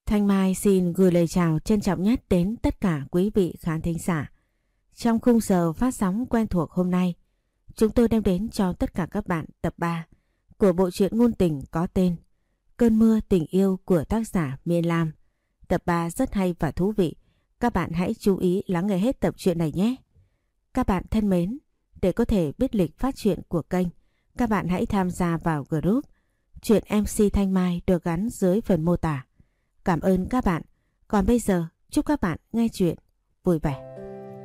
Thanh Mai xin gửi lời chào trân trọng nhất đến tất cả quý vị khán thính giả. Trong khung giờ phát sóng quen thuộc hôm nay, chúng tôi đem đến cho tất cả các bạn tập 3 của bộ truyện ngôn tình có tên Cơn mưa tình yêu của tác giả Miên Lam. Tập 3 rất hay và thú vị. Các bạn hãy chú ý lắng nghe hết tập truyện này nhé. Các bạn thân mến, để có thể biết lịch phát truyện của kênh, các bạn hãy tham gia vào group Truyện MC Thanh Mai được gắn dưới phần mô tả. Cảm ơn các bạn. Còn bây giờ, chúc các bạn nghe chuyện vui vẻ.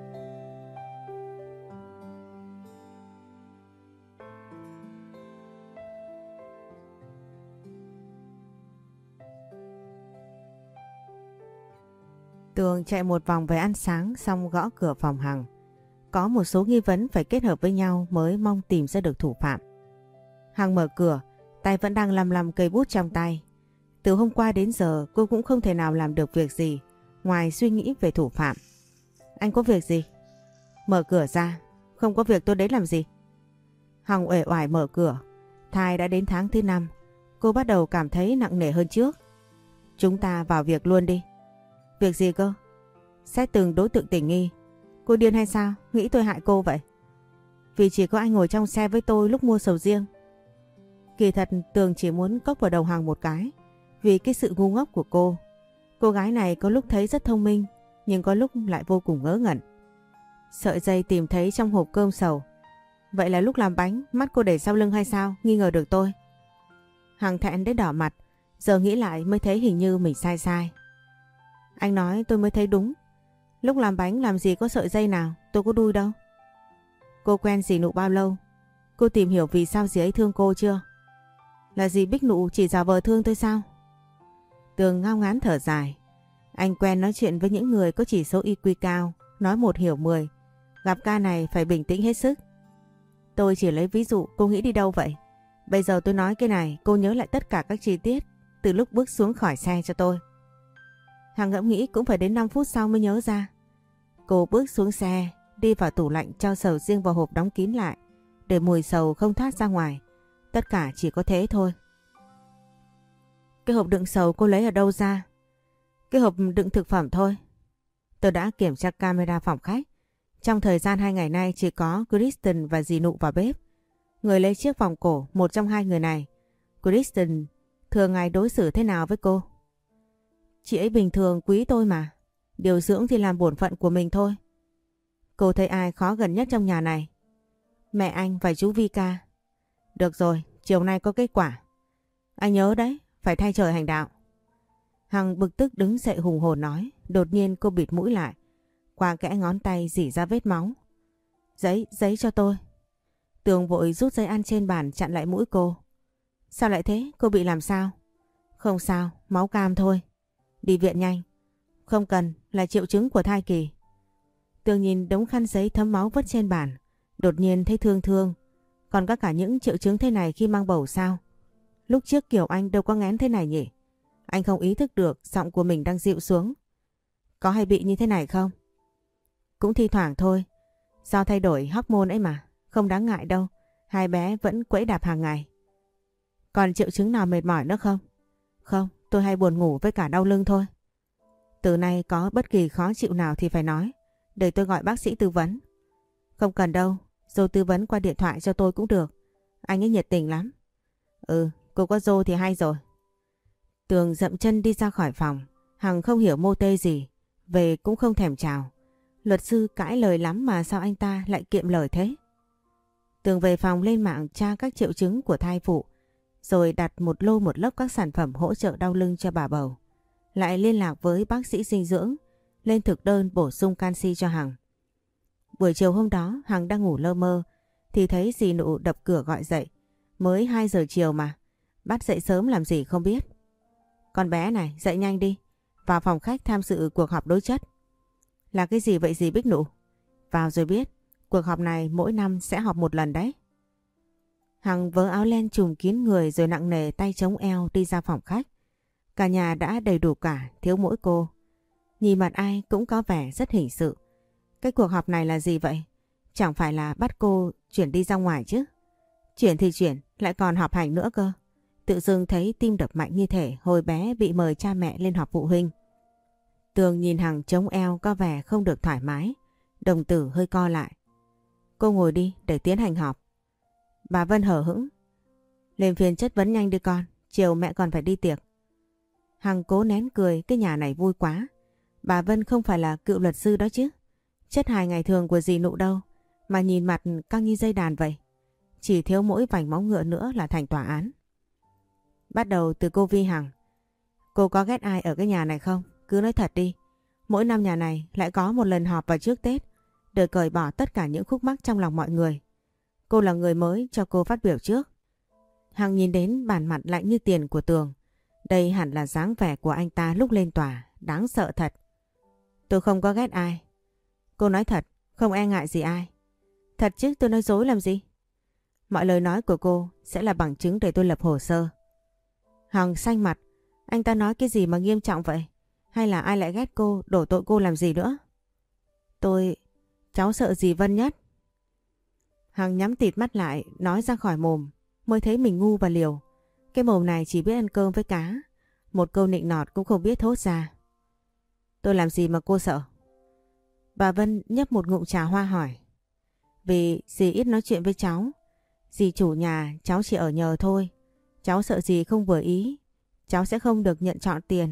Tường chạy một vòng về ăn sáng xong gõ cửa phòng Hằng. Có một số nghi vấn phải kết hợp với nhau mới mong tìm ra được thủ phạm. Hằng mở cửa, tay vẫn đang lăm cây bút trong tay. Từ hôm qua đến giờ cô cũng không thể nào làm được việc gì ngoài suy nghĩ về thủ phạm. Anh có việc gì? Mở cửa ra. Không có việc tôi đấy làm gì? Hằng uể oải mở cửa. Thai đã đến tháng thứ 5. Cô bắt đầu cảm thấy nặng nề hơn trước. Chúng ta vào việc luôn đi. Việc gì cơ? Xét từng đối tượng tình nghi. Cô điên hay sao? Nghĩ tôi hại cô vậy? Vì chỉ có anh ngồi trong xe với tôi lúc mua sầu riêng. Kỳ thật Tường chỉ muốn cốc vào đầu Hằng một cái. Vì cái sự ngu ngốc của cô. Cô gái này có lúc thấy rất thông minh, nhưng có lúc lại vô cùng ngớ ngẩn. Sợi dây tìm thấy trong hộp cơm sầu. Vậy là lúc làm bánh, mắt cô để sau lưng hay sao? Nghi ngờ được tôi. Hằng thẹn đến đỏ mặt. Giờ nghĩ lại mới thấy hình như mình sai. Anh nói tôi mới thấy đúng. Lúc làm bánh làm gì có sợi dây nào, tôi có đuôi đâu. Cô quen dì Nụ bao lâu? Cô tìm hiểu vì sao dì ấy thương cô chưa? Là dì Bích Nụ chỉ giả vờ thương tôi sao? Tường ngao ngán thở dài. Anh quen nói chuyện với những người có chỉ số IQ cao, nói một hiểu 10. Gặp ca này phải bình tĩnh hết sức. Tôi chỉ lấy ví dụ, cô nghĩ đi đâu vậy? Bây giờ tôi nói cái này, cô nhớ lại tất cả các chi tiết từ lúc bước xuống khỏi xe cho tôi. Hằng ngẫm nghĩ cũng phải đến 5 phút sau mới nhớ ra. Cô bước xuống xe, đi vào tủ lạnh cho sầu riêng vào hộp đóng kín lại, để mùi sầu không thoát ra ngoài. Tất cả chỉ có thế thôi. Cái hộp đựng sầu cô lấy ở đâu ra? Cái hộp đựng thực phẩm thôi. Tôi đã kiểm tra camera phòng khách. Trong thời gian 2 ngày nay chỉ có Kristen và dì Nụ vào bếp. Người lấy chiếc vòng cổ, một trong hai người này. Kristen thường ngày đối xử thế nào với cô? Chị ấy bình thường quý tôi mà. Điều dưỡng thì làm bổn phận của mình thôi. Cô thấy ai khó gần nhất trong nhà này? Mẹ anh và chú Vika. Được rồi, chiều nay có kết quả. Anh nhớ đấy, phải thay trời hành đạo. Hằng bực tức đứng dậy hùng hồn nói. Đột nhiên cô bịt mũi lại. Qua kẽ ngón tay rỉ ra vết máu. Giấy cho tôi. Tường vội rút giấy ăn trên bàn chặn lại mũi cô. Sao lại thế? Cô bị làm sao? Không sao, máu cam thôi. Đi viện nhanh. Không cần, là triệu chứng của thai kỳ. Tường nhìn đống khăn giấy thấm máu vứt trên bàn. Đột nhiên thấy thương. Còn có cả những triệu chứng thế này khi mang bầu sao? Lúc trước Kiều Anh đâu có ngén thế này nhỉ? Anh không ý thức được giọng của mình đang dịu xuống. Có hay bị như thế này không? Cũng thi thoảng thôi. Do thay đổi hormone ấy mà. Không đáng ngại đâu. Hai bé vẫn quẫy đạp hàng ngày. Còn triệu chứng nào mệt mỏi nữa không? Không, tôi hay buồn ngủ với cả đau lưng thôi. Từ nay có bất kỳ khó chịu nào thì phải nói. Để tôi gọi bác sĩ tư vấn. Không cần đâu. Dô tư vấn qua điện thoại cho tôi cũng được. Anh ấy nhiệt tình lắm. Ừ, cô có Dô thì hay rồi. Tường dậm chân đi ra khỏi phòng. Hằng không hiểu mô tê gì. Về cũng không thèm chào. Luật sư cãi lời lắm mà sao anh ta lại kiệm lời thế? Tường về phòng lên mạng tra các triệu chứng của thai phụ. Rồi đặt một lô một lốc các sản phẩm hỗ trợ đau lưng cho bà bầu. Lại liên lạc với bác sĩ dinh dưỡng. Lên thực đơn bổ sung canxi cho Hằng. Buổi chiều hôm đó Hằng đang ngủ lơ mơ. Thì thấy dì Nụ đập cửa gọi dậy. Mới 2 giờ chiều mà. Bắt dậy sớm làm gì không biết. Con bé này dậy nhanh đi. Vào phòng khách tham dự cuộc họp đối chất. Là cái gì vậy dì Bích Nụ? Vào rồi biết. Cuộc họp này mỗi năm sẽ họp một lần đấy. Hằng vớ áo len trùm kín người rồi nặng nề tay chống eo đi ra phòng khách. Cả nhà đã đầy đủ cả, thiếu mỗi cô. Nhìn mặt ai cũng có vẻ rất hình sự. Cái cuộc họp này là gì vậy? Chẳng phải là bắt cô chuyển đi ra ngoài chứ? Chuyển thì chuyển, lại còn họp hành nữa cơ. Tự dưng thấy tim đập mạnh như thể hồi bé bị mời cha mẹ lên họp phụ huynh. Tường nhìn Hằng chống eo có vẻ không được thoải mái, đồng tử hơi co lại. Cô ngồi đi để tiến hành họp. Bà Vân hờ hững. Lên phiên chất vấn nhanh đi con, chiều mẹ còn phải đi tiệc. Hằng cố nén cười, cái nhà này vui quá. Bà Vân không phải là cựu luật sư đó chứ. Chất hài ngày thường của dì Nụ đâu, mà nhìn mặt căng như dây đàn vậy. Chỉ thiếu mỗi vành móng ngựa nữa là thành tòa án. Bắt đầu từ cô Vi Hằng. Cô có ghét ai ở cái nhà này không? Cứ nói thật đi. Mỗi năm nhà này lại có một lần họp vào trước Tết để cởi bỏ tất cả những khúc mắc trong lòng mọi người. Cô là người mới, cho cô phát biểu trước. Hằng nhìn đến bản mặt lạnh như tiền của Tường. Đây hẳn là dáng vẻ của anh ta lúc lên tòa, đáng sợ thật. Tôi không có ghét ai. Cô nói thật, không e ngại gì ai. Thật chứ, tôi nói dối làm gì? Mọi lời nói của cô sẽ là bằng chứng để tôi lập hồ sơ. Hằng xanh mặt, anh ta nói cái gì mà nghiêm trọng vậy? Hay là ai lại ghét cô, đổ tội cô làm gì nữa? Cháu sợ dì Vân nhất. Hằng nhắm tịt mắt lại, nói ra khỏi mồm, mới thấy mình ngu và liều. Cái mồm này chỉ biết ăn cơm với cá, một câu nịnh nọt cũng không biết thốt ra. Tôi làm gì mà cô sợ? Bà Vân nhấp một ngụm trà hoa hỏi. Vì dì ít nói chuyện với cháu. Dì chủ nhà, cháu chỉ ở nhờ thôi. Cháu sợ dì không vừa ý, cháu sẽ không được nhận trọn tiền.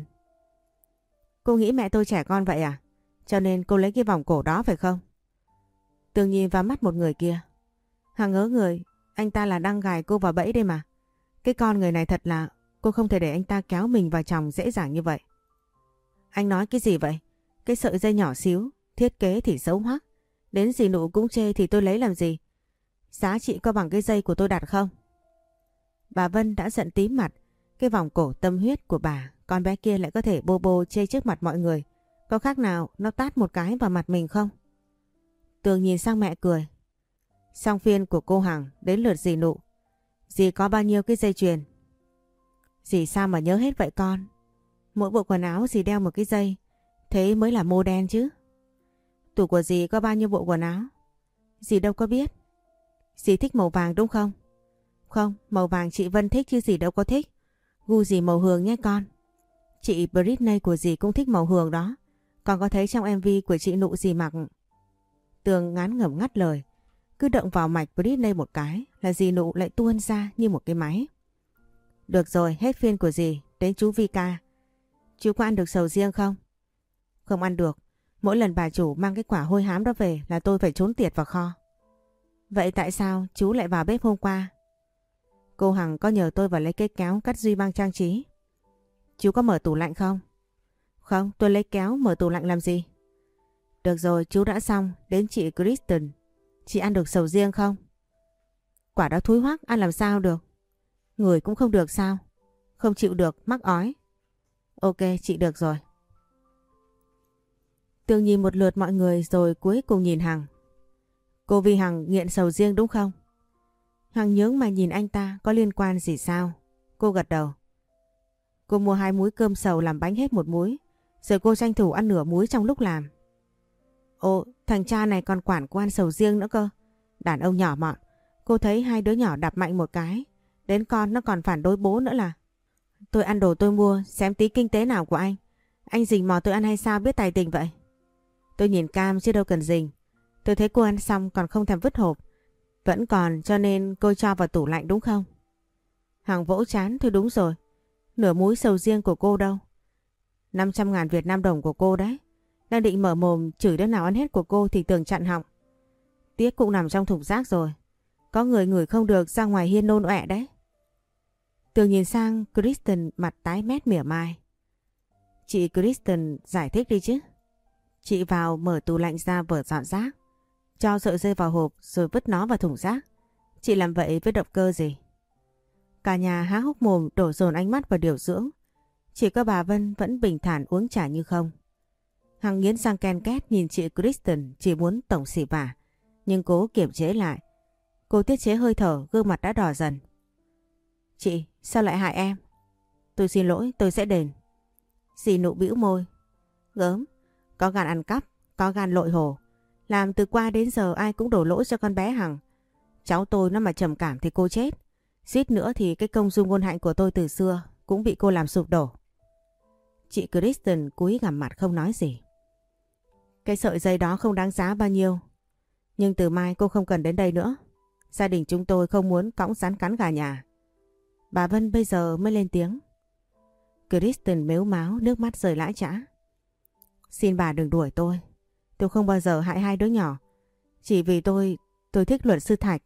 Cô nghĩ mẹ tôi trẻ con vậy à? Cho nên cô lấy cái vòng cổ đó phải không? Tường nhìn vào mắt một người kia. Hằng ngớ người, anh ta là đang gài cô vào bẫy đây mà. Cái con người này thật là, cô không thể để anh ta kéo mình vào chồng dễ dàng như vậy. Anh nói cái gì vậy? Cái sợi dây nhỏ xíu, thiết kế thì xấu hoắc. Đến dì Nụ cũng chê thì tôi lấy làm gì? Giá trị có bằng cái dây của tôi đặt không? Bà Vân đã giận tím mặt. Cái vòng cổ tâm huyết của bà, con bé kia lại có thể bô bô chê trước mặt mọi người. Có khác nào nó tát một cái vào mặt mình không? Tường nhìn sang mẹ cười. Xong phiên của cô Hằng, đến lượt dì Nụ. Dì có bao nhiêu cái dây chuyền? Dì sao mà nhớ hết vậy con? Mỗi bộ quần áo dì đeo một cái dây, thế mới là mô đen chứ. Tủ của dì có bao nhiêu bộ quần áo? Dì đâu có biết. Dì thích màu vàng đúng không? Không, màu vàng chị Vân thích chứ dì đâu có thích. Gu dì màu hường nhé con. Chị Britney của dì cũng thích màu hường đó. Còn có thấy trong MV của chị Nụ dì mặc. Tường ngán ngẩm ngắt lời. Cứ động vào mạch Britney một cái là dì Nụ lại tuôn ra như một cái máy. Được rồi, hết phiên của dì, đến chú Vika. Chú có ăn được sầu riêng không? Không ăn được. Mỗi lần bà chủ mang cái quả hôi hám đó về là tôi phải trốn tiệt vào kho. Vậy tại sao chú lại vào bếp hôm qua? Cô Hằng có nhờ tôi vào lấy cây kéo cắt duy băng trang trí. Chú có mở tủ lạnh không? Không, tôi lấy kéo mở tủ lạnh làm gì? Được rồi, chú đã xong, đến chị Kristen. Chị ăn được sầu riêng không? Quả đó thúi hoắc, ăn làm sao được? Người cũng không được sao? Không chịu được, mắc ói. Ok, chị được rồi. Tường nhìn một lượt mọi người rồi cuối cùng nhìn Hằng. Cô Vi Hằng nghiện sầu riêng đúng không? Hằng nhướng mà nhìn anh ta, có liên quan gì sao? Cô gật đầu. Cô mua 2 múi cơm sầu làm bánh hết 1 múi, rồi cô tranh thủ ăn nửa múi trong lúc làm. Ồ, thằng cha này còn quản cô ăn sầu riêng nữa cơ. Đàn ông nhỏ mọn. Cô thấy 2 đứa nhỏ đạp mạnh một cái, đến con nó còn phản đối bố nữa là. Tôi ăn đồ tôi mua, xem tí kinh tế nào của anh. Anh rình mò tôi ăn hay sao biết tài tình vậy? Tôi nhìn cam chứ đâu cần rình. Tôi thấy cô ăn xong còn không thèm vứt hộp. Vẫn còn cho nên cô cho vào tủ lạnh đúng không? Hằng vỗ chán, thôi đúng rồi. Nửa múi sầu riêng của cô đâu? 500.000 Việt Nam đồng của cô đấy. Đang định mở mồm chửi đứa nào ăn hết của cô thì Tường chặn họng. Tiếc cũng nằm trong thùng rác rồi. Có người ngửi không được ra ngoài hiên nôn ọe đấy. Tường nhìn sang Kristen mặt tái mét mỉa mai. Chị Kristen giải thích đi chứ. Chị vào mở tủ lạnh ra vở dọn rác. Cho sợi dây vào hộp rồi vứt nó vào thùng rác. Chị làm vậy với động cơ gì? Cả nhà há hốc mồm đổ dồn ánh mắt vào điều dưỡng. Chỉ có bà Vân vẫn bình thản uống trà như không. Hằng nghiến răng ken két nhìn chị Kristen chỉ muốn tổng xỉ vả. Nhưng cố kiềm chế lại. Cô tiết chế hơi thở, gương mặt đã đỏ dần. Chị, sao lại hại em? Tôi xin lỗi, tôi sẽ đền. Dì Nụ bĩu môi. Gớm, có gan ăn cắp, có gan lội hồ. Làm từ qua đến giờ ai cũng đổ lỗi cho con bé Hằng. Cháu tôi nó mà trầm cảm thì cô chết. Suýt nữa thì cái công dung ngôn hạnh của tôi từ xưa cũng bị cô làm sụp đổ. Chị Kristen cúi gằm mặt không nói gì. Cái sợi dây đó không đáng giá bao nhiêu. Nhưng từ mai cô không cần đến đây nữa. Gia đình chúng tôi không muốn cõng rắn cắn gà nhà. Bà Vân bây giờ mới lên tiếng. Kristen mếu máo, nước mắt rơi lã chã. Xin bà đừng đuổi tôi. Tôi không bao giờ hại hai đứa nhỏ. Chỉ vì tôi thích luật sư Thạch.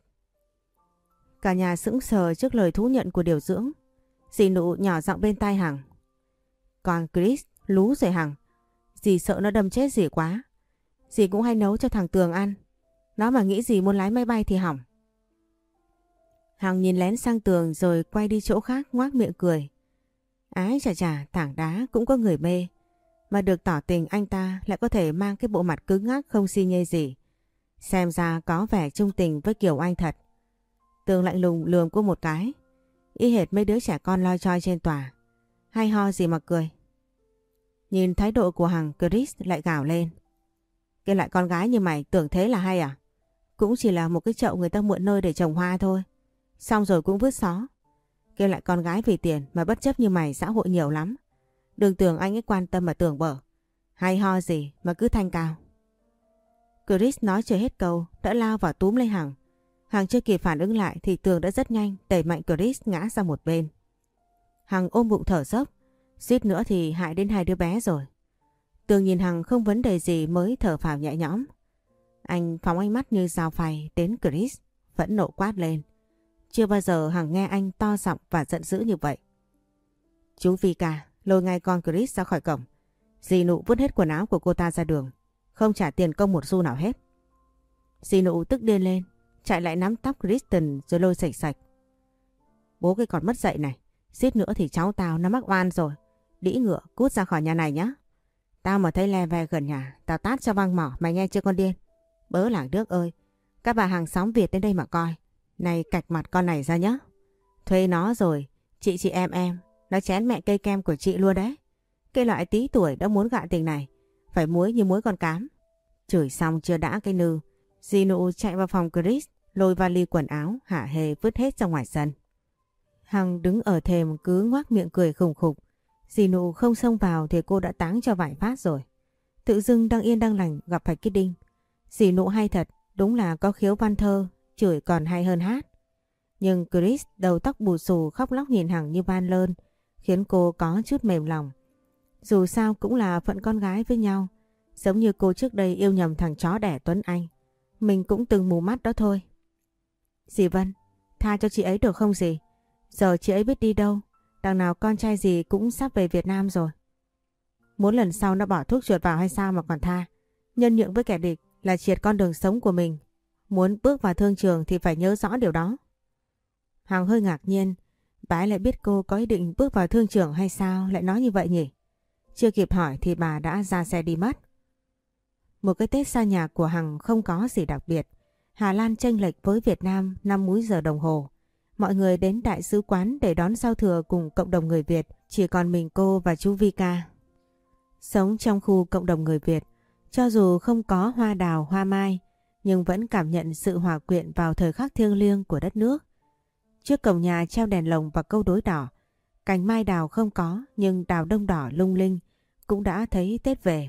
Cả nhà sững sờ trước lời thú nhận của điều dưỡng. Dì Nụ nhỏ giọng bên tai Hằng. Còn Chris lú rồi Hằng. Dì sợ nó đâm chết dì quá. Dì cũng hay nấu cho thằng Tường ăn. Nó mà nghĩ dì muốn lái máy bay thì hỏng. Hằng nhìn lén sang Tường rồi quay đi chỗ khác ngoác miệng cười. Ái chà chà, tảng đá cũng có người mê. Mà được tỏ tình anh ta lại có thể mang cái bộ mặt cứng ngắc không xi nhê gì. Xem ra có vẻ trung tình với Kiều Anh thật. Tường lạnh lùng lườm cô một cái. Y hệt mấy đứa trẻ con loi choi trên tòa. Hay ho gì mà cười. Nhìn thái độ của Hằng, Chris lại gào lên. Cái loại con gái như mày tưởng thế là hay à? Cũng chỉ là một cái chậu người ta mượn nơi để trồng hoa thôi. Xong rồi cũng vứt xó. Cái loại con gái vì tiền mà bất chấp như mày xã hội nhiều lắm. Đừng tưởng anh ấy quan tâm mà tưởng bở. Hay ho gì mà cứ thanh cao. Chris nói chưa hết câu đã lao vào túm lấy Hằng. Hằng chưa kịp phản ứng lại thì Tường đã rất nhanh đẩy mạnh Chris ngã sang một bên. Hằng ôm bụng thở dốc. Suýt nữa thì hại đến hai đứa bé rồi. Tường nhìn Hằng không vấn đề gì mới thở phào nhẹ nhõm. Anh phóng ánh mắt như dao phay đến Chris, phẫn nộ quát lên. Chưa bao giờ Hằng nghe anh to giọng và giận dữ như vậy. Chú Vika lôi ngay con Chris ra khỏi cổng. Dì Nụ vứt hết quần áo của cô ta ra đường. Không trả tiền công một xu nào hết. Dì Nụ tức điên lên, chạy lại nắm tóc Kristen rồi lôi sạch sạch. Bố cái còn mất dạy này. Suýt nữa thì cháu tao nó mắc oan rồi. Đĩ ngựa cút ra khỏi nhà này nhá. Tao mà thấy le ve gần nhà tao tát cho văng mỏ, mày nghe chưa con điên. Bớ làng Đức ơi, các bà hàng xóm Việt đến đây mà coi. Này cạch mặt con này ra nhá. Thuê nó rồi, chị em nó chén mẹ cây kem của chị luôn đấy. Cái loại tí tuổi đã muốn gạ tình này phải muối như muối con cám. Chửi xong chưa đã cái nư, dì Nụ chạy vào phòng Chris, lôi vali quần áo hả hê vứt hết ra ngoài sân. Hằng đứng ở thềm cứ ngoác miệng cười khùng khục. Dì Nụ không xông vào thì cô đã táng cho vài phát rồi. Tự dưng đang yên đang lành gặp phải cái đinh. Dì Nụ hay thật, đúng là có khiếu văn thơ, chửi còn hay hơn hát. Nhưng Chris đầu tóc bù xù khóc lóc nhìn Hằng như van lơn, khiến cô có chút mềm lòng. Dù sao cũng là phận con gái với nhau, giống như cô trước đây yêu nhầm thằng chó đẻ Tuấn Anh. Mình cũng từng mù mắt đó thôi. Dì Vân, tha cho chị ấy được không dì? Giờ chị ấy biết đi đâu, đằng nào con trai dì cũng sắp về Việt Nam rồi. Muốn lần sau nó bỏ thuốc chuột vào hay sao mà còn tha? Nhân nhượng với kẻ địch là triệt con đường sống của mình. Muốn bước vào thương trường thì phải nhớ rõ điều đó. Hằng hơi ngạc nhiên, bà ấy lại biết cô có ý định bước vào thương trường hay sao lại nói như vậy nhỉ? Chưa kịp hỏi thì bà đã ra xe đi mất. Một cái Tết xa nhà của Hằng không có gì đặc biệt. Hà Lan chênh lệch với Việt Nam 5 múi giờ đồng hồ. Mọi người đến đại sứ quán để đón giao thừa cùng cộng đồng người Việt, chỉ còn mình cô và chú Vika. Sống trong khu cộng đồng người Việt, cho dù không có hoa đào hoa mai, nhưng vẫn cảm nhận sự hòa quyện vào thời khắc thiêng liêng của đất nước. Trước cổng nhà treo đèn lồng và câu đối đỏ, cành mai đào không có nhưng đào đông đỏ lung linh cũng đã thấy Tết về.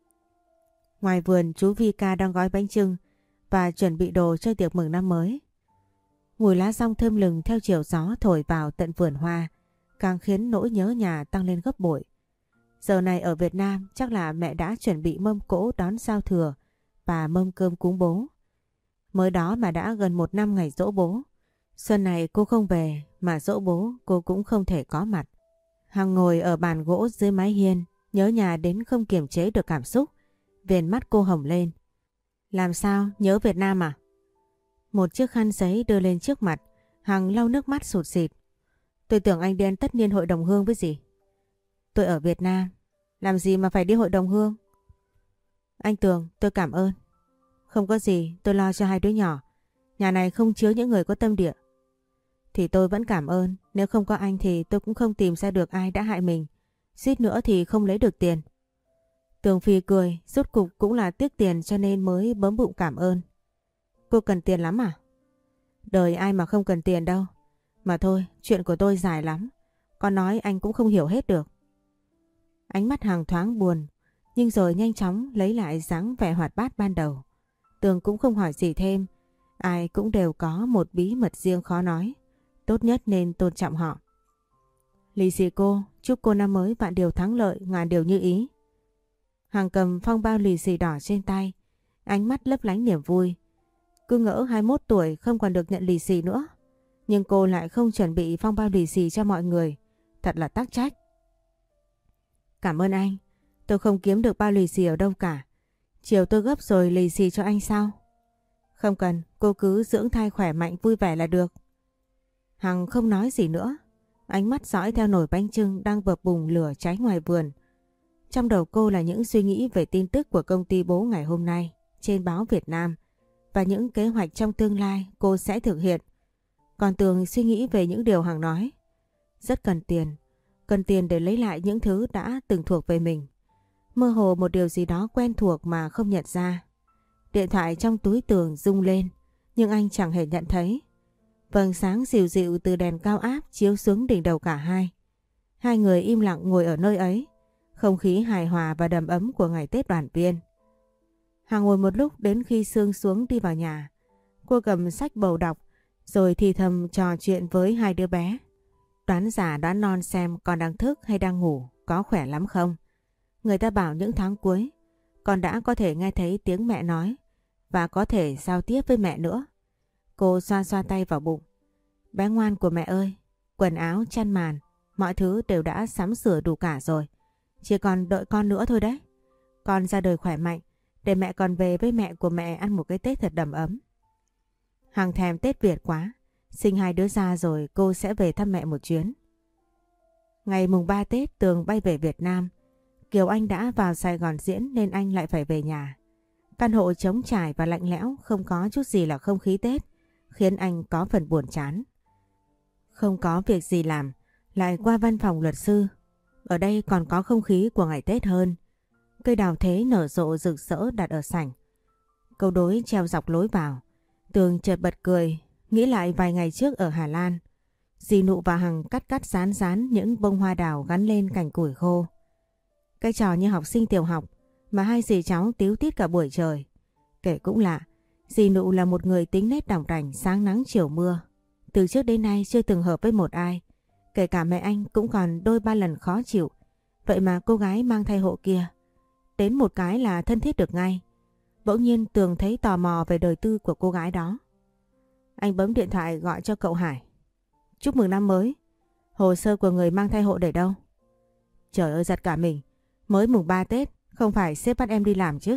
Ngoài vườn chú Vika đang gói bánh chưng và chuẩn bị đồ cho tiệc mừng năm mới. Mùi lá dong thơm lừng theo chiều gió thổi vào tận vườn hoa, càng khiến nỗi nhớ nhà tăng lên gấp bội. Giờ này ở Việt Nam chắc là mẹ đã chuẩn bị mâm cỗ đón giao thừa và mâm cơm cúng bố. Mới đó mà đã gần 1 năm ngày giỗ bố. Xuân này cô không về mà giỗ bố cô cũng không thể có mặt. Hằng ngồi ở bàn gỗ dưới mái hiên, nhớ nhà đến không kiềm chế được cảm xúc. Viền mắt cô hồng lên. Làm sao, nhớ Việt Nam à? Một chiếc khăn giấy đưa lên trước mặt, Hằng lau nước mắt sụt sịt. Tôi tưởng anh đi ăn tất niên hội đồng hương với gì. Tôi ở Việt Nam, làm gì mà phải đi hội đồng hương? Anh Tường, tôi cảm ơn. Không có gì, tôi lo cho hai đứa nhỏ. Nhà này không chứa những người có tâm địa. Thì tôi vẫn cảm ơn, nếu không có anh thì tôi cũng không tìm ra được ai đã hại mình. Suýt nữa thì không lấy được tiền. Tường phì cười, rốt cục cũng là tiếc tiền cho nên mới bấm bụng cảm ơn. Cô cần tiền lắm à? Đời ai mà không cần tiền đâu. Mà thôi, chuyện của tôi dài lắm. Con nói anh cũng không hiểu hết được. Ánh mắt Hằng thoáng buồn, nhưng rồi nhanh chóng lấy lại dáng vẻ hoạt bát ban đầu. Tường cũng không hỏi gì thêm. Ai cũng đều có một bí mật riêng khó nói. Tốt nhất nên tôn trọng họ. Lì xì cô, chúc cô năm mới vạn điều thắng lợi, ngàn điều như ý. Hằng cầm phong bao lì xì đỏ trên tay, ánh mắt lấp lánh niềm vui. Cứ ngỡ 21 tuổi không còn được nhận lì xì nữa. Nhưng cô lại không chuẩn bị phong bao lì xì cho mọi người. Thật là tắc trách. Cảm ơn anh. Tôi không kiếm được bao lì xì ở đâu cả. Chiều tôi gấp rồi lì xì cho anh sau. Không cần, cô cứ dưỡng thai khỏe mạnh vui vẻ là được. Hằng không nói gì nữa. Ánh mắt dõi theo nồi bánh chưng đang bập bùng lửa cháy ngoài vườn. Trong đầu cô là những suy nghĩ về tin tức của công ty bố ngày hôm nay trên báo Việt Nam và những kế hoạch trong tương lai cô sẽ thực hiện. Còn Tường suy nghĩ về những điều Hằng nói. Rất cần tiền để lấy lại những thứ đã từng thuộc về mình. Mơ hồ một điều gì đó quen thuộc mà không nhận ra. Điện thoại trong túi Tường rung lên, nhưng anh chẳng hề nhận thấy. Vầng sáng dịu dịu từ đèn cao áp chiếu xuống đỉnh đầu cả hai. Hai người im lặng ngồi ở nơi ấy, không khí hài hòa và đầm ấm của ngày Tết đoàn viên. Hằng ngồi một lúc đến khi sương xuống đi vào nhà. Cô cầm sách bầu đọc, rồi thì thầm trò chuyện với hai đứa bé. Đoán già đoán non xem con đang thức hay đang ngủ, có khỏe lắm không? Người ta bảo những tháng cuối, con đã có thể nghe thấy tiếng mẹ nói và có thể giao tiếp với mẹ nữa. Cô xoa xoa tay vào bụng. Bé ngoan của mẹ ơi, quần áo, chăn màn, mọi thứ đều đã sắm sửa đủ cả rồi. Chỉ còn đợi con nữa thôi đấy. Con ra đời khỏe mạnh, để mẹ còn về với mẹ của mẹ ăn một cái Tết thật đầm ấm. Hằng thèm Tết Việt quá. Sinh hai đứa ra rồi cô sẽ về thăm mẹ một chuyến. Ngày mùng 3 Tết Tường bay về Việt Nam. Kiều Anh đã vào Sài Gòn diễn nên anh lại phải về nhà. Căn hộ trống trải và lạnh lẽo, không có chút gì là không khí Tết, khiến anh có phần buồn chán. Không có việc gì làm, lại qua văn phòng luật sư. Ở đây còn có không khí của ngày Tết hơn. Cây đào thế nở rộ rực rỡ đặt ở sảnh. Câu đối treo dọc lối vào. Tường chợt bật cười, nghĩ lại vài ngày trước ở Hà Lan. Dì Nụ và Hằng cắt dán những bông hoa đào gắn lên cành củi khô. Cái trò như học sinh tiểu học mà hai dì cháu tíu tít cả buổi trời. Kể cũng lạ, dì Nụ là một người tính nết đỏng đảnh, sáng nắng chiều mưa. Từ trước đến nay chưa từng hợp với một ai. Kể cả mẹ anh cũng còn đôi ba lần khó chịu. Vậy mà cô gái mang thai hộ kia, đến một cái là thân thiết được ngay. Bỗng nhiên Tường thấy tò mò về đời tư của cô gái đó. Anh bấm điện thoại gọi cho cậu Hải. Chúc mừng năm mới. Hồ sơ của người mang thai hộ để đâu? Trời ơi, giật cả mình. Mới mùng 3 Tết, không phải sếp bắt em đi làm chứ?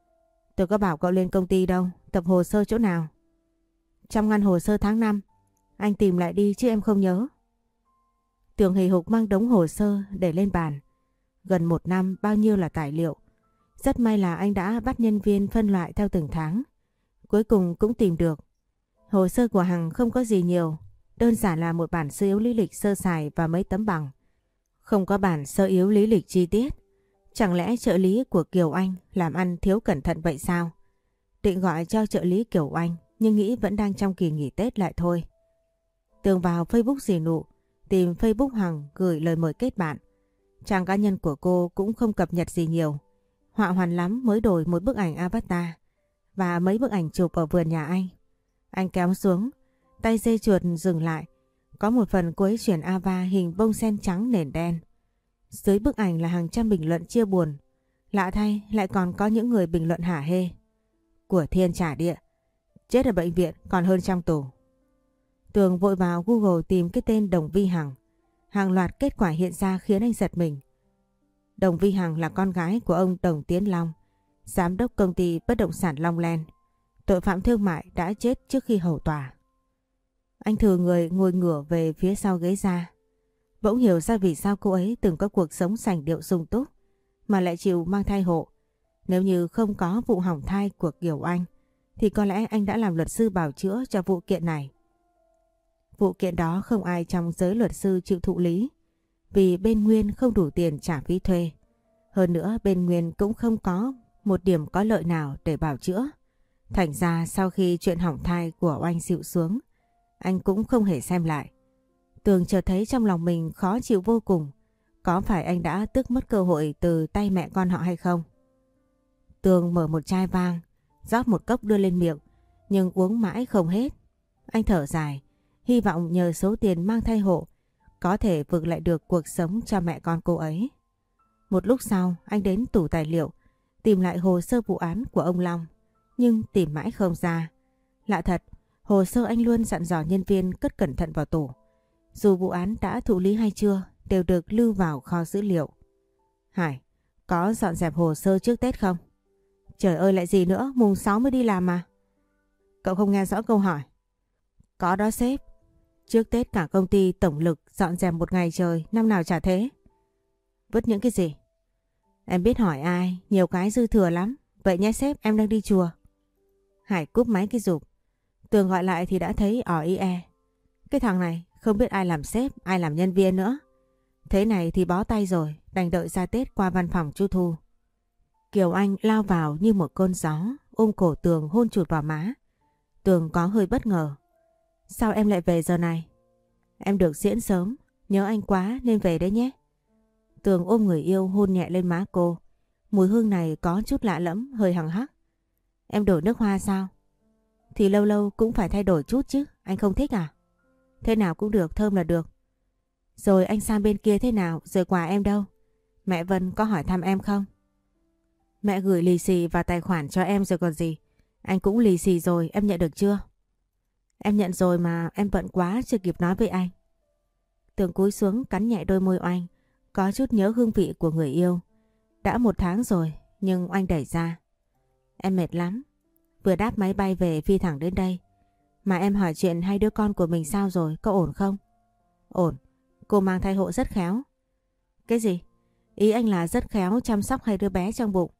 Tôi có bảo cậu lên công ty đâu, tập hồ sơ chỗ nào? Trong ngăn hồ sơ tháng 5. Anh tìm lại đi chứ em không nhớ. Tường hì hục mang đống hồ sơ để lên bàn. Gần một năm, bao nhiêu là tài liệu. Rất may là anh đã bắt nhân viên phân loại theo từng tháng. Cuối cùng cũng tìm được. Hồ sơ của Hằng không có gì nhiều. Đơn giản là một bản sơ yếu lý lịch sơ sài và mấy tấm bằng. Không có bản sơ yếu lý lịch chi tiết. Chẳng lẽ trợ lý của Kiều Anh làm ăn thiếu cẩn thận vậy sao? Định gọi cho trợ lý Kiều Anh, nhưng nghĩ vẫn đang trong kỳ nghỉ Tết lại thôi. Tường vào Facebook dì Nụ, tìm Facebook Hằng gửi lời mời kết bạn. Trang cá nhân của cô cũng không cập nhật gì nhiều. Họa hoàn lắm mới đổi một bức ảnh avatar và mấy bức ảnh chụp ở vườn nhà anh. Anh kéo xuống, tay dây chuột dừng lại. Có một phần cô ấy chuyển ava hình bông sen trắng nền đen. Dưới bức ảnh là hàng trăm bình luận chia buồn. Lạ thay lại còn có những người bình luận hả hê. Của thiên trả địa, chết ở bệnh viện còn hơn trong tù. Tường vội vào Google tìm cái tên Đồng Vi Hằng. Hàng loạt kết quả hiện ra khiến anh giật mình. Đồng Vi Hằng là con gái của ông Đồng Tiến Long, giám đốc công ty bất động sản Long Land. Tội phạm thương mại đã chết trước khi hầu tòa. Anh thử người ngồi ngửa về phía sau ghế ra. Bỗng hiểu ra vì sao cô ấy từng có cuộc sống sành điệu sung túc mà lại chịu mang thai hộ. Nếu như không có vụ hỏng thai của Kiều Anh thì có lẽ anh đã làm luật sư bào chữa cho vụ kiện này. Vụ kiện đó không ai trong giới luật sư chịu thụ lý vì bên Nguyên không đủ tiền trả phí thuê. Hơn nữa bên Nguyên cũng không có một điểm có lợi nào để bào chữa. Thành ra sau khi chuyện hỏng thai của Oanh dịu xuống, anh cũng không hề xem lại. Tường chợt thấy trong lòng mình khó chịu vô cùng. Có phải anh đã tước mất cơ hội từ tay mẹ con họ hay không? Tường mở một chai vang, rót một cốc đưa lên miệng, nhưng uống mãi không hết. Anh thở dài, hy vọng nhờ số tiền mang thai hộ có thể vực lại được cuộc sống cho mẹ con cô ấy. Một lúc sau, anh đến tủ tài liệu, tìm lại hồ sơ vụ án của ông Long, nhưng tìm mãi không ra. Lạ thật, hồ sơ anh luôn dặn dò nhân viên cất cẩn thận vào tủ. Dù vụ án đã thụ lý hay chưa, đều được lưu vào kho dữ liệu. Hải, có dọn dẹp hồ sơ trước Tết không? Trời ơi lại gì nữa, mùng 6 mới đi làm mà. Cậu không nghe rõ câu hỏi. Có đó sếp. Trước Tết cả công ty tổng lực dọn dẹp một ngày trời, năm nào chả thế. Vứt những cái gì? Em biết hỏi ai, nhiều cái dư thừa lắm. Vậy nhé sếp, em đang đi chùa. Hải cúp máy cái rụp. Tường gọi lại thì đã thấy OIE. Cái thằng này không biết ai làm sếp, ai làm nhân viên nữa. Thế này thì bó tay rồi, đành đợi ra Tết qua văn phòng chú Thu. Kiều Anh lao vào như một cơn gió, ôm cổ Tường hôn chụt vào má. Tường có hơi bất ngờ. Sao em lại về giờ này? Em được diễn sớm, nhớ anh quá nên về đấy nhé. Tường ôm người yêu hôn nhẹ lên má cô. Mùi hương này có chút lạ lẫm, hơi hằng hắc. Em đổi nước hoa sao? Thì lâu lâu cũng phải thay đổi chút chứ, anh không thích à? Thế nào cũng được, thơm là được. Rồi anh sang bên kia thế nào, rồi quà em đâu? Mẹ Vân có hỏi thăm em không? Mẹ gửi lì xì vào tài khoản cho em rồi còn gì. Anh cũng lì xì rồi, em nhận được chưa? Em nhận rồi mà em bận quá chưa kịp nói với anh. Tường cúi xuống cắn nhẹ đôi môi Oanh, có chút nhớ hương vị của người yêu. Đã 1 tháng rồi, nhưng Oanh đẩy ra. Em mệt lắm, vừa đáp máy bay về phi thẳng đến đây. Mà em hỏi chuyện 2 đứa con của mình sao rồi, có ổn không? Ổn, cô mang thai hộ rất khéo. Cái gì? Ý anh là rất khéo chăm sóc 2 đứa bé trong bụng.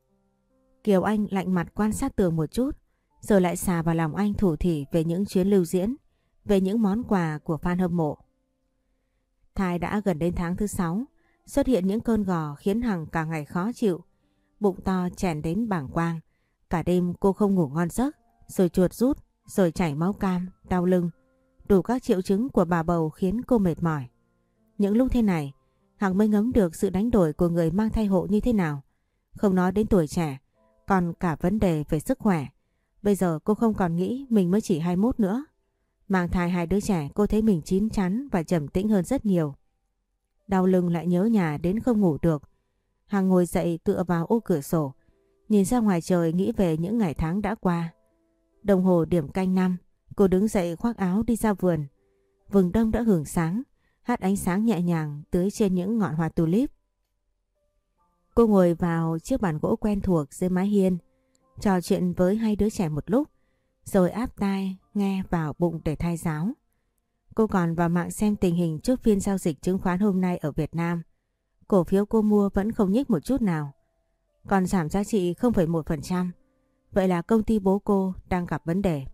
Kiều Anh lạnh mặt quan sát Tường một chút, rồi lại xà vào lòng anh thủ thỉ về những chuyến lưu diễn, về những món quà của fan hâm mộ. Thai đã gần đến tháng thứ 6, xuất hiện những cơn gò khiến Hằng cả ngày khó chịu. Bụng to chèn đến bàng quang, cả đêm cô không ngủ ngon giấc, rồi chuột rút, rồi chảy máu cam, đau lưng. Đủ các triệu chứng của bà bầu khiến cô mệt mỏi. Những lúc thế này, Hằng mới ngấm được sự đánh đổi của người mang thai hộ như thế nào. Không nói đến tuổi trẻ, còn cả vấn đề về sức khỏe. Bây giờ cô không còn nghĩ mình mới chỉ 21 nữa. Mang thai 2 đứa trẻ cô thấy mình chín chắn và trầm tĩnh hơn rất nhiều. Đau lưng lại nhớ nhà đến không ngủ được. Hằng ngồi dậy tựa vào ô cửa sổ, nhìn ra ngoài trời nghĩ về những ngày tháng đã qua. Đồng hồ điểm canh 5, cô đứng dậy khoác áo đi ra vườn. Vườn đông đã hưởng sáng, hát ánh sáng nhẹ nhàng tưới trên những ngọn hoa tulip. Cô ngồi vào chiếc bàn gỗ quen thuộc dưới mái hiên, trò chuyện với 2 đứa trẻ một lúc, rồi áp tai nghe vào bụng để thay giáo. Cô còn vào mạng xem tình hình chốt phiên giao dịch chứng khoán hôm nay ở Việt Nam. Cổ phiếu cô mua vẫn không nhích một chút nào, còn giảm giá trị 0,1%. Vậy là công ty bố cô đang gặp vấn đề.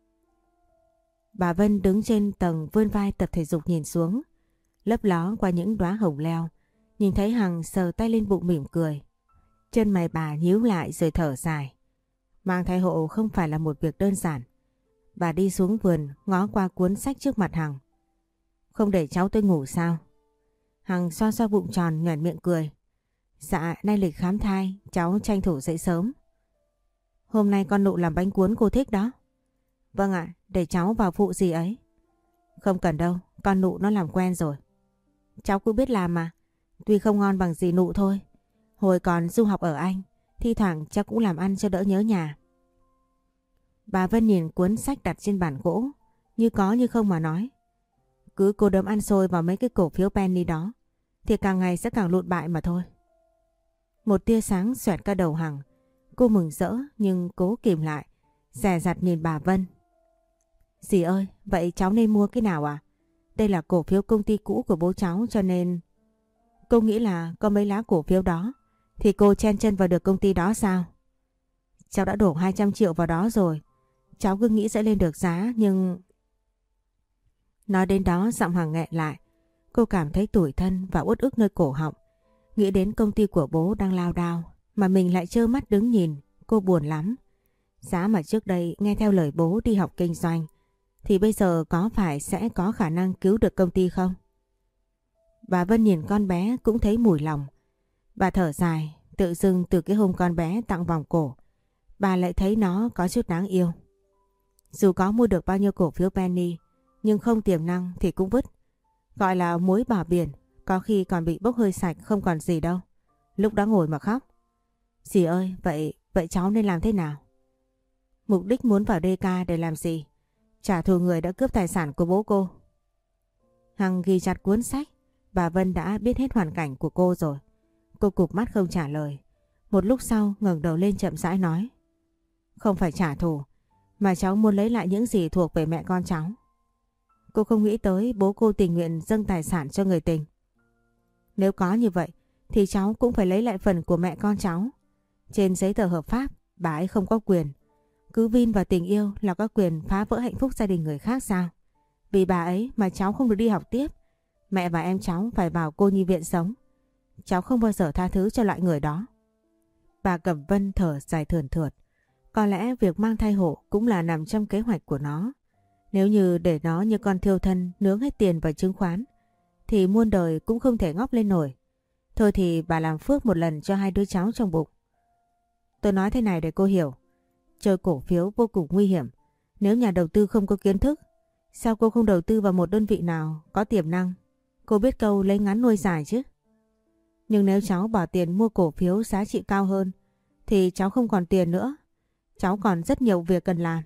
Bà Vân đứng trên tầng vươn vai tập thể dục nhìn xuống, lấp ló qua những đóa hồng leo. Nhìn thấy Hằng sờ tay lên bụng mỉm cười. Chân mày bà nhíu lại rồi thở dài. Mang thai hộ không phải là một việc đơn giản. Bà đi xuống vườn ngó qua cuốn sách trước mặt Hằng. Không để cháu tôi ngủ sao? Hằng xoa xoa bụng tròn nhoẻn miệng cười. Dạ, nay lịch khám thai, cháu tranh thủ dậy sớm. Hôm nay con Nụ làm bánh cuốn cô thích đó. Vâng ạ, để cháu vào phụ gì ấy. Không cần đâu, con Nụ nó làm quen rồi. Cháu cũng biết làm mà, tuy không ngon bằng dì Nụ thôi. Hồi còn du học ở Anh, thi thoảng cháu cũng làm ăn cho đỡ nhớ nhà. Bà Vân nhìn cuốn sách đặt trên bàn gỗ, như có như không mà nói. Cứ cô đấm ăn xôi vào mấy cái cổ phiếu penny đó, thì càng ngày sẽ càng lụn bại mà thôi. Một tia sáng xoẹt qua đầu Hằng. Cô mừng rỡ nhưng cố kìm lại, dè dặt nhìn bà Vân. Dì ơi, vậy cháu nên mua cái nào à? Đây là cổ phiếu công ty cũ của bố cháu cho nên... Cô nghĩ là có mấy lá cổ phiếu đó thì cô chen chân vào được công ty đó sao? Cháu đã đổ 200 triệu vào đó rồi. Cháu cứ nghĩ sẽ lên được giá nhưng... Nói đến đó giọng Hằng nghẹn lại. Cô cảm thấy tủi thân và uất ức nơi cổ họng. Nghĩ đến công ty của bố đang lao đao mà mình lại trơ mắt đứng nhìn. Cô buồn lắm. Giá mà trước đây nghe theo lời bố đi học kinh doanh, thì bây giờ có phải sẽ có khả năng cứu được công ty không? Bà Vân nhìn con bé cũng thấy mùi lòng. Bà thở dài, tự dưng từ cái hôm con bé tặng vòng cổ, bà lại thấy nó có chút đáng yêu. Dù có mua được bao nhiêu cổ phiếu penny, nhưng không tiềm năng thì cũng vứt. Gọi là muối bỏ biển, có khi còn bị bốc hơi sạch không còn gì đâu. Lúc đó ngồi mà khóc. Dì ơi, vậy cháu nên làm thế nào? Mục đích muốn vào DK để làm gì? Trả thù người đã cướp tài sản của bố cô. Hằng ghi chặt cuốn sách, bà Vân đã biết hết hoàn cảnh của cô rồi. Cô cụp mắt không trả lời. Một lúc sau ngẩng đầu lên chậm rãi nói. Không phải trả thù, mà cháu muốn lấy lại những gì thuộc về mẹ con cháu. Cô không nghĩ tới bố cô tình nguyện dâng tài sản cho người tình. Nếu có như vậy thì cháu cũng phải lấy lại phần của mẹ con cháu. Trên giấy tờ hợp pháp, bà ấy không có quyền. Cứ vin vào tình yêu là có quyền phá vỡ hạnh phúc gia đình người khác sao? Vì bà ấy mà cháu không được đi học tiếp. Mẹ và em cháu phải vào cô nhi viện sống. Cháu không bao giờ tha thứ cho loại người đó. Bà Cẩm Vân thở dài thườn thượt. Có lẽ việc mang thai hộ cũng là nằm trong kế hoạch của nó. Nếu như để nó như con thiêu thân nướng hết tiền vào chứng khoán thì muôn đời cũng không thể ngóc lên nổi. Thôi thì bà làm phước một lần cho hai đứa cháu trong bụng. Tôi nói thế này để cô hiểu. Chơi cổ phiếu vô cùng nguy hiểm. Nếu nhà đầu tư không có kiến thức, sao cô không đầu tư vào một đơn vị nào có tiềm năng? Cô biết câu lấy ngắn nuôi dài chứ. Nhưng nếu cháu bỏ tiền mua cổ phiếu giá trị cao hơn thì cháu không còn tiền nữa. Cháu còn rất nhiều việc cần làm.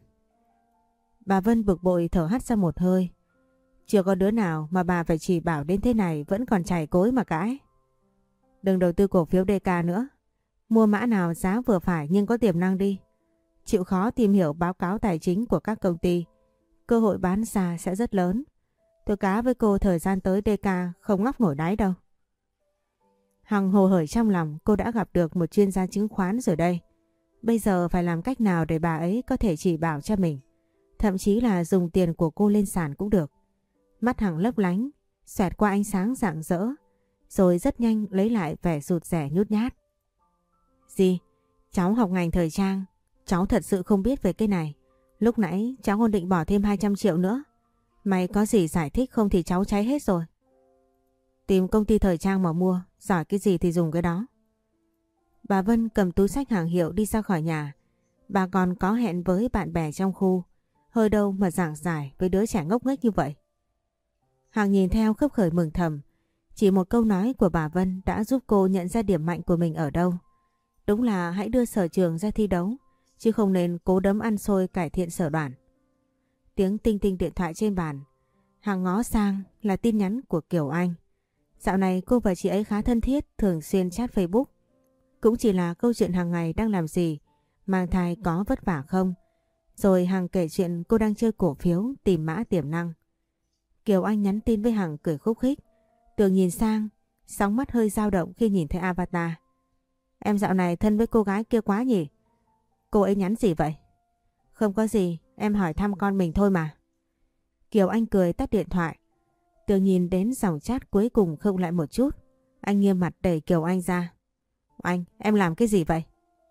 Bà Vân bực bội thở hắt ra một hơi. Chưa có đứa nào mà bà phải chỉ bảo đến thế này vẫn còn chảy cối mà cãi. Đừng đầu tư cổ phiếu DK nữa. Mua mã nào giá vừa phải nhưng có tiềm năng đi. Chịu khó tìm hiểu báo cáo tài chính của các công ty. Cơ hội bán ra sẽ rất lớn. Tôi cá với cô thời gian tới DK không ngóc nổi đáy đâu. Hằng hồ hởi trong lòng, cô đã gặp được một chuyên gia chứng khoán rồi đây. Bây giờ phải làm cách nào để bà ấy có thể chỉ bảo cho mình. Thậm chí là dùng tiền của cô lên sàn cũng được. Mắt Hằng lấp lánh, xoẹt qua ánh sáng rạng rỡ, rồi rất nhanh lấy lại vẻ rụt rè nhút nhát. Gì? Cháu học ngành thời trang, cháu thật sự không biết về cái này. Lúc nãy cháu còn định bỏ thêm 200 triệu nữa. Mày có gì giải thích không thì cháu cháy hết rồi. Tìm công ty thời trang mà mua, giỏi cái gì thì dùng cái đó. Bà Vân cầm túi xách hàng hiệu đi ra khỏi nhà. Bà còn có hẹn với bạn bè trong khu. Hơi đâu mà giảng giải với đứa trẻ ngốc nghếch như vậy. Hằng nhìn theo khấp khởi mừng thầm. Chỉ một câu nói của bà Vân đã giúp cô nhận ra điểm mạnh của mình ở đâu. Đúng là hãy đưa sở trường ra thi đấu, chứ không nên cố đấm ăn xôi cải thiện sở đoản. Tiếng tinh tinh điện thoại trên bàn. Hằng ngó sang là tin nhắn của Kiều Anh. Dạo này cô và chị ấy khá thân thiết, thường xuyên chat Facebook. Cũng chỉ là câu chuyện hàng ngày đang làm gì, mang thai có vất vả không. Rồi Hằng kể chuyện cô đang chơi cổ phiếu tìm mã tiềm năng. Kiều Anh nhắn tin với Hằng cười khúc khích. Tường nhìn sang, sóng mắt hơi dao động khi nhìn thấy avatar. Em dạo này thân với cô gái kia quá nhỉ? Cô ấy nhắn gì vậy? Không có gì, em hỏi thăm con mình thôi mà. Kiều Anh cười tắt điện thoại. Tường nhìn đến dòng chat cuối cùng không lại một chút. Anh nghiêm mặt đẩy Kiều Anh ra. Anh, em làm cái gì vậy?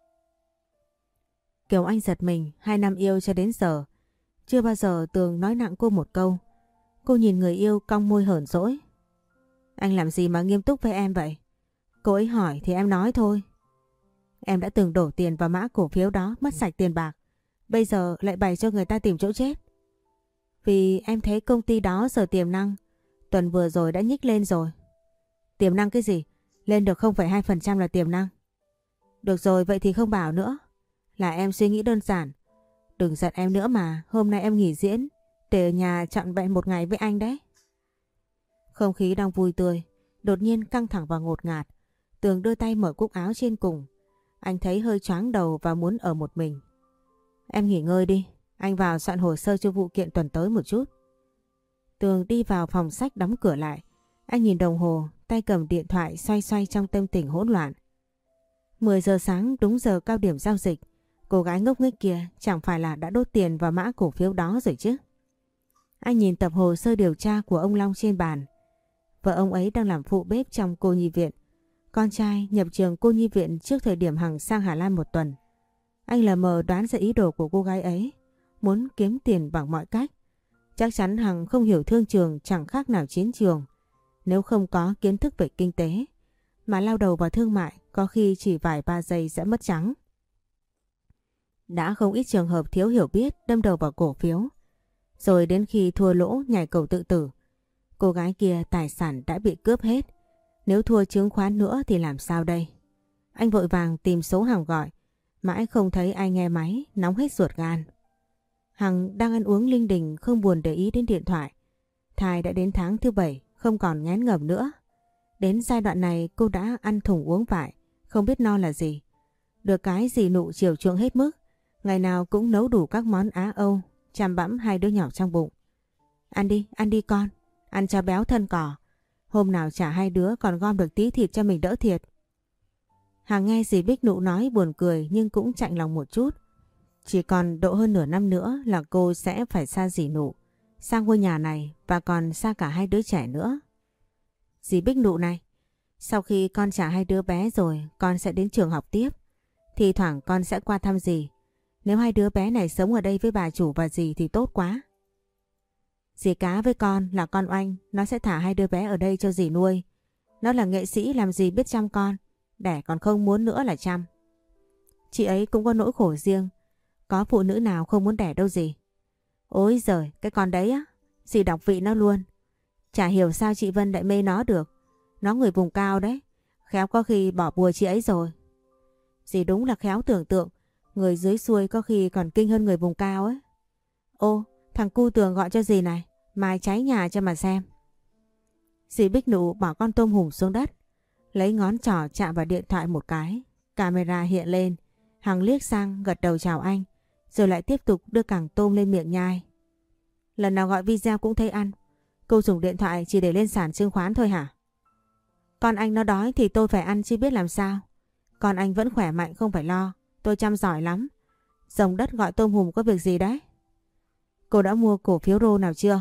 Kiều Anh giật mình, 2 năm yêu cho đến giờ. Chưa bao giờ Tường nói nặng cô một câu. Cô nhìn người yêu cong môi hờn dỗi. Anh làm gì mà nghiêm túc với em vậy? Cô ấy hỏi thì em nói thôi. Em đã từng đổ tiền vào mã cổ phiếu đó, mất sạch tiền bạc. Bây giờ lại bày cho người ta tìm chỗ chết. Vì em thấy công ty đó giờ tiềm năng. Tuần vừa rồi đã nhích lên rồi. Tiềm năng cái gì? Lên được 0,2% là tiềm năng. Được rồi, vậy thì không bảo nữa. Là em suy nghĩ đơn giản. Đừng giận em nữa mà, hôm nay em nghỉ diễn để ở nhà trọn vẹn một ngày với anh đấy. Không khí đang vui tươi, đột nhiên căng thẳng và ngột ngạt. Tường đưa tay mở cúc áo trên cùng. Anh thấy hơi choáng đầu và muốn ở một mình. Em nghỉ ngơi đi, anh vào soạn hồ sơ cho vụ kiện tuần tới một chút. Tường đi vào phòng sách đóng cửa lại. Anh nhìn đồng hồ, tay cầm điện thoại xoay xoay trong tâm tình hỗn loạn. 10 giờ sáng đúng giờ cao điểm giao dịch. Cô gái ngốc nghếch kia chẳng phải là đã đốt tiền vào mã cổ phiếu đó rồi chứ? Anh nhìn tập hồ sơ điều tra của ông Long trên bàn. Vợ ông ấy đang làm phụ bếp trong cô nhi viện. Con trai nhập trường cô nhi viện trước thời điểm Hằng sang Hà Lan một tuần. Anh lờ mờ đoán ra ý đồ của cô gái ấy. Muốn kiếm tiền bằng mọi cách. Chắc chắn Hằng không hiểu thương trường chẳng khác nào chiến trường. Nếu không có kiến thức về kinh tế mà lao đầu vào thương mại có khi chỉ vài ba giây sẽ mất trắng. Đã không ít trường hợp thiếu hiểu biết đâm đầu vào cổ phiếu. Rồi đến khi thua lỗ nhảy cầu tự tử. Cô gái kia tài sản đã bị cướp hết. Nếu thua chứng khoán nữa thì làm sao đây? Anh vội vàng tìm số Hằng gọi. Mãi không thấy ai nghe máy, nóng hết ruột gan. Hằng đang ăn uống linh đình không buồn để ý đến điện thoại. Thai đã đến tháng thứ 7, không còn ngán ngẩm nữa. Đến giai đoạn này cô đã ăn thùng uống vại, không biết no là gì. Được cái dì Nụ chiều chuộng hết mức, ngày nào cũng nấu đủ các món Á Âu, chăm bẵm hai đứa nhỏ trong bụng. Ăn đi con, ăn cho béo thân cỏ. Hôm nào chả hai đứa còn gom được tí thịt cho mình đỡ thiệt. Hằng nghe dì Bích Nụ nói buồn cười nhưng cũng chạnh lòng một chút. Chỉ còn độ hơn nửa năm nữa là cô sẽ phải xa dì Nụ, sang ngôi nhà này và còn xa cả hai đứa trẻ nữa. Dì Bích Nụ này, sau khi con trả hai đứa bé rồi con sẽ đến trường học tiếp. Thì thoảng con sẽ qua thăm dì. Nếu hai đứa bé này sống ở đây với bà chủ và dì thì tốt quá. Dì Cá với con là con Oanh, nó sẽ thả hai đứa bé ở đây cho dì nuôi. Nó là nghệ sĩ làm gì biết chăm con, đẻ còn không muốn nữa là chăm. Chị ấy cũng có nỗi khổ riêng, có phụ nữ nào không muốn đẻ đâu dì. Ôi giời, cái con đấy á, dì đọc vị nó luôn. Chả hiểu sao chị Vân lại mê nó được. Nó người vùng cao đấy, khéo có khi bỏ bùa chị ấy rồi. Dì đúng là khéo tưởng tượng, người dưới xuôi có khi còn kinh hơn người vùng cao ấy. Ô, thằng cu Tường gọi cho dì này, mai cháy nhà cho mà xem. Dì Bích Nụ bỏ con tôm hùm xuống đất, lấy ngón trỏ chạm vào điện thoại một cái. Camera hiện lên, Hằng liếc sang gật đầu chào anh, rồi lại tiếp tục đưa cẳng tôm lên miệng nhai. Lần nào gọi video cũng thấy ăn. Cô dùng điện thoại chỉ để lên sàn chứng khoán thôi hả? Con anh nó đói thì tôi phải ăn chứ biết làm sao. Con anh vẫn khỏe mạnh không phải lo, tôi chăm giỏi lắm. Rồng đất gọi tôm hùm có việc gì đấy? Cô đã mua cổ phiếu RO nào chưa?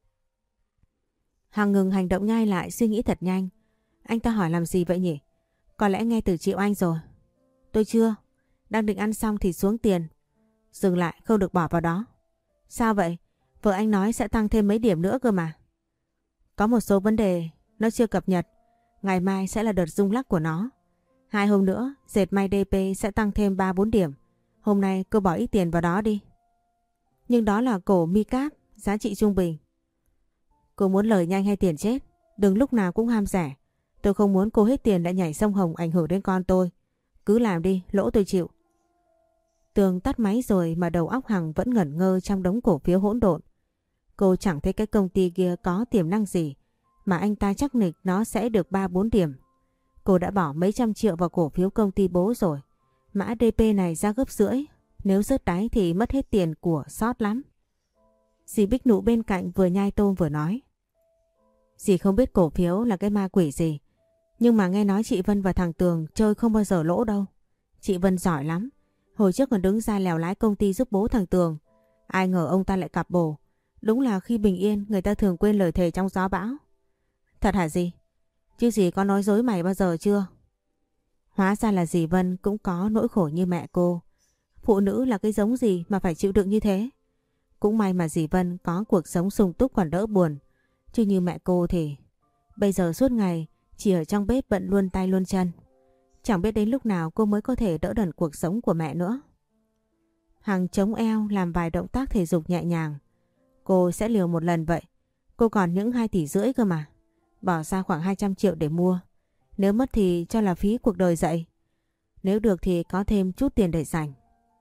Hằng ngừng hành động nhai lại, suy nghĩ thật nhanh. Anh ta hỏi làm gì vậy nhỉ? Có lẽ nghe từ chị Oanh rồi. Tôi chưa, đang định ăn xong thì xuống tiền. Dừng lại, không được bỏ vào đó. Sao vậy? Vợ anh nói sẽ tăng thêm mấy điểm nữa cơ mà. Có một số vấn đề nó chưa cập nhật. Ngày mai sẽ là đợt rung lắc của nó. 2 hôm nữa dệt may DP sẽ tăng thêm 3-4 điểm. Hôm nay cô bỏ ít tiền vào đó đi. Nhưng đó là cổ MiCap, giá trị trung bình. Cô muốn lời nhanh hay tiền chết? Đừng lúc nào cũng ham rẻ. Tôi không muốn cô hết tiền lại nhảy sông Hồng ảnh hưởng đến con tôi. Cứ làm đi, lỗ tôi chịu. Tường tắt máy rồi mà đầu óc Hằng vẫn ngẩn ngơ trong đống cổ phiếu hỗn độn. Cô chẳng thấy cái công ty kia có tiềm năng gì mà anh ta chắc nịch nó sẽ được 3-4 điểm. Cô đã bỏ mấy trăm triệu vào cổ phiếu công ty bố rồi. Mã DP này ra gấp rưỡi. Nếu rớt đáy thì mất hết tiền của sót lắm. Dì Bích Nụ bên cạnh vừa nhai tôm vừa nói. Dì không biết cổ phiếu là cái ma quỷ gì. Nhưng mà nghe nói chị Vân và thằng Tường chơi không bao giờ lỗ đâu. Chị Vân giỏi lắm. Hồi trước còn đứng ra lèo lái công ty giúp bố thằng Tường. Ai ngờ ông ta lại cặp bồ. Đúng là khi bình yên người ta thường quên lời thề trong gió bão. Thật hả dì? Chứ dì có nói dối mày bao giờ chưa? Hóa ra là dì Vân cũng có nỗi khổ như mẹ cô. Phụ nữ là cái giống gì mà phải chịu đựng như thế? Cũng may mà dì Vân có cuộc sống sung túc còn đỡ buồn. Chứ như mẹ cô thì bây giờ suốt ngày chỉ ở trong bếp bận luôn tay luôn chân. Chẳng biết đến lúc nào cô mới có thể đỡ đần cuộc sống của mẹ nữa. Hằng chống eo làm vài động tác thể dục nhẹ nhàng. Cô sẽ liều một lần vậy. Cô còn những 2,5 tỷ cơ mà. Bỏ ra khoảng 200 triệu để mua. Nếu mất thì cho là phí cuộc đời dậy. Nếu được thì có thêm chút tiền để dành.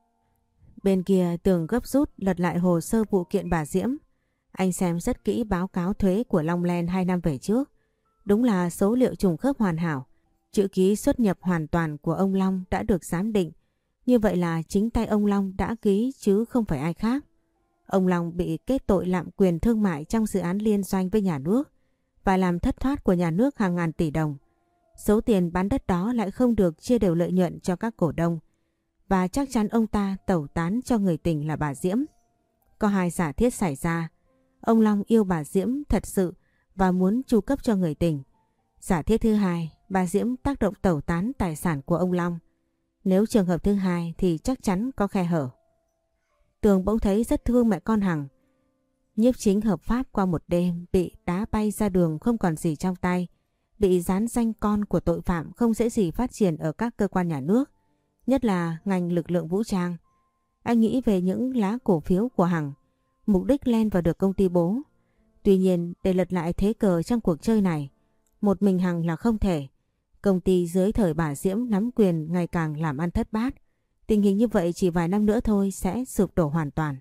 Bên kia Tường gấp rút lật lại hồ sơ vụ kiện bà Diễm. Anh xem rất kỹ báo cáo thuế của Long Land 2 năm về trước. Đúng là số liệu trùng khớp hoàn hảo. Chữ ký xuất nhập hoàn toàn của ông Long đã được giám định. Như vậy là chính tay ông Long đã ký chứ không phải ai khác. Ông Long bị kết tội lạm quyền thương mại trong dự án liên doanh với nhà nước và làm thất thoát của nhà nước hàng ngàn tỷ đồng. Số tiền bán đất đó lại không được chia đều lợi nhuận cho các cổ đông. Và chắc chắn ông ta tẩu tán cho người tình là bà Diễm. Có 2 giả thiết xảy ra. Ông Long yêu bà Diễm thật sự và muốn chu cấp cho người tình. Giả thiết thứ 2, bà Diễm tác động tẩu tán tài sản của ông Long. Nếu trường hợp thứ 2 thì chắc chắn có khe hở. Tường bỗng thấy rất thương mẹ con Hằng. Nhiếp chính hợp pháp qua một đêm bị đá bay ra đường không còn gì trong tay, bị dán danh con của tội phạm không dễ gì phát triển ở các cơ quan nhà nước, nhất là ngành lực lượng vũ trang. Anh nghĩ về những lá cổ phiếu của Hằng, mục đích len vào được công ty bố. Tuy nhiên để lật lại thế cờ trong cuộc chơi này, một mình Hằng là không thể. Công ty dưới thời bà Diễm nắm quyền ngày càng làm ăn thất bát. Tình hình như vậy chỉ vài năm nữa thôi sẽ sụp đổ hoàn toàn.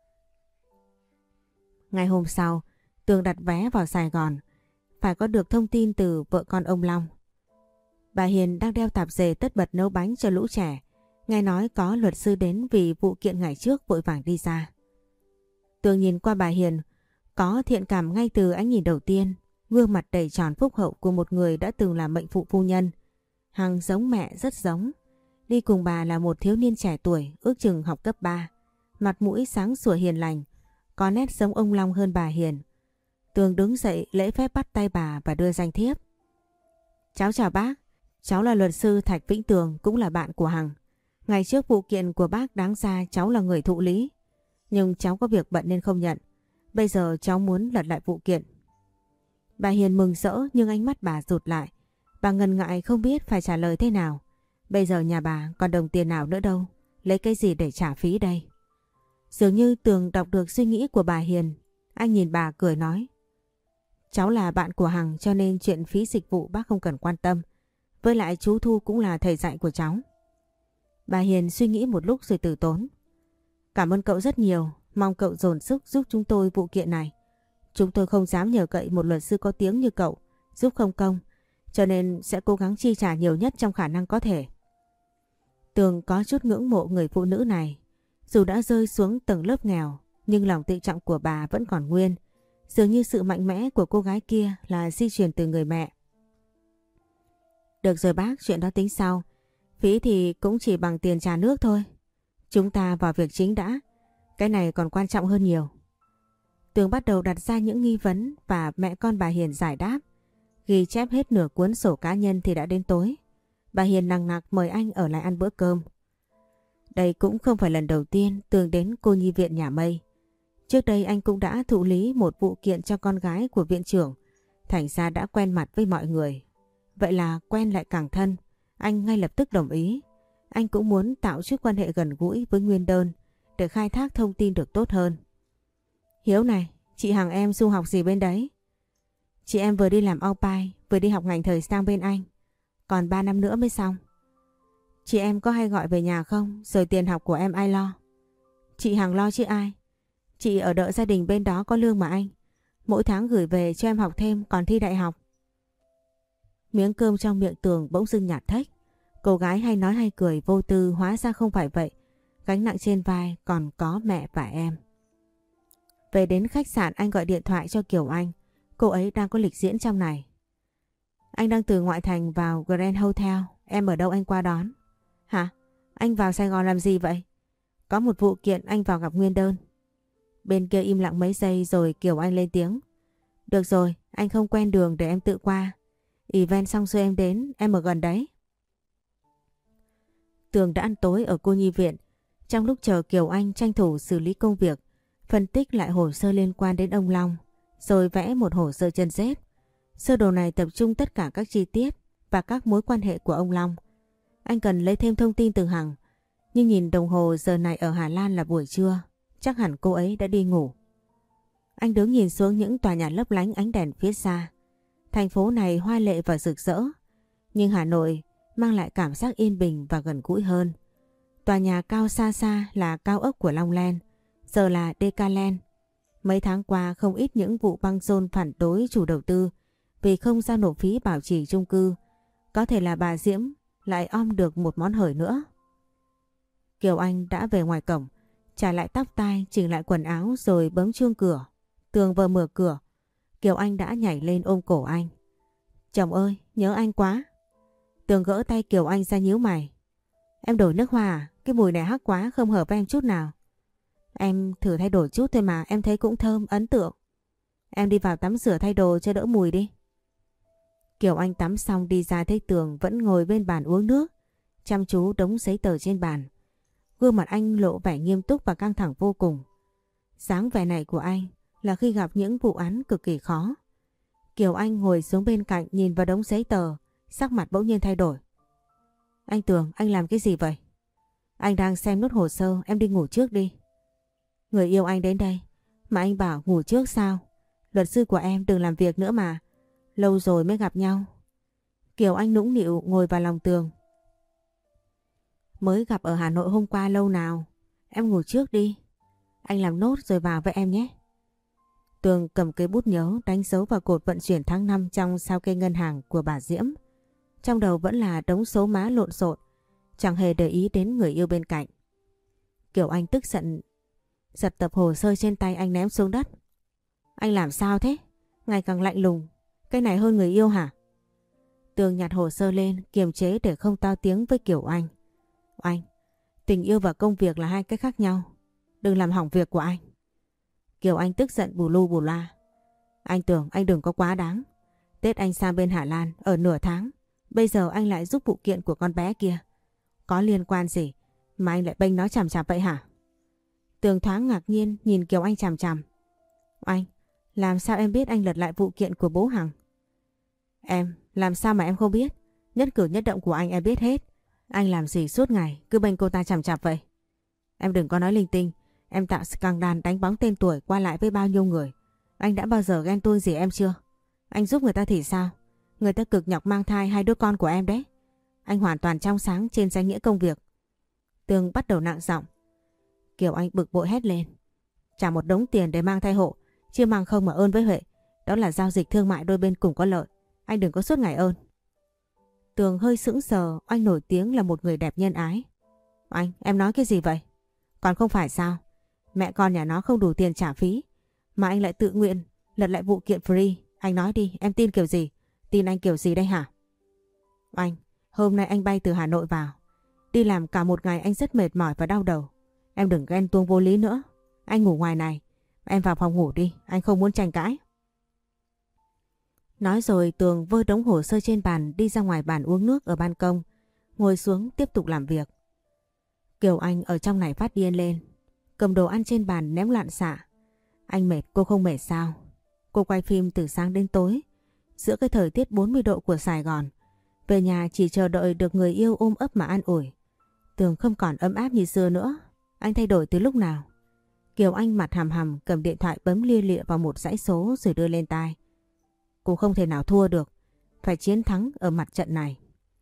Ngày hôm sau, Tường đặt vé vào Sài Gòn. Phải có được thông tin từ vợ con ông Long. Bà Hiền đang đeo tạp dề tất bật nấu bánh cho lũ trẻ. Nghe nói có luật sư đến vì vụ kiện ngày trước vội vàng đi ra. Tường nhìn qua bà Hiền, có thiện cảm ngay từ ánh nhìn đầu tiên. Gương mặt đầy tròn phúc hậu của một người đã từng là mệnh phụ phu nhân. Hằng giống mẹ rất giống. Đi cùng bà là một thiếu niên trẻ tuổi, ước chừng học cấp 3. Mặt mũi sáng sủa hiền lành, có nét giống ông Long hơn bà Hiền. Tường đứng dậy lễ phép bắt tay bà và đưa danh thiếp. Cháu chào bác, cháu là luật sư Thạch Vĩnh Tường, cũng là bạn của Hằng. Ngày trước vụ kiện của bác đáng ra cháu là người thụ lý, nhưng cháu có việc bận nên không nhận. Bây giờ cháu muốn lật lại vụ kiện. Bà Hiền mừng rỡ nhưng ánh mắt bà rụt lại. Bà ngần ngại không biết phải trả lời thế nào. Bây giờ nhà bà còn đồng tiền nào nữa đâu, lấy cái gì để trả phí đây? Dường như Tường đọc được suy nghĩ của bà Hiền. Anh nhìn bà cười nói. Cháu là bạn của Hằng cho nên chuyện phí dịch vụ bác không cần quan tâm. Với lại chú Thu cũng là thầy dạy của cháu. Bà Hiền suy nghĩ một lúc rồi từ tốn. Cảm ơn cậu rất nhiều, mong cậu dồn sức giúp chúng tôi vụ kiện này. Chúng tôi không dám nhờ cậy một luật sư có tiếng như cậu giúp không công, cho nên sẽ cố gắng chi trả nhiều nhất trong khả năng có thể. Tường có chút ngưỡng mộ người phụ nữ này. Dù đã rơi xuống tầng lớp nghèo, nhưng lòng tự trọng của bà vẫn còn nguyên. Dường như sự mạnh mẽ của cô gái kia là di truyền từ người mẹ. Được rồi bác, chuyện đó tính sau. Phí thì cũng chỉ bằng tiền trà nước thôi. Chúng ta vào việc chính đã. Cái này còn quan trọng hơn nhiều. Tường bắt đầu đặt ra những nghi vấn và mẹ con bà Hiền giải đáp. Ghi chép hết nửa cuốn sổ cá nhân thì đã đến tối. Bà Hiền nằng nặc mời anh ở lại ăn bữa cơm. Đây cũng không phải lần đầu tiên Tường đến cô nhi viện nhà Mây. Trước đây anh cũng đã thụ lý một vụ kiện cho con gái của viện trưởng. Thành ra đã quen mặt với mọi người. Vậy là quen lại càng thân. Anh ngay lập tức đồng ý. Anh cũng muốn tạo chút quan hệ gần gũi với Nguyên Đơn để khai thác thông tin được tốt hơn. Hiếu này, chị Hằng em du học gì bên đấy? Chị em vừa đi làm au pair, vừa đi học ngành thời trang bên Anh. Còn 3 năm nữa mới xong. Chị em có hay gọi về nhà không? Rồi tiền học của em ai lo? Chị Hằng lo chứ ai? Chị ở đợi gia đình bên đó có lương mà anh. Mỗi tháng gửi về cho em học thêm còn thi đại học. Miếng cơm trong miệng Tường bỗng dưng nhạt thách. Cô gái hay nói hay cười vô tư hóa ra không phải vậy. Gánh nặng trên vai còn có mẹ và em. Về đến khách sạn anh gọi điện thoại cho Kiều Anh. Cô ấy đang có lịch diễn trong này. Anh đang từ ngoại thành vào Grand Hotel. Em ở đâu anh qua đón? Hả? Anh vào Sài Gòn làm gì vậy? Có một vụ kiện anh vào gặp Nguyên Đơn. Bên kia im lặng mấy giây rồi Kiều Anh lên tiếng. Được rồi, anh không quen đường để em tự qua. Event xong xuôi em đến, em ở gần đấy. Tường đã ăn tối ở cô nhi viện. Trong lúc chờ Kiều Anh tranh thủ xử lý công việc, phân tích lại hồ sơ liên quan đến ông Long, rồi vẽ một hồ sơ chân rết. Sơ đồ này tập trung tất cả các chi tiết và các mối quan hệ của ông Long. Anh cần lấy thêm thông tin từ Hằng, nhưng nhìn đồng hồ giờ này ở Hà Lan là buổi trưa, chắc hẳn cô ấy đã đi ngủ. Anh đứng nhìn xuống những tòa nhà lấp lánh ánh đèn phía xa. Thành phố này hoa lệ và rực rỡ, nhưng Hà Nội mang lại cảm giác yên bình và gần gũi hơn. Tòa nhà cao xa xa là cao ốc của Long Land, giờ là Decaland. Mấy tháng qua không ít những vụ băng rôn phản đối chủ đầu tư vì không giao nộp phí bảo trì chung cư. Có thể là bà Diễm lại om được một món hời nữa. Kiều Anh đã về ngoài cổng, trả lại tóc tai, chỉnh lại quần áo rồi bấm chuông cửa. Tường vừa mở cửa, Kiều Anh đã nhảy lên ôm cổ anh. Chồng ơi, nhớ anh quá. Tường gỡ tay Kiều Anh ra nhíu mày. Em đổi nước hoa à? Cái mùi này hắc quá, không hợp với em chút nào. Em thử thay đổi chút thôi mà, em thấy cũng thơm, ấn tượng. Em đi vào tắm rửa thay đồ cho đỡ mùi đi. Kiều Anh tắm xong đi ra thấy Tường vẫn ngồi bên bàn uống nước, chăm chú đống giấy tờ trên bàn. Gương mặt anh lộ vẻ nghiêm túc và căng thẳng vô cùng. Dáng vẻ này của anh là khi gặp những vụ án cực kỳ khó. Kiều Anh ngồi xuống bên cạnh nhìn vào đống giấy tờ, sắc mặt bỗng nhiên thay đổi. Anh Tường, anh làm cái gì vậy? Anh đang xem nốt hồ sơ, em đi ngủ trước đi. Người yêu anh đến đây, mà anh bảo ngủ trước sao? Luật sư của em đừng làm việc nữa mà, lâu rồi mới gặp nhau. Kiều Anh nũng nịu ngồi vào lòng Tường. Mới gặp ở Hà Nội hôm qua lâu nào, em ngủ trước đi. Anh làm nốt rồi vào với em nhé. Tường cầm cây bút nhớ đánh dấu vào cột vận chuyển tháng 5 trong sao kê ngân hàng của bà Diễm. Trong đầu vẫn là đống số má lộn xộn, chẳng hề để ý đến người yêu bên cạnh. Kiều Anh tức giận giật tập hồ sơ trên tay anh ném xuống đất. Anh làm sao thế? Ngày càng lạnh lùng, cái này hơn người yêu hả? Tường nhặt hồ sơ lên, kiềm chế để không to tiếng với Kiều Anh. Anh, tình yêu và công việc là hai cái khác nhau. Đừng làm hỏng việc của anh. Kiều Anh tức giận bù lu bù loa. Anh Tường, anh đừng có quá đáng. Tết anh sang bên Hà Lan ở nửa tháng. Bây giờ anh lại giúp vụ kiện của con bé kia. Có liên quan gì mà anh lại bênh nó chằm chằm vậy hả? Tường thoáng ngạc nhiên nhìn Kiều Anh chằm chằm. Anh, làm sao em biết anh lật lại vụ kiện của bố Hằng? Em, làm sao mà em không biết? Nhất cử nhất động của anh em biết hết. Anh làm gì suốt ngày cứ bênh cô ta chằm chằm vậy? Em đừng có nói linh tinh. Em tạo scandal đánh bóng tên tuổi qua lại với bao nhiêu người. Anh đã bao giờ ghen tuông gì em chưa? Anh giúp người ta thì sao? Người ta cực nhọc mang thai hai đứa con của em đấy. Anh hoàn toàn trong sáng trên danh nghĩa công việc. Tường bắt đầu nặng giọng. Kiều Anh bực bội hét lên. Trả một đống tiền để mang thai hộ, chưa mang không mà ơn với Huệ. Đó là giao dịch thương mại đôi bên cùng có lợi. Anh đừng có suốt ngày ơn. Tường hơi sững sờ, anh nổi tiếng là một người đẹp nhân ái. Anh, em nói cái gì vậy? Còn không phải sao? Mẹ con nhà nó không đủ tiền trả phí, mà anh lại tự nguyện lật lại vụ kiện free. Anh nói đi, em tin kiểu gì? Tin anh kiểu gì đây hả? Anh, hôm nay anh bay từ Hà Nội vào. Đi làm cả một ngày anh rất mệt mỏi và đau đầu. Em đừng ghen tuông vô lý nữa. Anh ngủ ngoài này. Em vào phòng ngủ đi, anh không muốn tranh cãi. Nói rồi Tường vơ đống hồ sơ trên bàn đi ra ngoài bàn uống nước ở ban công, ngồi xuống tiếp tục làm việc. Kiều Anh ở trong này phát điên lên, cầm đồ ăn trên bàn ném loạn xạ. Anh mệt, cô không mệt sao? Cô quay phim từ sáng đến tối, giữa cái thời tiết 40 độ của Sài Gòn. Về nhà chỉ chờ đợi được người yêu ôm ấp mà an ủi. Tường không còn ấm áp như xưa nữa. Anh thay đổi từ lúc nào? Kiều Anh mặt hầm hầm cầm điện thoại bấm lia lịa vào một dãy số rồi đưa lên tai. Cô không thể nào thua được, phải chiến thắng ở mặt trận này.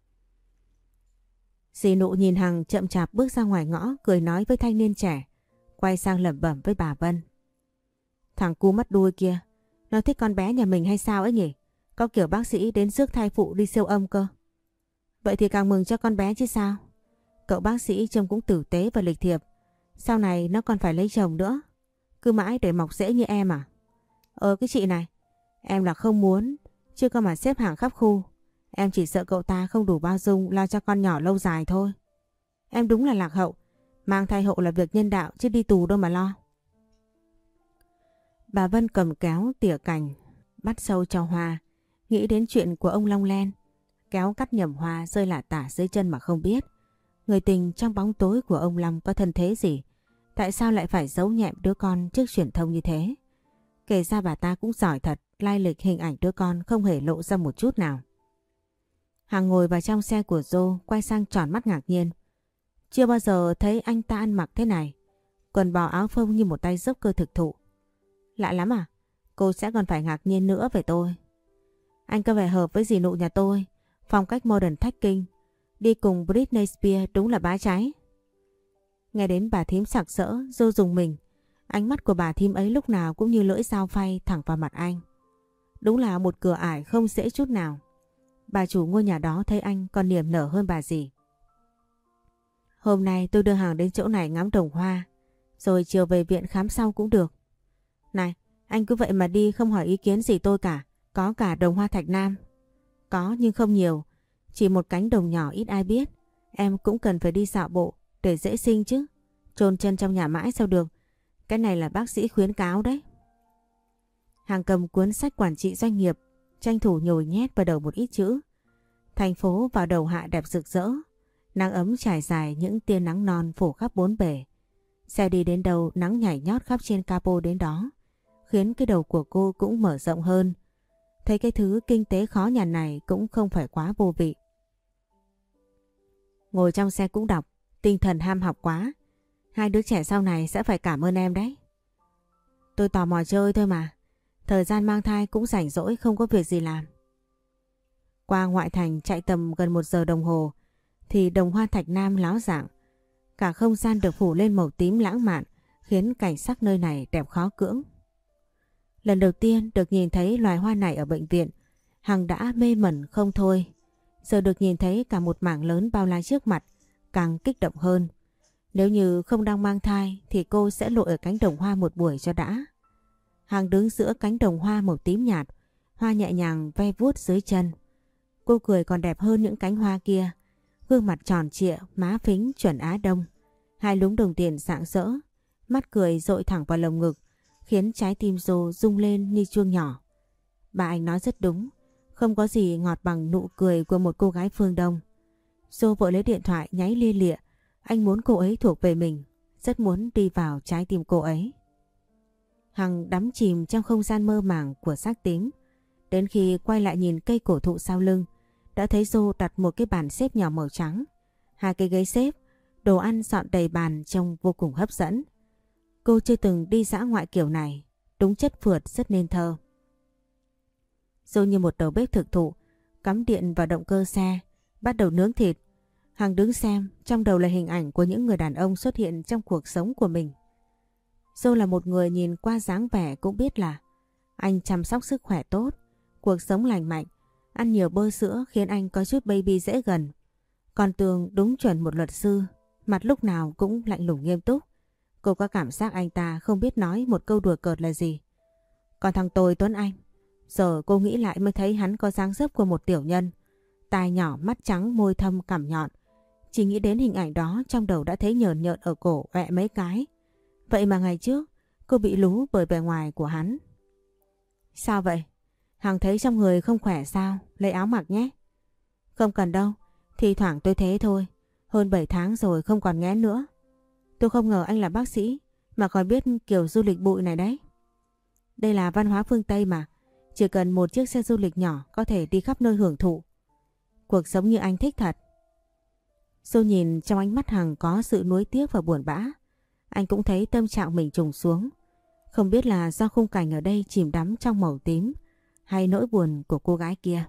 Dì Nụ nhìn Hằng chậm chạp bước ra ngoài ngõ, cười nói với thanh niên trẻ, quay sang lẩm bẩm với bà Vân. Thằng cu mắt đuôi kia, nó thích con bé nhà mình hay sao ấy nhỉ? Có kiểu bác sĩ đến rước thai phụ đi siêu âm cơ. Vậy thì càng mừng cho con bé chứ sao? Cậu bác sĩ trông cũng tử tế và lịch thiệp. Sau này nó còn phải lấy chồng nữa. Cứ mãi để mọc rễ như em à? Cái chị này, em là không muốn, chứ cơ mà xếp hàng khắp khu. Em chỉ sợ cậu ta không đủ bao dung lo cho con nhỏ lâu dài thôi. Em đúng là lạc hậu. Mang thai hộ là việc nhân đạo chứ đi tù đâu mà lo. Bà Vân cầm kéo tỉa cành, bắt sâu cho hoa. Nghĩ đến chuyện của ông Long Len. Kéo cắt nhầm hoa rơi lả tả dưới chân mà không biết. Người tình trong bóng tối của ông Long có thân thế gì? Tại sao lại phải giấu nhẹm đứa con trước truyền thông như thế? Kể ra bà ta cũng giỏi thật, lai lịch hình ảnh đứa con không hề lộ ra một chút nào. Hằng ngồi vào trong xe của Dô, quay sang tròn mắt ngạc nhiên. Chưa bao giờ thấy anh ta ăn mặc thế này. Quần bò áo phông như một tay dốc cơ thực thụ. Lạ lắm à? Cô sẽ còn phải ngạc nhiên nữa về tôi. Anh có vẻ hợp với dì Nụ nhà tôi. Phong cách modern thách kinh. Đi cùng Britney Spears đúng là bá cháy. Nghe đến bà thím sặc sỡ, Dô rùng mình. Ánh mắt của bà thím ấy lúc nào cũng như lưỡi dao phay thẳng vào mặt anh. Đúng là một cửa ải không dễ chút nào. Bà chủ ngôi nhà đó thấy anh còn niềm nở hơn bà dì. Hôm nay tôi đưa Hằng đến chỗ này ngắm đồng hoa, rồi chiều về viện khám sau cũng được. Này, anh cứ vậy mà đi không hỏi ý kiến gì tôi cả. Có cả đồng hoa Thạch Nam. Có nhưng không nhiều. Chỉ một cánh đồng nhỏ ít ai biết. Em cũng cần phải đi dạo bộ để dễ sinh chứ. Chôn chân trong nhà mãi sao được. Cái này là bác sĩ khuyến cáo đấy. Hằng cầm cuốn sách quản trị doanh nghiệp, tranh thủ nhồi nhét vào đầu một ít chữ. Thành phố vào đầu hạ đẹp rực rỡ. Nắng ấm trải dài những tia nắng non phủ khắp bốn bể. Xe đi đến đâu nắng nhảy nhót khắp trên capo đến đó. khiến cái đầu của cô cũng mở rộng hơn. Thấy cái thứ kinh tế khó nhằn này cũng không phải quá vô vị. Ngồi trong xe cũng đọc, tinh thần ham học quá. Hai đứa trẻ sau này sẽ phải cảm ơn em đấy. Tôi tò mò chơi thôi mà. Thời gian mang thai cũng rảnh rỗi không có việc gì làm. Qua ngoại thành chạy tầm gần 1 giờ đồng hồ thì đồng hoa Thạch Nam láo dạng. Cả không gian được phủ lên màu tím lãng mạn khiến cảnh sắc nơi này đẹp khó cưỡng. Lần đầu tiên được nhìn thấy loài hoa này ở bệnh viện, Hằng đã mê mẩn không thôi. Giờ được nhìn thấy cả một mảng lớn bao la trước mặt, càng kích động hơn. Nếu như không đang mang thai thì cô sẽ lội ở cánh đồng hoa một buổi cho đã. Hằng đứng giữa cánh đồng hoa màu tím nhạt, hoa nhẹ nhàng ve vuốt dưới chân. Cô cười còn đẹp hơn những cánh hoa kia. Gương mặt tròn trịa, má phính chuẩn Á Đông. Hai lúm đồng tiền rạng rỡ, mắt cười dội thẳng vào lồng ngực, khiến trái tim Dô rung lên như chuông nhỏ. Bà anh nói rất đúng, không có gì ngọt bằng nụ cười của một cô gái phương Đông. Dô vội lấy điện thoại nháy lia lịa, anh muốn cô ấy thuộc về mình, rất muốn đi vào trái tim cô ấy. Hằng đắm chìm trong không gian mơ màng của sắc tím, đến khi quay lại nhìn cây cổ thụ sau lưng, đã thấy Dô đặt một cái bàn xếp nhỏ màu trắng, 2 cái ghế xếp, đồ ăn dọn đầy bàn trông vô cùng hấp dẫn. Cô chưa từng đi dã ngoại kiểu này, đúng chất phượt rất nên thơ. Dô như một đầu bếp thực thụ, cắm điện vào động cơ xe, bắt đầu nướng thịt. Hằng đứng xem, trong đầu là hình ảnh của những người đàn ông xuất hiện trong cuộc sống của mình. Dô là một người nhìn qua dáng vẻ cũng biết là anh chăm sóc sức khỏe tốt, cuộc sống lành mạnh, ăn nhiều bơ sữa khiến anh có chút baby dễ gần. Còn Tường đúng chuẩn một luật sư, mặt lúc nào cũng lạnh lùng nghiêm túc. Cô có cảm giác anh ta không biết nói một câu đùa cợt là gì. Còn thằng Tôi Tuấn Anh, giờ cô nghĩ lại mới thấy hắn có dáng dấp của một tiểu nhân. Tai nhỏ, mắt trắng, môi thâm, cằm nhọn. Chỉ nghĩ đến hình ảnh đó trong đầu đã thấy nhờn nhợn ở cổ ọe mấy cái. Vậy mà ngày trước cô bị lú bởi bề ngoài của hắn. Sao vậy? Hằng thấy trong người không khỏe sao? Lấy áo mặc nhé. Không cần đâu, thì thoảng tôi thế thôi. Hơn 7 tháng rồi không còn nghén nữa. Tôi không ngờ anh là bác sĩ mà còn biết kiểu du lịch bụi này đấy. Đây là văn hóa phương Tây mà. Chỉ cần một chiếc xe du lịch nhỏ có thể đi khắp nơi hưởng thụ. Cuộc sống như anh thích thật. Dô nhìn trong ánh mắt Hằng có sự nuối tiếc và buồn bã. Anh cũng thấy tâm trạng mình trùng xuống. Không biết là do khung cảnh ở đây chìm đắm trong màu tím hay nỗi buồn của cô gái kia.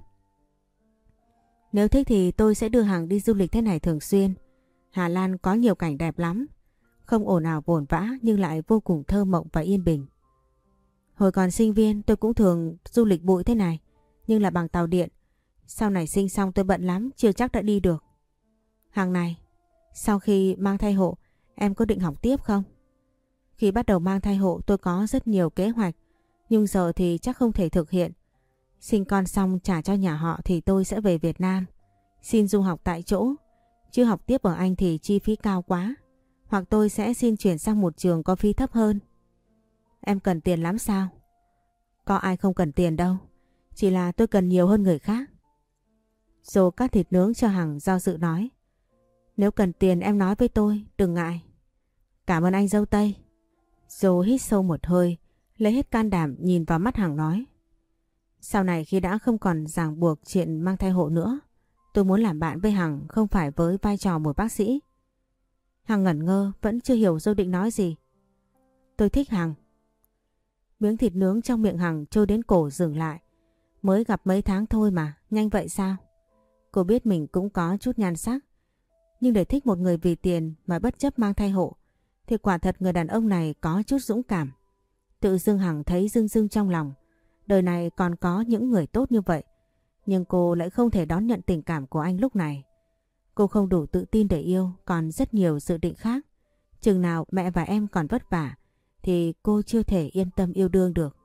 Nếu thích thì tôi sẽ đưa Hằng đi du lịch thế này thường xuyên. Hà Lan có nhiều cảnh đẹp lắm. Không ồn ào vồn vã nhưng lại vô cùng thơ mộng và yên bình. Hồi còn sinh viên tôi cũng thường du lịch bụi thế này, nhưng là bằng tàu điện. Sau này sinh xong tôi bận lắm, chưa chắc đã đi được. Hằng này, sau khi mang thai hộ, em có định học tiếp không? Khi bắt đầu mang thai hộ tôi có rất nhiều kế hoạch, nhưng giờ thì chắc không thể thực hiện. Sinh con xong trả cho nhà họ thì tôi sẽ về Việt Nam, xin du học tại chỗ. Chứ học tiếp ở Anh thì chi phí cao quá. Hoặc tôi sẽ xin chuyển sang một trường có phí thấp hơn. Em cần tiền lắm sao? Có ai không cần tiền đâu. Chỉ là tôi cần nhiều hơn người khác. Dô cắt thịt nướng cho Hằng do dự nói. Nếu cần tiền em nói với tôi, đừng ngại. Cảm ơn anh dâu Tây. Dô hít sâu một hơi, lấy hết can đảm nhìn vào mắt Hằng nói. Sau này khi đã không còn ràng buộc chuyện mang thai hộ nữa, tôi muốn làm bạn với Hằng, không phải với vai trò một bác sĩ. Hằng ngẩn ngơ, vẫn chưa hiểu Dô định nói gì. Tôi thích Hằng. Miếng thịt nướng trong miệng Hằng trôi đến cổ dừng lại. Mới gặp mấy tháng thôi mà, nhanh vậy sao? Cô biết mình cũng có chút nhan sắc. Nhưng để thích một người vì tiền mà bất chấp mang thai hộ, thì quả thật người đàn ông này có chút dũng cảm. Tự dưng Hằng thấy rưng rưng trong lòng. Đời này còn có những người tốt như vậy. Nhưng cô lại không thể đón nhận tình cảm của anh lúc này. Cô không đủ tự tin để yêu, còn rất nhiều dự định khác. Chừng nào mẹ và em còn vất vả thì cô chưa thể yên tâm yêu đương được.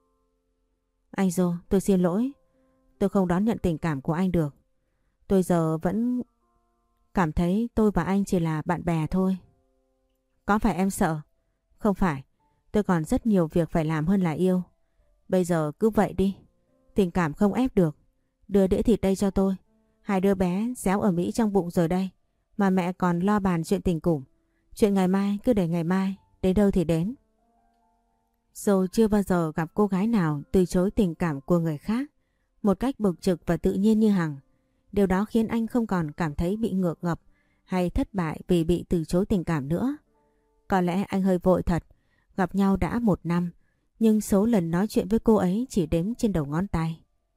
Anh Dô, tôi xin lỗi. Tôi không đón nhận tình cảm của anh được. Tôi giờ vẫn cảm thấy tôi và anh chỉ là bạn bè thôi. Có phải em sợ? Không phải. Tôi còn rất nhiều việc phải làm hơn là yêu. Bây giờ cứ vậy đi. Tình cảm không ép được. Đưa đĩa thịt đây cho tôi. 2 đứa bé réo ở Mỹ trong bụng rồi đây. Mà mẹ còn lo bàn chuyện tình củng. Chuyện ngày mai cứ để ngày mai. Đến đâu thì đến. Dâu chưa bao giờ gặp cô gái nào từ chối tình cảm của người khác một cách bộc trực và tự nhiên như Hằng. Điều đó khiến anh không còn cảm thấy bị ngượng ngập hay thất bại vì bị từ chối tình cảm nữa. Có lẽ anh hơi vội thật, gặp nhau đã 1 năm, nhưng số lần nói chuyện với cô ấy chỉ đếm trên đầu ngón tay.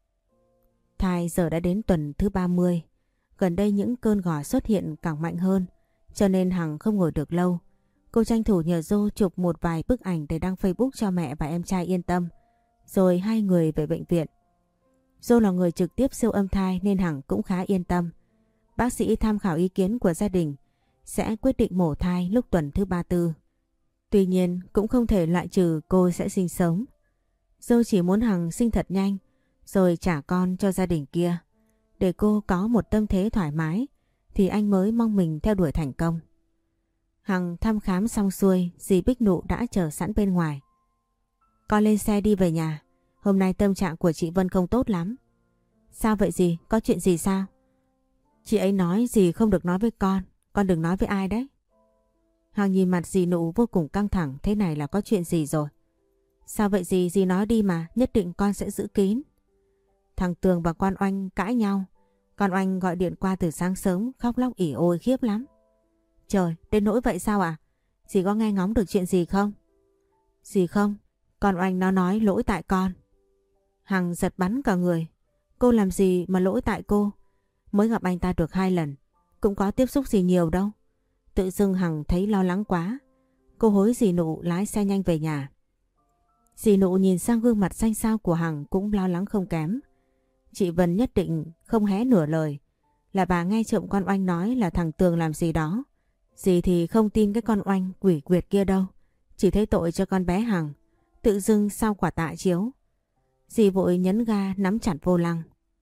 Thai giờ đã đến tuần thứ 30, gần đây những cơn gò xuất hiện càng mạnh hơn, cho nên Hằng không ngồi được lâu. Cô tranh thủ nhờ Dô chụp một vài bức ảnh để đăng Facebook cho mẹ và em trai yên tâm, rồi hai người về bệnh viện. Dô là người trực tiếp siêu âm thai nên Hằng cũng khá yên tâm. Bác sĩ tham khảo ý kiến của gia đình sẽ quyết định mổ thai lúc tuần thứ 34. Tuy nhiên cũng không thể loại trừ cô sẽ sinh sớm. Dô chỉ muốn Hằng sinh thật nhanh rồi trả con cho gia đình kia. Để cô có một tâm thế thoải mái thì anh mới mong mình theo đuổi thành công. Hằng thăm khám xong xuôi, dì Bích Nụ đã chờ sẵn bên ngoài. Con lên xe đi về nhà. Hôm nay tâm trạng của chị Vân không tốt lắm. Sao vậy dì? Có chuyện gì sao? Chị ấy nói dì không được nói với con đừng nói với ai đấy. Hằng nhìn mặt dì Nụ vô cùng căng thẳng, thế này là có chuyện gì rồi? Sao vậy dì? Dì nói đi mà, nhất định con sẽ giữ kín. Thằng Tường và con Oanh cãi nhau. Con Oanh gọi điện qua từ sáng sớm khóc lóc ỉ ôi khiếp lắm. Trời, đến nỗi vậy sao ạ? Dì có nghe ngóng được chuyện gì không? Dì không, con Oanh nó nói lỗi tại con. Hằng giật bắn cả người. Cô làm gì mà lỗi tại cô? Mới gặp anh ta được 2 lần, cũng có tiếp xúc gì nhiều đâu. Tự dưng Hằng thấy lo lắng quá. Cô hối dì Nụ lái xe nhanh về nhà. Dì Nụ nhìn sang gương mặt xanh xao của Hằng cũng lo lắng không kém. Chị Vân nhất định không hé nửa lời. Là bà nghe trộm con Oanh nói là thằng Tường làm gì đó. Dì thì không tin cái con Oanh quỷ quyệt kia đâu. Chỉ thấy tội cho con bé Hằng. Tự dưng sau quả tạ chiếu. Dì vội nhấn ga nắm chặt vô lăng.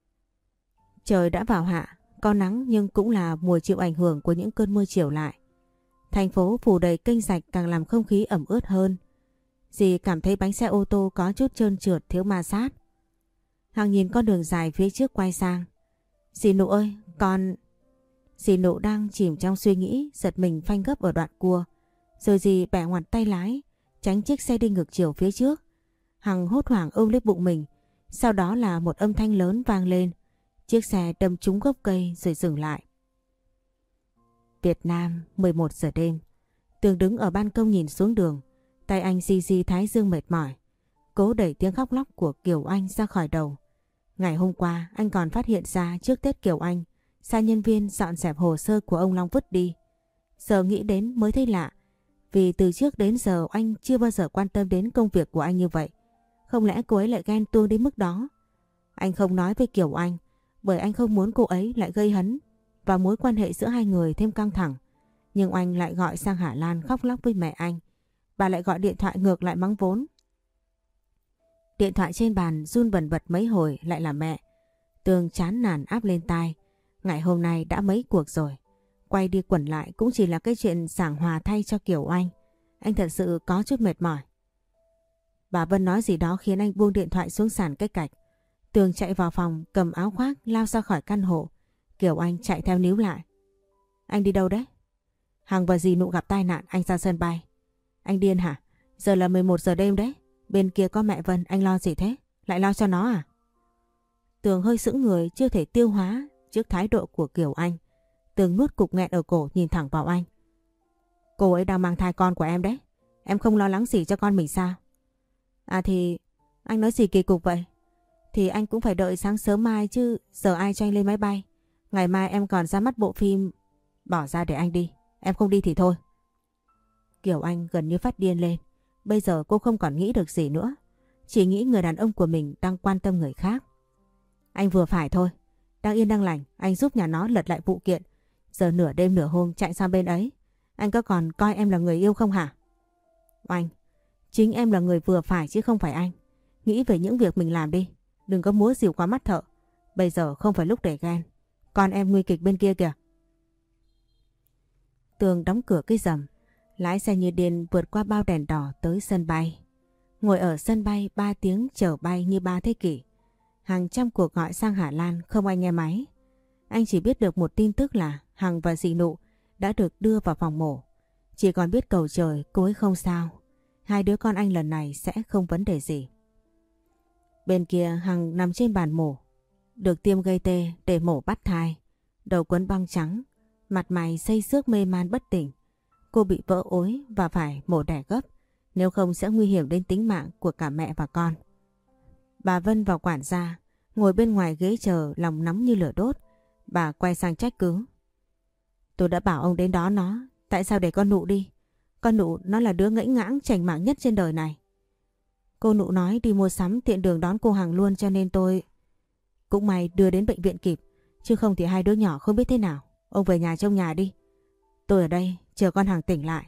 Trời đã vào hạ, có nắng nhưng cũng là mùa chịu ảnh hưởng của những cơn mưa chiều lại. Thành phố phủ đầy kênh rạch càng làm không khí ẩm ướt hơn. Dì cảm thấy bánh xe ô tô có chút trơn trượt thiếu ma sát. Hằng nhìn con đường dài phía trước quay sang. Dì Nụ ơi, con... Dì Nụ đang chìm trong suy nghĩ, giật mình phanh gấp ở đoạn cua. Rồi dì bẻ ngoặt tay lái, tránh chiếc xe đi ngược chiều phía trước. Hằng hốt hoảng ôm lấy bụng mình. Sau đó là một âm thanh lớn vang lên. Chiếc xe đâm trúng gốc cây rồi dừng lại. Việt Nam, 11 giờ đêm. Tường đứng ở ban công nhìn xuống đường. Tay anh di di thái dương mệt mỏi. Cố đẩy tiếng khóc lóc của Kiều Anh ra khỏi đầu. Ngày hôm qua anh còn phát hiện ra trước Tết Kiều Anh sai nhân viên dọn dẹp hồ sơ của ông Long vứt đi. Giờ nghĩ đến mới thấy lạ. Vì từ trước đến giờ anh chưa bao giờ quan tâm đến công việc của anh như vậy. Không lẽ cô ấy lại ghen tuông đến mức đó? Anh không nói với Kiều Anh bởi anh không muốn cô ấy lại gây hấn và mối quan hệ giữa hai người thêm căng thẳng. Nhưng anh lại gọi sang Hà Lan khóc lóc với mẹ anh. Bà lại gọi điện thoại ngược lại mắng vốn. Điện thoại trên bàn run bần bật mấy hồi lại là mẹ. Tường chán nản áp lên tai. Ngày hôm nay đã mấy cuộc rồi. Quay đi quẩn lại cũng chỉ là cái chuyện giảng hòa thay cho Kiều Anh. Anh thật sự có chút mệt mỏi. Bà Vân nói gì đó khiến anh buông điện thoại xuống sàn cái cạch. Tường chạy vào phòng cầm áo khoác lao ra khỏi căn hộ. Kiều Anh chạy theo níu lại. Anh đi đâu đấy? Hằng và dì Nụ gặp tai nạn, anh ra sân bay. Anh điên hả? Giờ là 11 giờ đêm đấy. Bên kia có mẹ Vân, anh lo gì thế? Lại lo cho nó à? Tường hơi sững người chưa thể tiêu hóa trước thái độ của Kiều Anh. Tường nuốt cục nghẹn ở cổ nhìn thẳng vào anh. Cô ấy đang mang thai con của em đấy. Em không lo lắng gì cho con mình sao? À thì anh nói gì kỳ cục vậy? Thì anh cũng phải đợi sáng sớm mai chứ giờ ai cho anh lên máy bay. Ngày mai em còn ra mắt bộ phim. Bỏ ra để anh đi. Em không đi thì thôi. Kiều Anh gần như phát điên lên. Bây giờ cô không còn nghĩ được gì nữa. Chỉ nghĩ người đàn ông của mình đang quan tâm người khác. Anh vừa phải thôi. Đang yên đang lành, anh giúp nhà nó lật lại vụ kiện. Giờ nửa đêm nửa hôm chạy sang bên ấy. Anh có còn coi em là người yêu không hả? Anh, chính em là người vừa phải chứ không phải anh. Nghĩ về những việc mình làm đi. Đừng có múa rìu qua mắt thợ. Bây giờ không phải lúc để ghen. Con em nguy kịch bên kia kìa. Tường đóng cửa cái rầm. Lái xe như điên vượt qua bao đèn đỏ tới sân bay. Ngồi ở sân bay 3 tiếng chở bay như 3 thế kỷ. Hàng trăm cuộc gọi sang Hà Lan không ai nghe máy. Anh chỉ biết được một tin tức là Hằng và dì Nụ đã được đưa vào phòng mổ. Chỉ còn biết cầu trời cô ấy không sao. hai đứa con anh lần này sẽ không vấn đề gì. Bên kia Hằng nằm trên bàn mổ, được tiêm gây tê để mổ bắt thai, đầu quấn băng trắng, mặt mày xây xước mê man bất tỉnh. Cô bị vỡ ối và phải mổ đẻ gấp, nếu không sẽ nguy hiểm đến tính mạng của cả mẹ và con. Bà Vân và quản gia ngồi bên ngoài ghế chờ, lòng nóng như lửa đốt. Bà quay sang trách cứ. Tôi đã bảo ông đến đó nó, tại sao để con Nụ đi? Con Nụ nó là đứa ngẫy ngãng chảnh mảng nhất trên đời này. Cô Nụ nói đi mua sắm tiện đường đón cô Hằng luôn, cho nên tôi cũng may đưa đến bệnh viện kịp, chứ không thì hai đứa nhỏ không biết thế nào. Ông về nhà trông nhà đi, tôi ở đây chờ con Hằng tỉnh lại.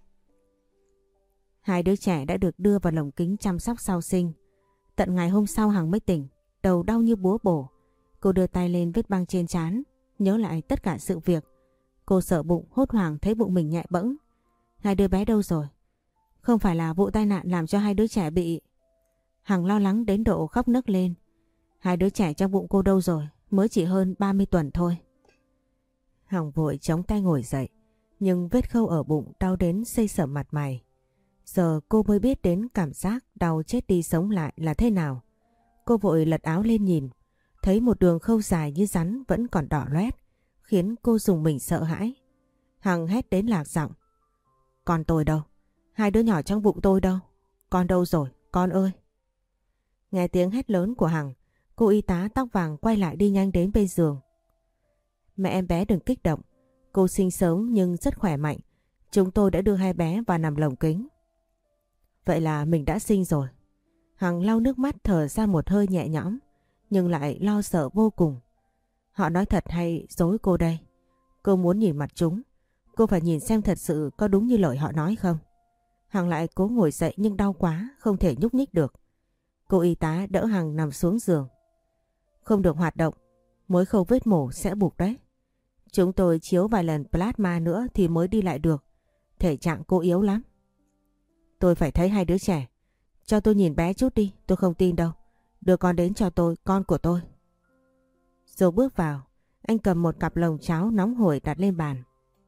Hai đứa trẻ đã được đưa vào lồng kính chăm sóc sau sinh. Tận ngày hôm sau Hằng mới tỉnh, đầu đau như búa bổ. Cô đưa tay lên vết băng trên trán, nhớ lại tất cả sự việc. Cô sợ bụng, hốt hoảng thấy bụng mình nhẹ bẫng. Hai đứa bé đâu rồi? Không phải là vụ tai nạn làm cho hai đứa trẻ bị... Hằng lo lắng đến độ khóc nấc lên. Hai đứa trẻ trong bụng cô đâu rồi? Mới chỉ hơn 30 tuần thôi. Hằng vội chống tay ngồi dậy, nhưng vết khâu ở bụng đau đến xây sẩm mặt mày. Giờ cô mới biết đến cảm giác đau chết đi sống lại là thế nào. Cô vội lật áo lên nhìn, thấy một đường khâu dài như rắn vẫn còn đỏ loét, khiến cô rùng mình sợ hãi. Hằng hét đến lạc giọng. Con tôi đâu? Hai đứa nhỏ trong bụng tôi đâu? Con đâu rồi? Con ơi! Nghe tiếng hét lớn của Hằng, cô y tá tóc vàng quay lại đi nhanh đến bên giường. Mẹ em bé đừng kích động. Cô sinh sớm nhưng rất khỏe mạnh. Chúng tôi đã đưa hai bé vào nằm lồng kính. Vậy là mình đã sinh rồi. Hằng lau nước mắt thở ra một hơi nhẹ nhõm, nhưng lại lo sợ vô cùng. Họ nói thật hay dối cô đây? Cô muốn nhìn mặt chúng. Cô phải nhìn xem thật sự có đúng như lời họ nói không. Hằng lại cố ngồi dậy nhưng đau quá, không thể nhúc nhích được. Cô y tá đỡ Hằng nằm xuống giường. Không được hoạt động, mới khâu vết mổ sẽ bục đấy. Chúng tôi chiếu vài lần plasma nữa thì mới đi lại được. Thể trạng cô yếu lắm. Tôi phải thấy hai đứa trẻ. Cho tôi nhìn bé chút đi, tôi không tin đâu. Đưa con đến cho tôi, con của tôi. Rồi bước vào, anh cầm một cặp lồng cháo nóng hổi đặt lên bàn.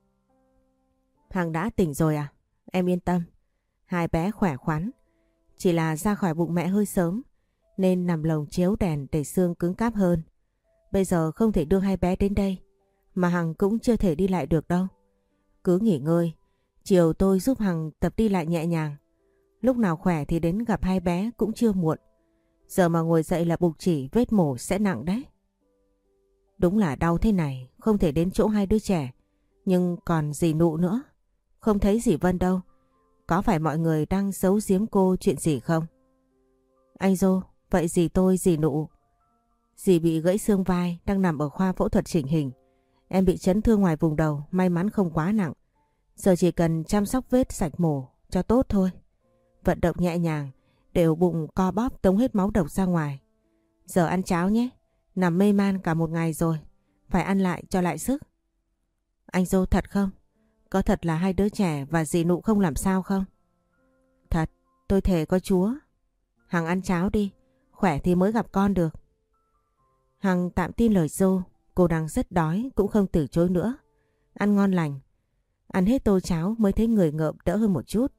Hằng đã tỉnh rồi à? Em yên tâm. Hai bé khỏe khoắn. Chỉ là ra khỏi bụng mẹ hơi sớm, nên nằm lồng chiếu đèn để xương cứng cáp hơn. Bây giờ không thể đưa hai bé đến đây, mà Hằng cũng chưa thể đi lại được đâu. Cứ nghỉ ngơi, chiều tôi giúp Hằng tập đi lại nhẹ nhàng. Lúc nào khỏe thì đến gặp hai bé cũng chưa muộn. Giờ mà ngồi dậy là bục chỉ vết mổ sẽ nặng đấy. Đúng là đau thế này, không thể đến chỗ hai đứa trẻ. Nhưng còn dì Nụ nữa. Không thấy dì Vân đâu. Có phải mọi người đang giấu giếm cô chuyện gì không? Anh Dô, vậy dì tôi, dì Nụ. Dì bị gãy xương vai, đang nằm ở khoa phẫu thuật chỉnh hình. Em bị chấn thương ngoài vùng đầu, may mắn không quá nặng. Giờ chỉ cần chăm sóc vết sạch mổ cho tốt thôi. Vận động nhẹ nhàng, để ổ bụng co bóp tống hết máu độc ra ngoài. Giờ ăn cháo nhé, nằm mê man cả một ngày rồi, phải ăn lại cho lại sức. Anh Dô thật không? Có thật là hai đứa trẻ và dì Nụ không làm sao không? Thật, tôi thề có Chúa. Hằng ăn cháo đi, khỏe thì mới gặp con được. Hằng tạm tin lời Dô, cô đang rất đói cũng không từ chối nữa. Ăn ngon lành. Ăn hết tô cháo mới thấy người ngợm đỡ hơn một chút.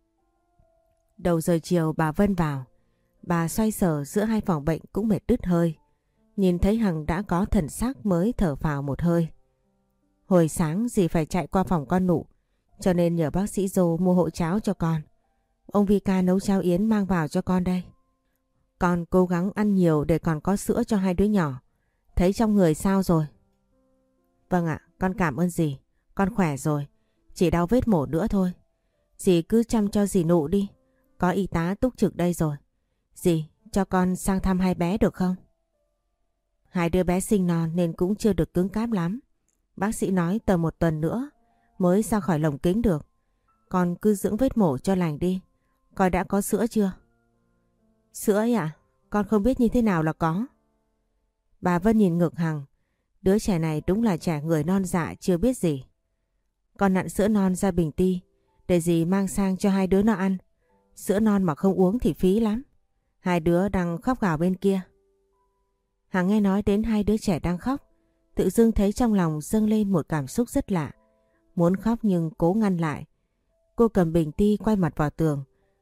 Đầu giờ chiều bà Vân vào. Bà xoay sở giữa hai phòng bệnh cũng mệt đứt hơi. Nhìn thấy Hằng đã có thần sắc mới thở phào một hơi. Hồi sáng dì phải chạy qua phòng con Nụ, cho nên nhờ bác sĩ Dô mua hộ cháo cho con. Ông Vika nấu cháo yến mang vào cho con đây. Con cố gắng ăn nhiều để còn có sữa cho hai đứa nhỏ. Thấy trong người sao rồi? Vâng ạ, con cảm ơn dì. Con khỏe rồi, chỉ đau vết mổ nữa thôi. Dì cứ chăm cho dì Nụ đi. Có y tá túc trực đây rồi. Dì, cho con sang thăm hai bé được không? Hai đứa bé sinh non nên cũng chưa được cứng cáp lắm. Bác sĩ nói tầm một tuần nữa mới ra khỏi lồng kính được. Con cứ dưỡng vết mổ cho lành đi. Coi đã có sữa chưa? Sữa ấy à? Con không biết như thế nào là có. Bà Vân nhìn ngực Hằng. Đứa trẻ này đúng là trẻ người non dạ chưa biết gì. Con nặn sữa non ra bình ti để dì mang sang cho hai đứa nó ăn. Sữa non mà không uống thì phí lắm. Hai đứa đang khóc gào bên kia. Hằng nghe nói đến hai đứa trẻ đang khóc, tự dưng thấy trong lòng dâng lên một cảm xúc rất lạ. Muốn khóc nhưng cố ngăn lại. Cô cầm bình ti quay mặt vào tường,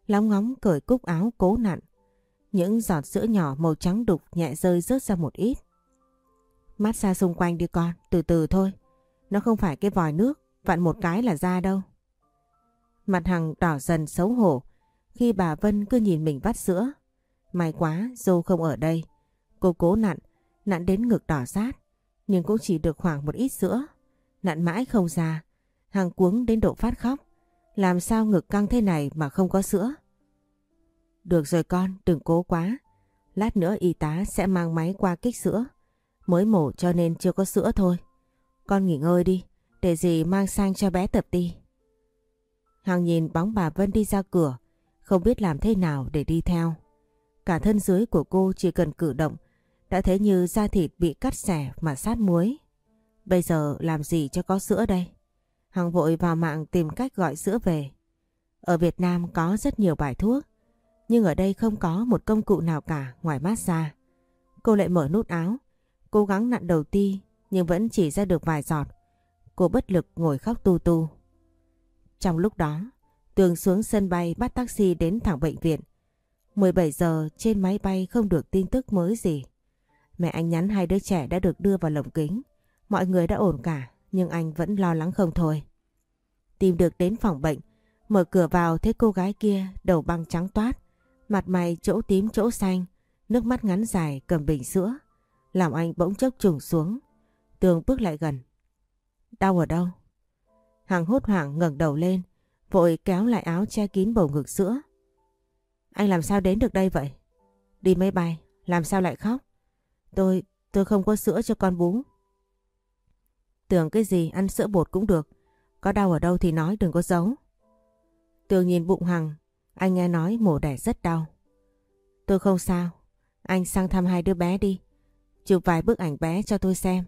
Lóng ngóng cởi cúc áo cố nặn. Những giọt sữa nhỏ màu trắng đục nhẹ rơi rớt ra một ít. Mát xa xung quanh đi con, từ từ thôi. Nó không phải cái vòi nước, vặn một cái là ra đâu. Mặt Hằng đỏ dần xấu hổ khi bà Vân cứ nhìn mình vắt sữa. May quá Dô không ở đây. Cô cố nặn đến ngực đỏ rát, nhưng cũng chỉ được khoảng một ít sữa. Nặn mãi không ra, Hằng cuống đến độ phát khóc. Làm sao ngực căng thế này mà không có sữa? Được rồi con, đừng cố quá. Lát nữa y tá sẽ mang máy qua kích sữa. Mới mổ cho nên chưa có sữa thôi. Con nghỉ ngơi đi, để dì mang sang cho bé tập đi. Hằng nhìn bóng bà Vân đi ra cửa, không biết làm thế nào để đi theo. Cả thân dưới của cô chỉ cần cử động đã thấy như da thịt bị cắt xẻ mà sát muối. Bây giờ làm gì cho có sữa đây? Hằng vội vào mạng tìm cách gọi sữa về. Ở Việt Nam có rất nhiều bài thuốc, nhưng ở đây không có một công cụ nào cả ngoài massage. Cô lại mở nút áo, cố gắng nặn đầu ti nhưng vẫn chỉ ra được vài giọt. Cô bất lực ngồi khóc tu tu. Trong lúc đó, Tường xuống sân bay bắt taxi đến thẳng bệnh viện. 17 giờ trên máy bay không được tin tức mới gì. Mẹ anh nhắn hai đứa trẻ đã được đưa vào lồng kính. Mọi người đã ổn cả, nhưng anh vẫn lo lắng không thôi. Tìm được đến phòng bệnh, mở cửa vào thấy cô gái kia đầu băng trắng toát, mặt mày chỗ tím chỗ xanh, nước mắt ngắn dài cầm bình sữa. Lòng anh bỗng chốc trùng xuống. Tường bước lại gần. Đau ở đâu? Hằng hốt hoảng ngẩng đầu lên, vội kéo lại áo che kín bầu ngực sữa. Anh làm sao đến được đây vậy? Đi máy bay, làm sao lại khóc? Tôi không có sữa cho con bú. Tưởng cái gì ăn sữa bột cũng được. Có đau ở đâu thì nói, đừng có giấu. Tường nhìn bụng Hằng, anh nghe nói mổ đẻ rất đau. Tôi không sao, anh sang thăm hai đứa bé đi. Chụp vài bức ảnh bé cho tôi xem.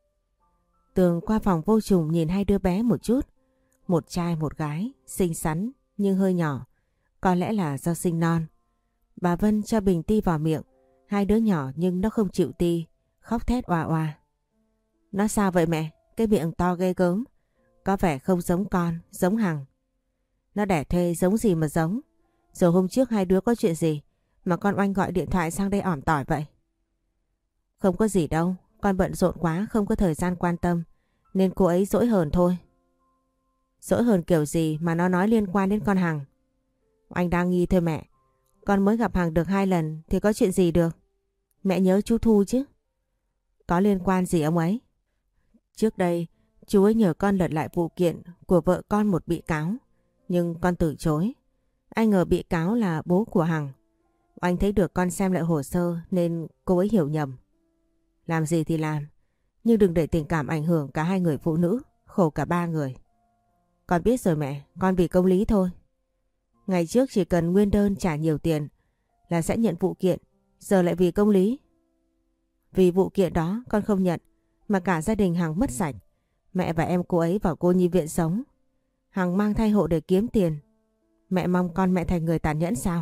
Tường qua phòng vô trùng nhìn hai đứa bé một chút. Một trai một gái, xinh xắn nhưng hơi nhỏ. Có lẽ là do sinh non. Bà Vân cho bình ti vào miệng. Hai đứa nhỏ nhưng nó không chịu ti, khóc thét oà oà. Nó sao vậy mẹ? Cái miệng to ghê gớm. Có vẻ không giống con, giống Hằng. Nó đẻ thuê giống gì mà giống. Rồi hôm trước hai đứa có chuyện gì mà con Oanh gọi điện thoại sang đây ỏm tỏi vậy? Không có gì đâu, con bận rộn quá không có thời gian quan tâm, nên cô ấy dỗi hờn thôi. Dỗi hờn kiểu gì mà nó nói liên quan đến con Hằng? Anh đang nghi thôi mẹ. Con mới gặp Hằng được 2 lần thì có chuyện gì được. Mẹ nhớ chú Thu chứ. Có liên quan gì ông ấy? Trước đây chú ấy nhờ con lật lại vụ kiện của vợ con một bị cáo, nhưng con từ chối. Anh ngờ bị cáo là bố của Hằng. Anh thấy được con xem lại hồ sơ nên cô ấy hiểu nhầm. Làm gì thì làm, nhưng đừng để tình cảm ảnh hưởng cả hai người phụ nữ, khổ cả ba người. Con biết rồi mẹ, con vì công lý thôi. Ngày trước chỉ cần nguyên đơn trả nhiều tiền là sẽ nhận vụ kiện, giờ lại vì công lý. Vì vụ kiện đó con không nhận mà cả gia đình Hằng mất sạch. Mẹ và em cô ấy vào cô nhi viện sống. Hằng mang thai hộ để kiếm tiền. Mẹ mong con mẹ thành người tàn nhẫn sao?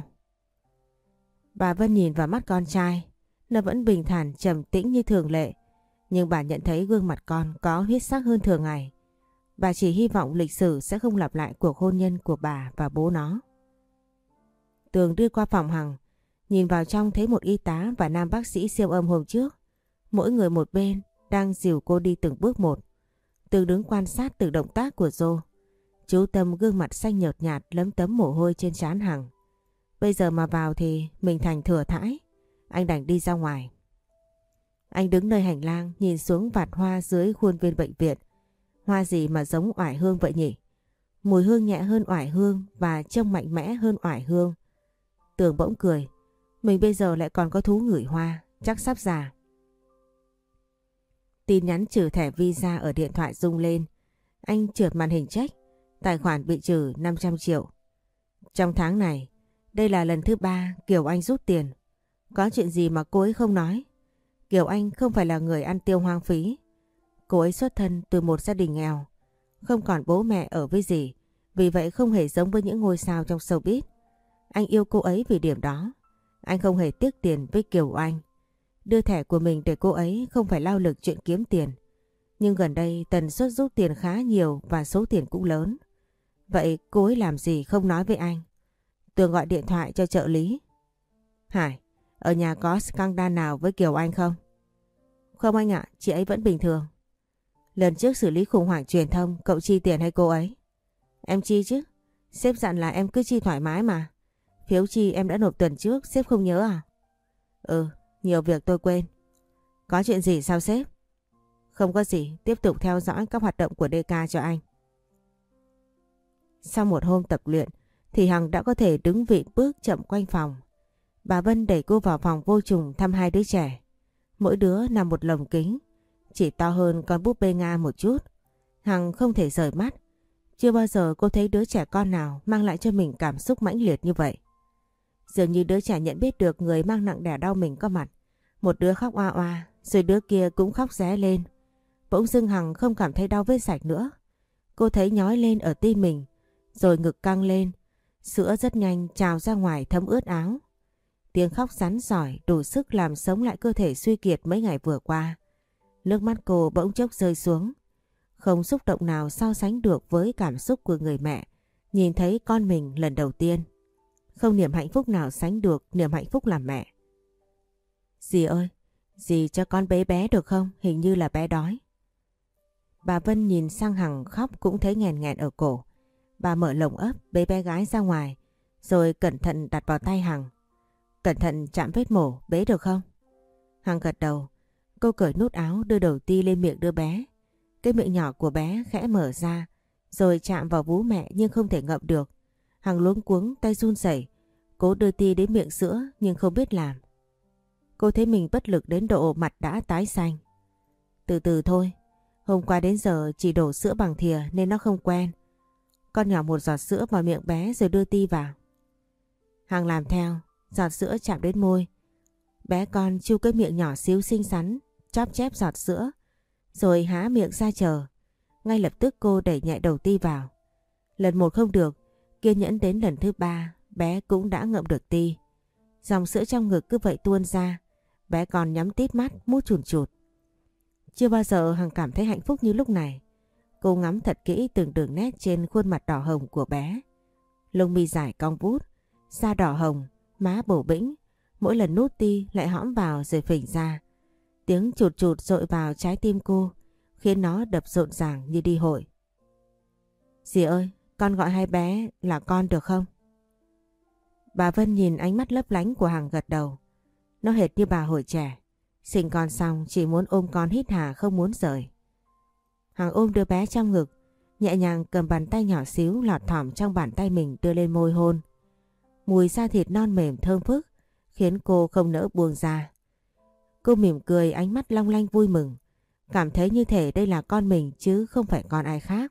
Bà Vân nhìn vào mắt con trai, nó vẫn bình thản trầm tĩnh như thường lệ, nhưng bà nhận thấy gương mặt con có huyết sắc hơn thường ngày. Bà chỉ hy vọng lịch sử sẽ không lặp lại cuộc hôn nhân của bà và bố nó. Tường đưa qua phòng Hằng, nhìn vào trong thấy một y tá và nam bác sĩ siêu âm hôm trước. Mỗi người một bên đang dìu cô đi từng bước một. Tường đứng quan sát từng động tác của Dô. Chú tâm gương mặt xanh nhợt nhạt lấm tấm mồ hôi trên trán Hằng. Bây giờ mà vào thì mình thành thừa thãi. Anh đành đi ra ngoài. Anh đứng nơi hành lang nhìn xuống vạt hoa dưới khuôn viên bệnh viện. Hoa gì mà giống oải hương vậy nhỉ? Mùi hương nhẹ hơn oải hương và trông mạnh mẽ hơn oải hương. Tường bỗng cười. Mình bây giờ lại còn có thú ngửi hoa, chắc sắp già. Tin nhắn trừ thẻ visa ở điện thoại rung lên. Anh trượt màn hình check. Tài khoản bị trừ 500 triệu. Trong tháng này, đây là lần thứ 3 Kiều Anh rút tiền. Có chuyện gì mà cô ấy không nói? Kiều Anh không phải là người ăn tiêu hoang phí. Cô ấy xuất thân từ một gia đình nghèo, không còn bố mẹ ở với dì, vì vậy không hề giống với những ngôi sao trong showbiz. Anh yêu cô ấy vì điểm đó. Anh không hề tiếc tiền với Kiều Anh. Đưa thẻ của mình để cô ấy không phải lao lực chuyện kiếm tiền. Nhưng gần đây tần suất rút tiền khá nhiều và số tiền cũng lớn. Vậy cô ấy làm gì không nói với anh? Tường gọi điện thoại cho trợ lý. Hải, ở nhà có scandal nào với Kiều Anh không? Không anh ạ, chị ấy vẫn bình thường. Lần trước xử lý khủng hoảng truyền thông, cậu chi tiền hay cô ấy? Em chi chứ. Sếp dặn là em cứ chi thoải mái mà. Phiếu chi em đã nộp tuần trước, sếp không nhớ à? Ừ, nhiều việc tôi quên. Có chuyện gì sao sếp? Không có gì, tiếp tục theo dõi các hoạt động của DK cho anh. Sau một hôm tập luyện thì Hằng đã có thể đứng vịn bước chậm quanh phòng. Bà Vân đẩy cô vào phòng vô trùng thăm hai đứa trẻ. Mỗi đứa nằm một lồng kính, chỉ to hơn con búp bê Nga một chút. Hằng không thể rời mắt. Chưa bao giờ cô thấy đứa trẻ con nào mang lại cho mình cảm xúc mãnh liệt như vậy. Dường như đứa trẻ nhận biết được người mang nặng đẻ đau mình có mặt. Một đứa khóc oa oa, rồi đứa kia cũng khóc ré lên. Bỗng dưng Hằng không cảm thấy đau vết sạch nữa. Cô thấy nhói lên ở tim mình, rồi ngực căng lên. Sữa rất nhanh trào ra ngoài thấm ướt áo. Tiếng khóc rắn rỏi đủ sức làm sống lại cơ thể suy kiệt mấy ngày vừa qua. Nước mắt cô bỗng chốc rơi xuống. Không xúc động nào so sánh được với cảm xúc của người mẹ nhìn thấy con mình lần đầu tiên. Không niềm hạnh phúc nào sánh được niềm hạnh phúc làm mẹ. Dì ơi, dì cho con bế bé được không? Hình như là bé đói. Bà Vân nhìn sang Hằng khóc cũng thấy nghẹn nghẹn ở cổ. Bà mở lồng ấp bế bé gái ra ngoài, rồi cẩn thận đặt vào tay Hằng. Cẩn thận chạm vết mổ, bế được không? Hằng gật đầu. Cô cởi nút áo đưa đầu ti lên miệng đứa bé. Cái miệng nhỏ của bé khẽ mở ra, rồi chạm vào vú mẹ nhưng không thể ngậm được. Hằng luống cuống tay run rẩy, cố đưa ti đến miệng sữa nhưng không biết làm. Cô thấy mình bất lực đến độ mặt đã tái xanh. Từ từ thôi, hôm qua đến giờ chỉ đổ sữa bằng thìa nên nó không quen. Con nhỏ một giọt sữa vào miệng bé rồi đưa ti vào. Hằng làm theo, giọt sữa chạm đến môi. Bé con chu cái miệng nhỏ xíu xinh xắn, chóp chép giọt sữa, rồi há miệng ra chờ. Ngay lập tức cô đẩy nhẹ đầu ti vào. Lần một không được, kiên nhẫn đến lần thứ ba, bé cũng đã ngậm được ti. Dòng sữa trong ngực cứ vậy tuôn ra, bé còn nhắm tít mắt mút chùn chụt. Chưa bao giờ Hằng cảm thấy hạnh phúc như lúc này. Cô ngắm thật kỹ từng đường nét trên khuôn mặt đỏ hồng của bé. Lông mi dài cong vút, da đỏ hồng, má bầu bĩnh, mỗi lần nút ti lại hõm vào rồi phình ra. Tiếng chụt chụt dội vào trái tim cô, khiến nó đập rộn ràng như đi hội. Dì ơi, con gọi hai bé là con được không? Bà Vân nhìn ánh mắt lấp lánh của Hằng gật đầu. Nó hệt như bà hồi trẻ. Sinh con xong chỉ muốn ôm con hít hà không muốn rời. Hằng ôm đứa bé trong ngực, nhẹ nhàng cầm bàn tay nhỏ xíu lọt thỏm trong bàn tay mình đưa lên môi hôn. Mùi da thịt non mềm thơm phức khiến cô không nỡ buông ra. Cô mỉm cười ánh mắt long lanh vui mừng, cảm thấy như thể đây là con mình chứ không phải con ai khác.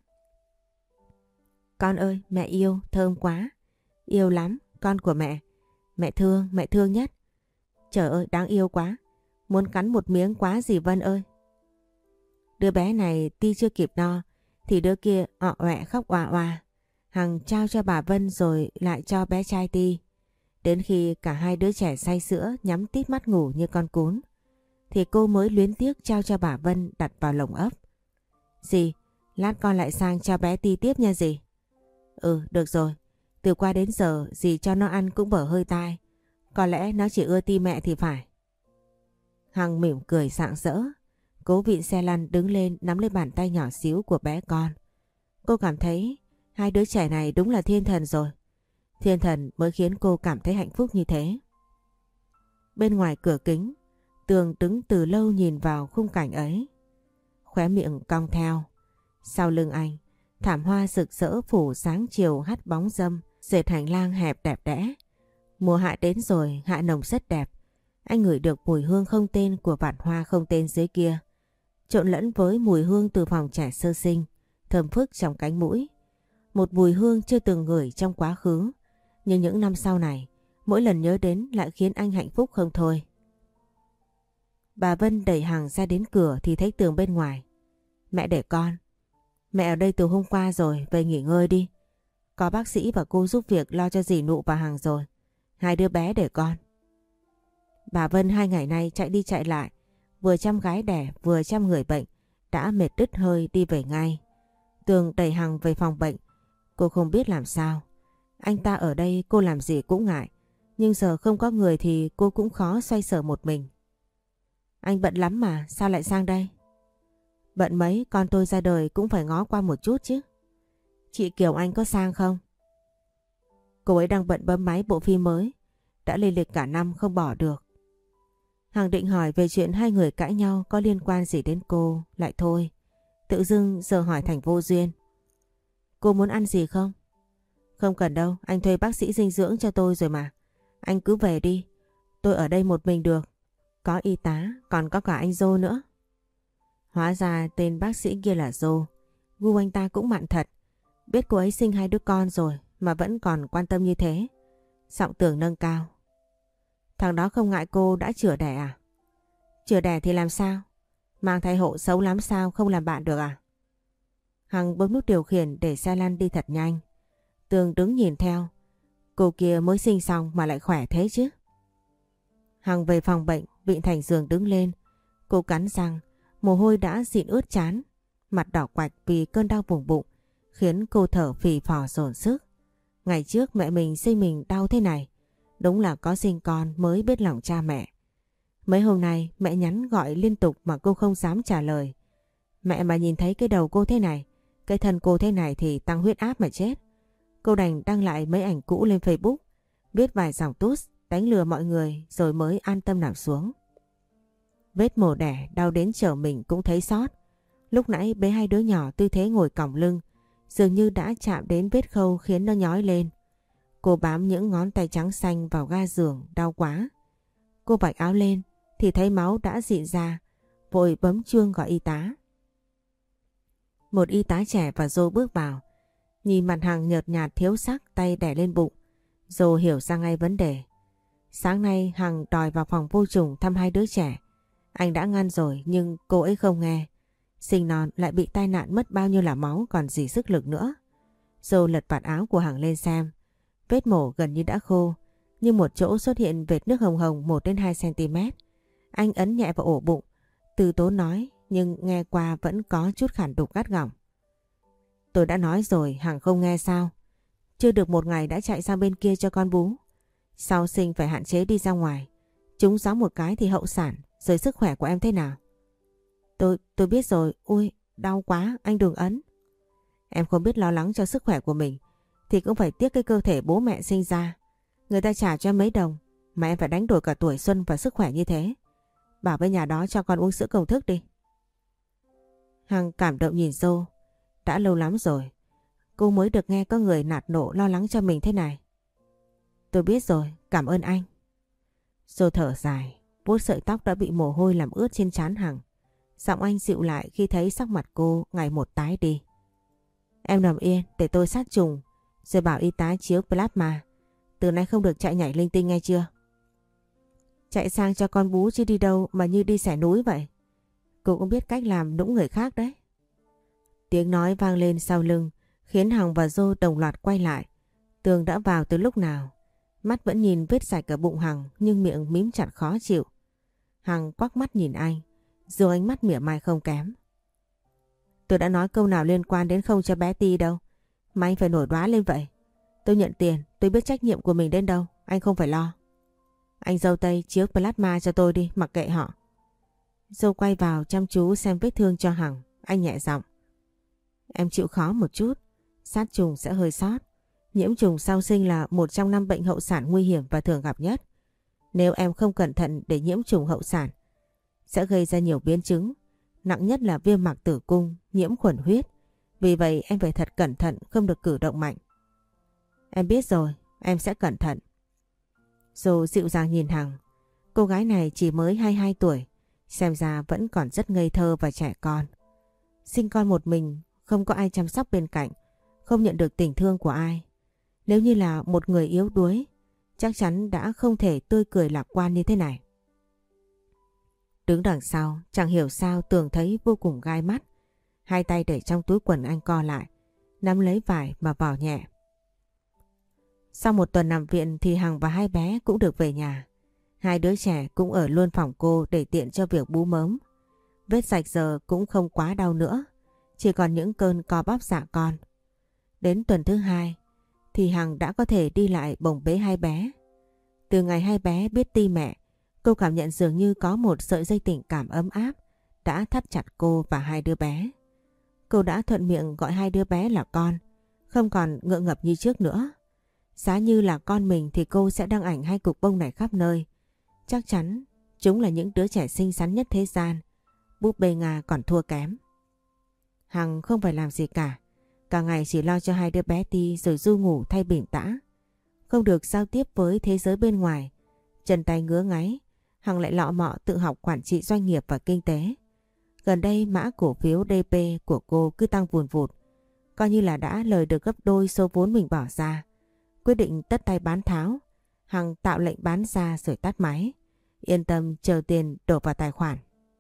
Con ơi, mẹ yêu, thơm quá. Yêu lắm, con của mẹ. Mẹ thương nhất. Trời ơi, đáng yêu quá. Muốn cắn một miếng quá dì Vân ơi. Đứa bé này ti chưa kịp no thì đứa kia ọ ọe khóc òa òa. Hằng trao cho bà Vân rồi lại cho bé trai ti. Đến khi cả hai đứa trẻ say sữa nhắm tít mắt ngủ như con cún thì cô mới luyến tiếc trao cho bà Vân đặt vào lồng ấp. Dì, lát con lại sang cho bé ti tiếp nha dì. Ừ, được rồi. Từ qua đến giờ dì cho nó ăn cũng bở hơi tai. Có lẽ nó chỉ ưa ti mẹ thì phải. Hằng mỉm cười rạng rỡ. Cố vịn xe lăn đứng lên nắm lấy bàn tay nhỏ xíu của bé con. Cô cảm thấy hai đứa trẻ này đúng là thiên thần rồi. Thiên thần mới khiến cô cảm thấy hạnh phúc như thế. Bên ngoài cửa kính, Tường đứng từ lâu nhìn vào khung cảnh ấy. Khóe miệng cong theo. Sau lưng anh, thảm hoa rực rỡ phủ sáng chiều hắt bóng râm, dệt hành lang hẹp đẹp đẽ. Mùa hạ đến rồi, hạ nồng rất đẹp. Anh ngửi được mùi hương không tên của vạt hoa không tên dưới kia, trộn lẫn với mùi hương từ phòng trẻ sơ sinh, thơm phức trong cánh mũi. Một mùi hương chưa từng ngửi trong quá khứ, nhưng những năm sau này, mỗi lần nhớ đến lại khiến anh hạnh phúc không thôi. Bà Vân đẩy Hằng ra đến cửa thì thấy Tường bên ngoài. Mẹ để con. Mẹ ở đây từ hôm qua rồi, về nghỉ ngơi đi. Có bác sĩ và cô giúp việc lo cho dì Nụ và Hằng rồi. Hai đứa bé để con. Bà Vân 2 ngày nay chạy đi chạy lại, vừa chăm gái đẻ vừa chăm người bệnh, đã mệt đứt hơi đi về ngay. Tường đẩy Hằng về phòng bệnh, cô không biết làm sao. Anh ta ở đây cô làm gì cũng ngại. Nhưng giờ không có người thì cô cũng khó xoay sở một mình. Anh bận lắm mà, sao lại sang đây? Bận mấy, con tôi ra đời cũng phải ngó qua một chút chứ. Chị Kiều Anh có sang không? Cô ấy đang bận bấm máy bộ phim mới. Đã lên lịch cả năm không bỏ được. Hằng định hỏi về chuyện hai người cãi nhau có liên quan gì đến cô, lại thôi. Tự dưng giờ hỏi thành vô duyên. Cô muốn ăn gì không? Không cần đâu, anh thuê bác sĩ dinh dưỡng cho tôi rồi mà. Anh cứ về đi, tôi ở đây một mình được. Có y tá, còn có cả anh Dô nữa. Hóa ra tên bác sĩ kia là Dô. Gu anh ta cũng mặn thật. Biết cô ấy sinh 2 đứa con rồi mà vẫn còn quan tâm như thế. Giọng Tường nâng cao. Thằng đó không ngại cô đã chữa đẻ à? Chữa đẻ thì làm sao? Mang thai hộ xấu lắm sao không làm bạn được à? Hằng bấm nút điều khiển để xe lăn đi thật nhanh. Tường đứng nhìn theo. Cô kia mới sinh xong mà lại khỏe thế chứ. Hằng về phòng bệnh, Vịn Thành giường đứng lên. Cô cắn răng, mồ hôi đã dịn ướt trán. Mặt đỏ quạch vì cơn đau vùng bụng, khiến cô thở phì phò dồn sức. Ngày trước mẹ mình sinh mình đau thế này. Đúng là có sinh con mới biết lòng cha mẹ. Mấy hôm nay mẹ nhắn gọi liên tục mà cô không dám trả lời. Mẹ mà nhìn thấy cái đầu cô thế này, cái thân cô thế này thì tăng huyết áp mà chết. Cô đành đăng lại mấy ảnh cũ lên Facebook, viết vài dòng tút đánh lừa mọi người rồi mới an tâm nằm xuống. Vết mổ đẻ đau đến trở mình cũng thấy xót. Lúc nãy bế 2 đứa nhỏ tư thế ngồi còng lưng, dường như đã chạm đến vết khâu khiến nó nhói lên. Cô bám những ngón tay trắng xanh vào ga giường, đau quá. Cô vạch áo lên thì thấy máu đã dịn ra, vội bấm chuông gọi y tá. Một y tá trẻ và Dô bước vào, nhìn mặt Hằng nhợt nhạt thiếu sắc, tay đè lên bụng. Dô hiểu ra ngay vấn đề. Sáng nay Hằng đòi vào phòng vô trùng thăm 2 đứa trẻ. Anh đã ngăn rồi nhưng cô ấy không nghe. Sinh non lại bị tai nạn mất bao nhiêu là máu còn gì sức lực nữa. Dô lật vạt áo của Hằng lên xem. Vết mổ gần như đã khô, nhưng một chỗ xuất hiện vệt nước hồng hồng 1 đến 2 cm. Anh ấn nhẹ vào ổ bụng, từ tốn nói nhưng nghe qua vẫn có chút khản đục gắt gỏng. Tôi đã nói rồi, Hằng không nghe sao? Chưa được 1 ngày đã chạy sang bên kia cho con bú. Sau sinh phải hạn chế đi ra ngoài. Trúng gió một cái thì hậu sản, rồi sức khỏe của em thế nào? Tôi biết rồi, ui, đau quá, anh đừng ấn. Em không biết lo lắng cho sức khỏe của mình thì cũng phải tiếc cái cơ thể bố mẹ sinh ra. Người ta trả cho em mấy đồng mà em phải đánh đổi cả tuổi xuân và sức khỏe như thế. Bảo với nhà đó cho con uống sữa công thức đi. Hằng cảm động nhìn Dô. Đã lâu lắm rồi cô mới được nghe có người nạt nộ lo lắng cho mình thế này. Tôi biết rồi, cảm ơn anh. Dô thở dài, vuốt sợi tóc đã bị mồ hôi làm ướt trên trán Hằng. Giọng anh dịu lại khi thấy sắc mặt cô ngày một tái đi. Em nằm yên để tôi sát trùng, rồi bảo y tá chiếu plasma. Từ nay không được chạy nhảy linh tinh nghe chưa? Chạy sang cho con bú chứ đi đâu mà như đi xẻ núi vậy. Cô cũng biết cách làm nũng người khác đấy. Tiếng nói vang lên sau lưng khiến Hằng và Dô đồng loạt quay lại. Tường đã vào từ lúc nào. Mắt vẫn nhìn vết sạch ở bụng Hằng nhưng miệng mím chặt khó chịu. Hằng quắc mắt nhìn anh, dù ánh mắt mỉa mai không kém. Tôi đã nói câu nào liên quan đến không cho bé Ti đâu mà anh phải nổi đoá lên vậy. Tôi nhận tiền, tôi biết trách nhiệm của mình đến đâu, anh không phải lo. Anh dâu Tây chiếu plasma cho tôi đi, mặc kệ họ. Dâu quay vào chăm chú xem vết thương cho Hằng, anh nhẹ giọng. Em chịu khó một chút, sát trùng sẽ hơi sót. Nhiễm trùng sau sinh là một trong 5 bệnh hậu sản nguy hiểm và thường gặp nhất. Nếu em không cẩn thận để nhiễm trùng hậu sản, sẽ gây ra nhiều biến chứng. Nặng nhất là viêm mạc tử cung, nhiễm khuẩn huyết. Vì vậy em phải thật cẩn thận, không được cử động mạnh. Em biết rồi, em sẽ cẩn thận. Dô dịu dàng nhìn Hằng. Cô gái này chỉ mới 22 tuổi, xem ra vẫn còn rất ngây thơ và trẻ con. Sinh con một mình, không có ai chăm sóc bên cạnh, không nhận được tình thương của ai. Nếu như là một người yếu đuối, chắc chắn đã không thể tươi cười lạc quan như thế này. Đứng đằng sau, chẳng hiểu sao Tường thấy vô cùng gai mắt. 2 tay để trong túi quần anh co lại, nắm lấy vải mà vò nhẹ. Sau 1 tuần nằm viện thì Hằng và 2 bé cũng được về nhà. 2 đứa trẻ cũng ở luôn phòng cô để tiện cho việc bú mớm. Vết rạch giờ cũng không quá đau nữa, chỉ còn những cơn co bóp dạ con. Đến tuần thứ 2, thì Hằng đã có thể đi lại bồng bế hai bé. Từ ngày hai bé biết ti mẹ, cô cảm nhận dường như có một sợi dây tình cảm ấm áp đã thắt chặt cô và hai đứa bé. Cô đã thuận miệng gọi hai đứa bé là con, không còn ngượng ngập như trước nữa. Giá như là con mình thì cô sẽ đăng ảnh hai cục bông này khắp nơi. Chắc chắn chúng là những đứa trẻ xinh xắn nhất thế gian, búp bê Nga còn thua kém. Hằng không phải làm gì cả, cả ngày chỉ lo cho hai đứa bé Ti rồi ru ngủ thay bỉm tã. Không được giao tiếp với thế giới bên ngoài, chân tay ngứa ngáy, Hằng lại lọ mọ tự học quản trị doanh nghiệp và kinh tế. Gần đây mã cổ phiếu DP của cô cứ tăng vùn vụt, coi như là đã lời được gấp đôi số vốn mình bỏ ra. Quyết định tất tay bán tháo, Hằng tạo lệnh bán ra rồi tắt máy, yên tâm chờ tiền đổ vào tài khoản.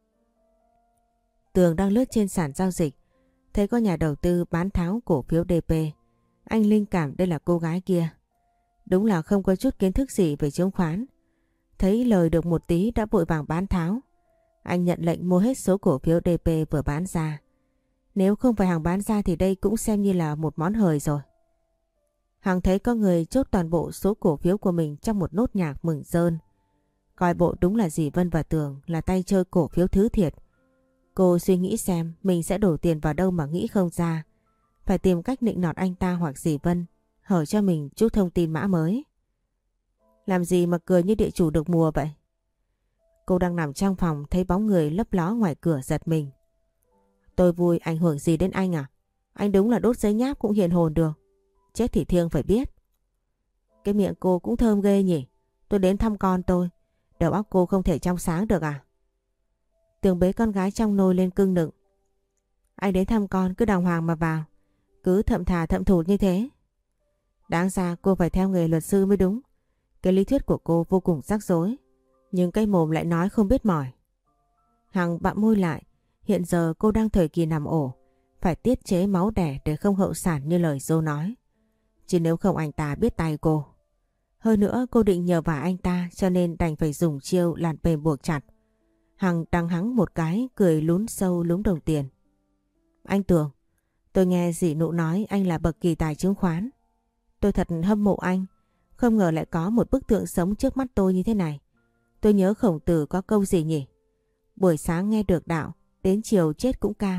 Tường đang lướt trên sàn giao dịch, thấy có nhà đầu tư bán tháo cổ phiếu DP. Anh linh cảm đây là cô gái kia. Đúng là không có chút kiến thức gì về chứng khoán. Thấy lời được một tí đã vội vàng bán tháo. Anh nhận lệnh mua hết số cổ phiếu DP vừa bán ra. Nếu không phải Hằng bán ra thì đây cũng xem như là một món hời rồi. Hằng thấy có người chốt toàn bộ số cổ phiếu của mình trong một nốt nhạc mừng rơn. Coi bộ đúng là dì Vân và Tường là tay chơi cổ phiếu thứ thiệt. Cô suy nghĩ xem mình sẽ đổ tiền vào đâu mà nghĩ không ra. Phải tìm cách nịnh nọt anh ta hoặc dì Vân, hở cho mình chút thông tin mã mới. Làm gì mà cười như địa chủ được mùa vậy? Cô đang nằm trong phòng thấy bóng người lấp ló ngoài cửa giật mình. Tôi vui ảnh hưởng gì đến anh à? Anh đúng là đốt giấy nháp cũng hiền hồn được. Chết thì thiêng phải biết. Cái miệng cô cũng thơm ghê nhỉ. Tôi đến thăm con tôi. Đầu óc cô không thể trong sáng được à? Tường bế con gái trong nôi lên cưng nựng. Anh đến thăm con cứ đàng hoàng mà vào. Cứ thậm thà thậm thụt như thế. Đáng ra cô phải theo nghề luật sư mới đúng. Cái lý thuyết của cô vô cùng rắc rối. Nhưng cái mồm lại nói không biết mỏi. Hằng bặm môi lại. Hiện giờ cô đang thời kỳ nằm ổ. Phải tiết chế máu đẻ để không hậu sản như lời Dô nói. Chứ nếu không anh ta biết tay cô. Hơn nữa cô định nhờ vả anh ta cho nên đành phải dùng chiêu làn bềm buộc chặt. Hằng đằng hắng một cái cười lún sâu lúm đồng tiền. Anh Tường, tôi nghe dì Nụ nói anh là bậc kỳ tài chứng khoán. Tôi thật hâm mộ anh. Không ngờ lại có một bức tượng sống trước mắt tôi như thế này. Tôi nhớ Khổng Tử có câu gì nhỉ? Buổi sáng nghe được đạo, đến chiều chết cũng cam.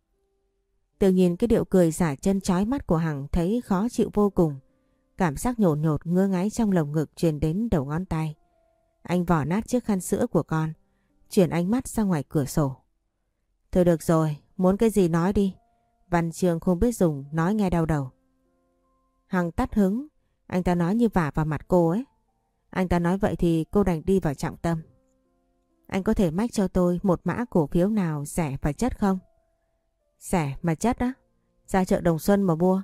Tường nhìn cái điệu cười giả chân chói mắt của Hằng thấy khó chịu vô cùng. Cảm giác nhột nhột ngứa ngáy trong lồng ngực truyền đến đầu ngón tay. Anh vỏ nát chiếc khăn sữa của con, chuyển ánh mắt ra ngoài cửa sổ. Thôi được rồi, muốn cái gì nói đi. Văn chương không biết dùng, nói nghe đau đầu. Hằng tắt hứng, anh ta nói như vả vào mặt cô ấy. Anh ta nói vậy thì cô đành đi vào trọng tâm. Anh có thể mách cho tôi một mã cổ phiếu nào rẻ và chất không? Rẻ mà chất á? Ra chợ Đồng Xuân mà mua.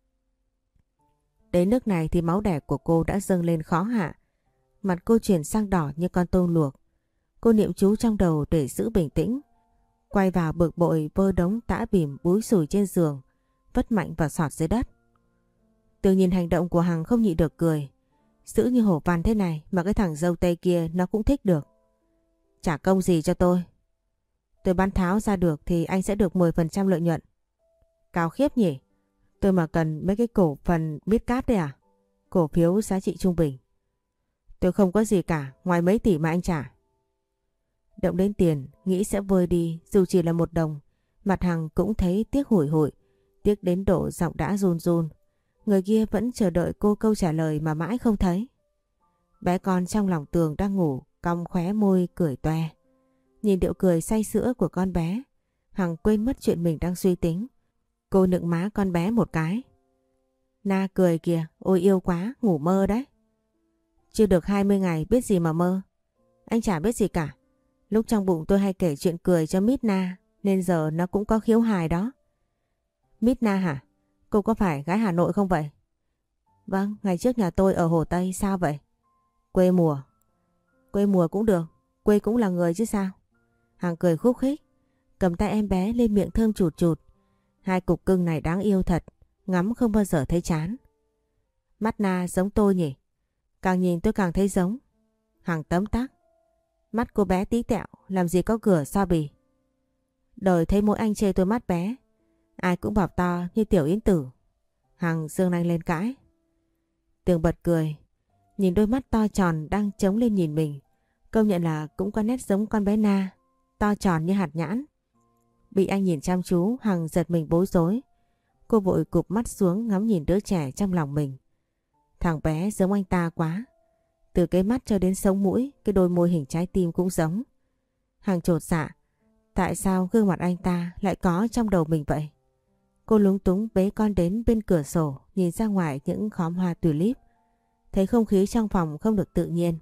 Đến nước này thì máu đẻ của cô đã dâng lên khó hạ. Mặt cô chuyển sang đỏ như con tôm luộc. Cô niệm chú trong đầu để giữ bình tĩnh. Quay vào bực bội vơ đống tã bìm búi xùi trên giường, vất mạnh vào sọt dưới đất. Tường nhìn hành động của Hằng không nhịn được cười. Giữ như hổ văn thế này mà cái thằng dâu tây kia nó cũng thích được. Trả công gì cho tôi? Tôi bán tháo ra được thì anh sẽ được 10% lợi nhuận. Cao khiếp nhỉ? Tôi mà cần mấy cái cổ phần Midcap đấy à? Cổ phiếu giá trị trung bình. Tôi không có gì cả ngoài mấy tỷ mà anh trả. Động đến tiền, nghĩ sẽ vơi đi dù chỉ là 1 đồng. Mặt Hằng cũng thấy tiếc hủi hụi, tiếc đến độ giọng đã run run. Người kia vẫn chờ đợi cô câu trả lời mà mãi không thấy. Bé con trong lòng Tường đang ngủ, cong khóe môi cười toe. Nhìn điệu cười say sữa của con bé, Hằng quên mất chuyện mình đang suy tính. Cô nựng má con bé một cái. Na cười kìa, ôi yêu quá, ngủ mơ đấy. Chưa được 20 ngày biết gì mà mơ. Anh chả biết gì cả. Lúc trong bụng tôi hay kể chuyện cười cho Mít Na, nên giờ nó cũng có khiếu hài đó. Mít Na hả? Cô có phải gái Hà Nội không vậy? Vâng, ngày trước nhà tôi ở Hồ Tây, sao vậy? Quê mùa. Quê mùa cũng được, quê cũng là người chứ sao? Hằng cười khúc khích, cầm tay em bé lên miệng thơm chụt chụt. Hai cục cưng này đáng yêu thật, ngắm không bao giờ thấy chán. Mắt Na giống tôi nhỉ? Càng nhìn tôi càng thấy giống. Hằng tấm tắc. Mắt cô bé tí tẹo, làm gì có cửa so bì. Đời thấy mỗi anh chê tôi mắt bé, ai cũng bảo to như tiểu Yến Tử. Hằng giương nanh lên cãi. Tường bật cười, nhìn đôi mắt to tròn đang trống lên nhìn mình. Công nhận là cũng có nét giống con bé Na, to tròn như hạt nhãn. Bị anh nhìn chăm chú, Hằng giật mình bối rối. Cô vội cụp mắt xuống ngắm nhìn đứa trẻ trong lòng mình. Thằng bé giống anh ta quá. Từ cái mắt cho đến sống mũi, cái đôi môi hình trái tim cũng giống. Hằng chột dạ, tại sao gương mặt anh ta lại có trong đầu mình vậy? Cô lúng túng bế con đến bên cửa sổ, nhìn ra ngoài những khóm hoa tulip. Thấy không khí trong phòng không được tự nhiên.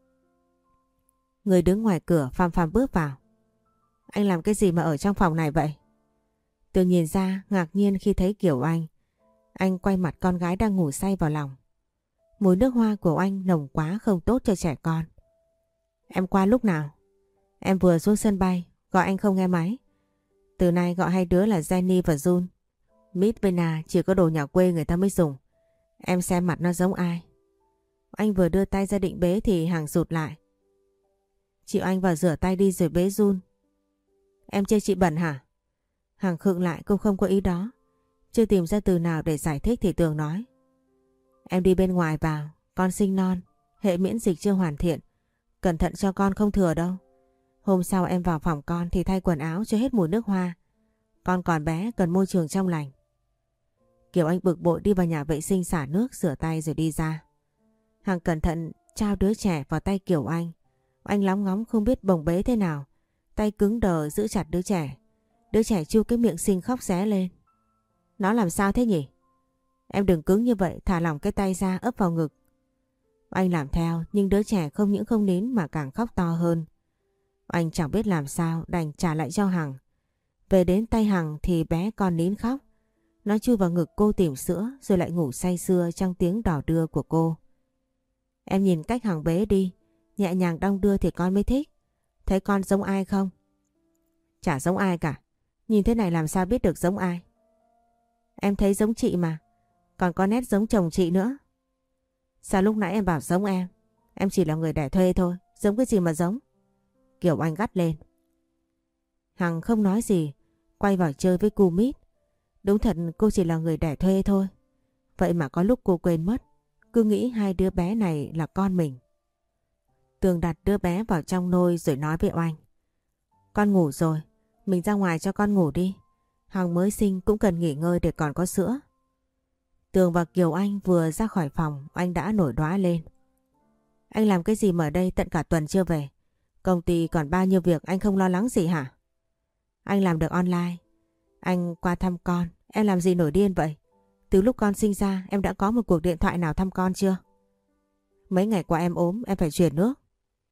Người đứng ngoài cửa phàm phàm bước vào. Anh làm cái gì mà ở trong phòng này vậy? Tường nhìn ra ngạc nhiên khi thấy Kiều Anh. Anh quay mặt con gái đang ngủ say vào lòng. Mùi nước hoa của anh nồng quá không tốt cho trẻ con. Em qua lúc nào? Em vừa xuống sân bay, gọi anh không nghe máy. Từ nay gọi hai đứa là Jenny và Jun. Mít với Na chỉ có đồ nhà quê người ta mới dùng. Em xem mặt nó giống ai? Anh vừa đưa tay ra định bế thì Hằng rụt lại. Chịu anh vào rửa tay đi rồi bế Jun. Em chê chị bẩn hả? Hằng khựng lại, cô không có ý đó. Chưa tìm ra từ nào để giải thích thì Tường nói. Em đi bên ngoài vào, con sinh non, hệ miễn dịch chưa hoàn thiện. Cẩn thận cho con không thừa đâu. Hôm sau em vào phòng con thì thay quần áo cho hết mùi nước hoa. Con còn bé cần môi trường trong lành. Kiều Anh bực bội đi vào nhà vệ sinh xả nước rửa tay rồi đi ra. Hằng cẩn thận trao đứa trẻ vào tay Kiều Anh. Anh lóng ngóng không biết bồng bế thế nào. Tay cứng đờ giữ chặt đứa trẻ. Đứa trẻ chu cái miệng xinh khóc ré lên. Nó làm sao thế nhỉ? Em đừng cứng như vậy, thả lỏng cái tay ra ấp vào ngực. Anh làm theo nhưng đứa trẻ không những không nín mà càng khóc to hơn. Anh chẳng biết làm sao đành trả lại cho Hằng. Về đến tay Hằng thì bé còn nín khóc. Nó chui vào ngực cô tìm sữa rồi lại ngủ say sưa trong tiếng đỏ đưa của cô. Em nhìn cách Hằng bế đi, nhẹ nhàng đong đưa thì con mới thích. Thấy con giống ai không? Chả giống ai cả. Nhìn thế này làm sao biết được giống ai? Em thấy giống chị mà. Còn có nét giống chồng chị nữa. Sao lúc nãy em bảo giống em? Em chỉ là người đẻ thuê thôi. Giống cái gì mà giống? Kiều Anh gắt lên. Hằng không nói gì. Quay vào chơi với cu Mít. Đúng thật cô chỉ là người đẻ thuê thôi. Vậy mà có lúc cô quên mất. Cứ nghĩ hai đứa bé này là con mình. Tường đặt đứa bé vào trong nôi rồi nói với Oanh. Con ngủ rồi. Mình ra ngoài cho con ngủ đi. Hằng mới sinh cũng cần nghỉ ngơi để còn có sữa. Tường và Kiều Anh vừa ra khỏi phòng, anh đã nổi đoá lên. Anh làm cái gì mà ở đây tận cả tuần chưa về? Công ty còn bao nhiêu việc anh không lo lắng gì hả? Anh làm được online. Anh qua thăm con, em làm gì nổi điên vậy? Từ lúc con sinh ra em đã có một cuộc điện thoại nào thăm con chưa? Mấy ngày qua em ốm, em phải chuyển nước.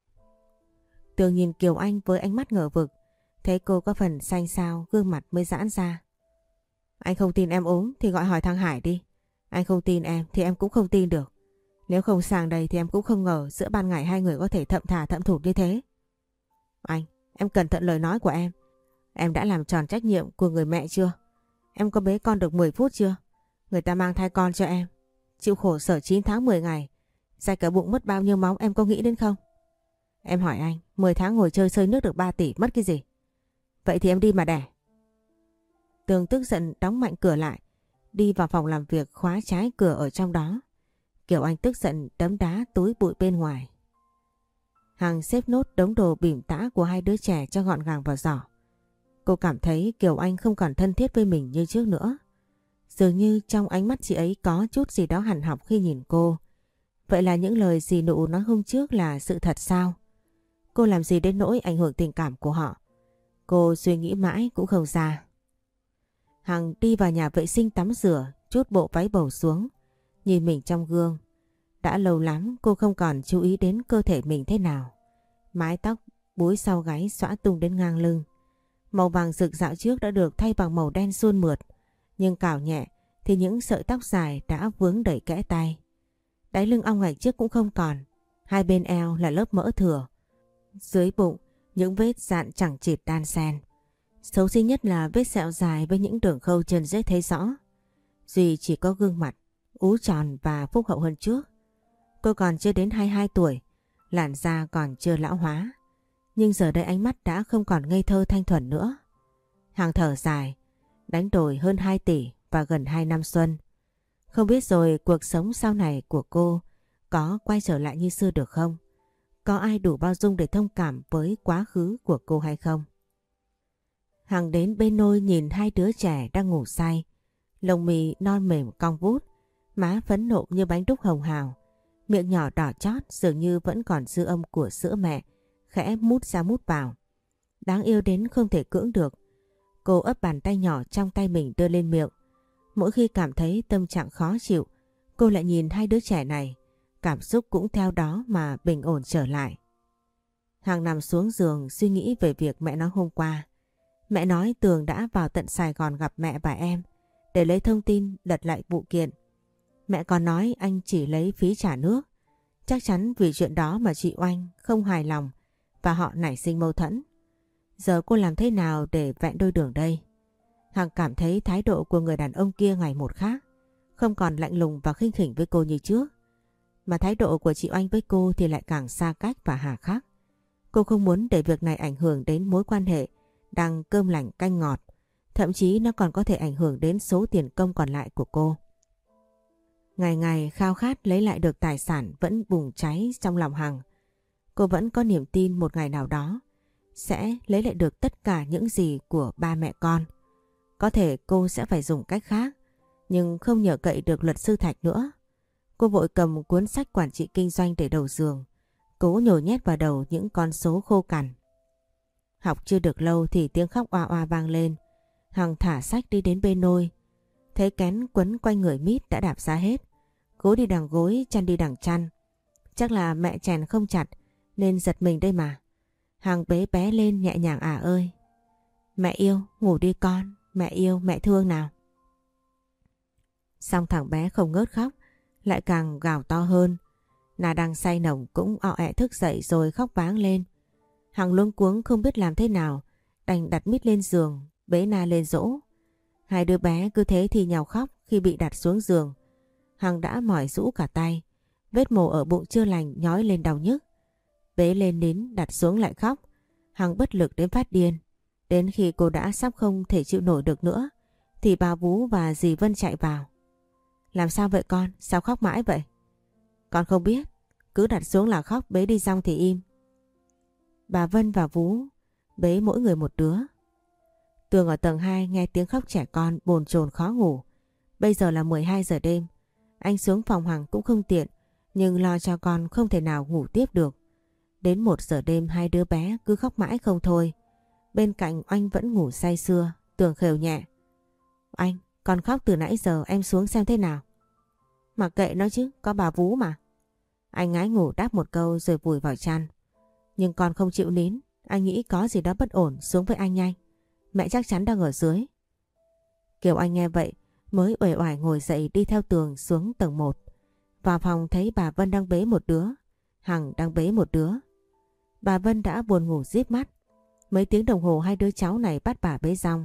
Tường nhìn Kiều Anh với ánh mắt ngờ vực. Thấy cô có phần xanh xao, gương mặt mới giãn ra. Anh không tin em ốm thì gọi hỏi thằng Hải đi. Anh không tin em thì em cũng không tin được. Nếu không sang đây thì em cũng không ngờ giữa ban ngày hai người có thể thậm thà thậm thụt như thế. Anh, em cẩn thận lời nói của em. Em đã làm tròn trách nhiệm của người mẹ chưa? Em có bế con được 10 phút chưa? Người ta mang thai con cho em. Chịu khổ sở 9 tháng 10 ngày. Dai cả bụng mất bao nhiêu máu em có nghĩ đến không? Em hỏi anh, 10 tháng ngồi chơi xơi nước được 3 tỷ mất cái gì? Vậy thì em đi mà đẻ. Tường tức giận đóng mạnh cửa lại. Đi vào phòng làm việc khóa trái cửa ở trong đó. Kiều Anh tức giận đấm đá túi bụi bên ngoài. Hằng xếp nốt đống đồ bỉm tã của hai đứa trẻ cho gọn gàng vào giỏ. Cô cảm thấy Kiều Anh không còn thân thiết với mình như trước nữa. Dường như trong ánh mắt chị ấy có chút gì đó hằn học khi nhìn cô. Vậy là những lời dì Nụ nói hôm trước là sự thật sao? Cô làm gì đến nỗi ảnh hưởng tình cảm của họ? Cô suy nghĩ mãi cũng không ra. Hằng đi vào nhà vệ sinh tắm rửa, trút bộ váy bầu xuống, nhìn mình trong gương. Đã lâu lắm cô không còn chú ý đến cơ thể mình thế nào. Mái tóc búi sau gáy xõa tung đến ngang lưng. Màu vàng rực dạo trước đã được thay bằng màu đen suôn mượt, nhưng cào nhẹ thì những sợi tóc dài đã vướng đầy kẽ tay. Đáy lưng ong ngày trước cũng không còn, hai bên eo là lớp mỡ thừa. Dưới bụng những vết dạn chẳng chịt đan xen. Xấu xí nhất là vết sẹo dài với những đường khâu chân rết thấy rõ. Duy chỉ có gương mặt ú tròn và phúc hậu hơn trước. Cô còn chưa đến 22 tuổi, làn da còn chưa lão hóa. Nhưng giờ đây ánh mắt đã không còn ngây thơ thanh thuần nữa. Hằng thở dài, đánh đổi hơn 2 tỷ và gần 2 năm xuân. Không biết rồi cuộc sống sau này của cô có quay trở lại như xưa được không? Có ai đủ bao dung để thông cảm với quá khứ của cô hay không? Hằng đến bên nôi nhìn hai đứa trẻ đang ngủ say. Lông mì non mềm cong vút, má phấn nộm như bánh đúc hồng hào. Miệng nhỏ đỏ chót dường như vẫn còn dư âm của sữa mẹ, khẽ mút ra mút vào. Đáng yêu đến không thể cưỡng được. Cô ấp bàn tay nhỏ trong tay mình đưa lên miệng. Mỗi khi cảm thấy tâm trạng khó chịu, cô lại nhìn hai đứa trẻ này. Cảm xúc cũng theo đó mà bình ổn trở lại. Hằng nằm xuống giường suy nghĩ về việc mẹ nói hôm qua. Mẹ nói Tường đã vào tận Sài Gòn gặp mẹ và em để lấy thông tin lật lại vụ kiện. Mẹ còn nói anh chỉ lấy phí trả nước. Chắc chắn vì chuyện đó mà chị Oanh không hài lòng và họ nảy sinh mâu thuẫn. Giờ cô làm thế nào để vẹn đôi đường đây? Hằng cảm thấy thái độ của người đàn ông kia ngày một khác, không còn lạnh lùng và khinh khỉnh với cô như trước. Mà thái độ của chị Oanh với cô thì lại càng xa cách và hà khắc. Cô không muốn để việc này ảnh hưởng đến mối quan hệ đang cơm lành canh ngọt. Thậm chí nó còn có thể ảnh hưởng đến số tiền công còn lại của cô. Ngày ngày khao khát lấy lại được tài sản vẫn bùng cháy trong lòng Hằng. Cô vẫn có niềm tin một ngày nào đó sẽ lấy lại được tất cả những gì của ba mẹ con. Có thể cô sẽ phải dùng cách khác, nhưng không nhờ cậy được luật sư Thạch nữa. Cô vội cầm cuốn sách quản trị kinh doanh để đầu giường, cố nhồi nhét vào đầu những con số khô cằn. Học chưa được lâu thì tiếng khóc oa oa vang lên. Hằng thả sách đi đến bên nôi. Thấy kén quấn quanh người Mít đã đạp ra hết. Gối đi đằng gối, chăn đi đằng chăn. Chắc là mẹ chèn không chặt nên giật mình đây mà. Hằng bế bé lên nhẹ nhàng ơi. Mẹ yêu, ngủ đi con. Mẹ yêu, mẹ thương nào. Xong thằng bé không ngớt khóc, lại càng gào to hơn. Na đang say nồng cũng ọ ẹ thức dậy rồi khóc váng lên. Hằng luống cuống không biết làm thế nào, đành đặt Mít lên giường, bế Na lên dỗ. Hai đứa bé cứ thế thì nhào khóc khi bị đặt xuống giường. Hằng đã mỏi rũ cả tay, vết mồ ở bụng chưa lành nhói lên đau nhức. Bế lên nín đặt xuống lại khóc. Hằng bất lực đến phát điên. Đến khi cô đã sắp không thể chịu nổi được nữa thì bà Vú và dì Vân chạy vào. Làm sao vậy con? Sao khóc mãi vậy? Con không biết. Cứ đặt xuống là khóc, bế đi xong thì im. Bà Vân và Vú bế mỗi người một đứa. Tường ở tầng 2 nghe tiếng khóc trẻ con bồn chồn khó ngủ. Bây giờ là 12 giờ đêm. Anh xuống phòng Hằng cũng không tiện, nhưng lo cho con không thể nào ngủ tiếp được. Đến 1 giờ đêm hai đứa bé cứ khóc mãi không thôi. Bên cạnh Oanh vẫn ngủ say sưa. Tường khều nhẹ. Anh, con khóc từ nãy giờ, em xuống xem thế nào. Mà kệ nó chứ, có bà Vú mà. Anh ngái ngủ đáp một câu rồi vùi vào chăn. Nhưng con không chịu nín. Anh nghĩ có gì đó bất ổn, xuống với anh nhanh. Mẹ chắc chắn đang ở dưới. Kiều Anh nghe vậy mới uể oải ngồi dậy đi theo Tường xuống tầng 1. Vào phòng thấy bà Vân đang bế một đứa, Hằng đang bế một đứa. Bà Vân đã buồn ngủ díp mắt. Mấy tiếng đồng hồ hai đứa cháu này bắt bà bế rong.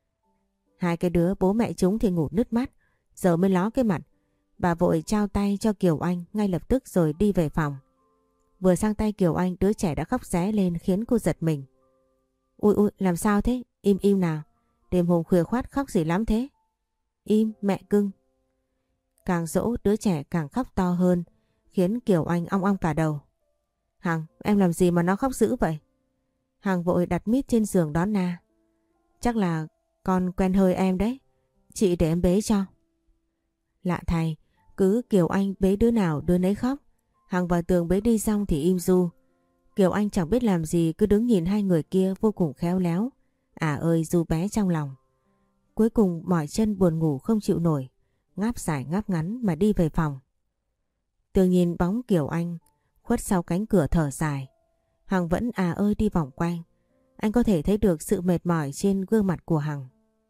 Hai cái đứa bố mẹ chúng thì ngủ nứt mắt, giờ mới ló cái mặt. Bà vội trao tay cho Kiều Anh ngay lập tức rồi đi về phòng. Vừa sang tay Kiều Anh, đứa trẻ đã khóc ré lên khiến cô giật mình. Ui ui, làm sao thế? Im im nào. Đêm hôm khuya khoắt khóc gì lắm thế? Im mẹ cưng. Càng dỗ đứa trẻ càng khóc to hơn, khiến Kiều Anh ong ong cả đầu. Hằng, em làm gì mà nó khóc dữ vậy? Hằng vội đặt Mít trên giường đón Na. Chắc là con quen hơi em đấy. Chị để em bế cho. Lạ thay, cứ Kiều Anh bế đứa nào đứa nấy khóc. Hằng và Tường bế đi xong thì im ru. Kiều Anh chẳng biết làm gì, cứ đứng nhìn hai người kia vô cùng khéo léo. Ơi ru bé trong lòng. Cuối cùng mỏi chân buồn ngủ không chịu nổi, ngáp dài ngáp ngắn mà đi về phòng. Tường nhìn bóng Kiều Anh khuất sau cánh cửa thở dài. Hằng vẫn ơi đi vòng quanh. Anh có thể thấy được sự mệt mỏi trên gương mặt của Hằng.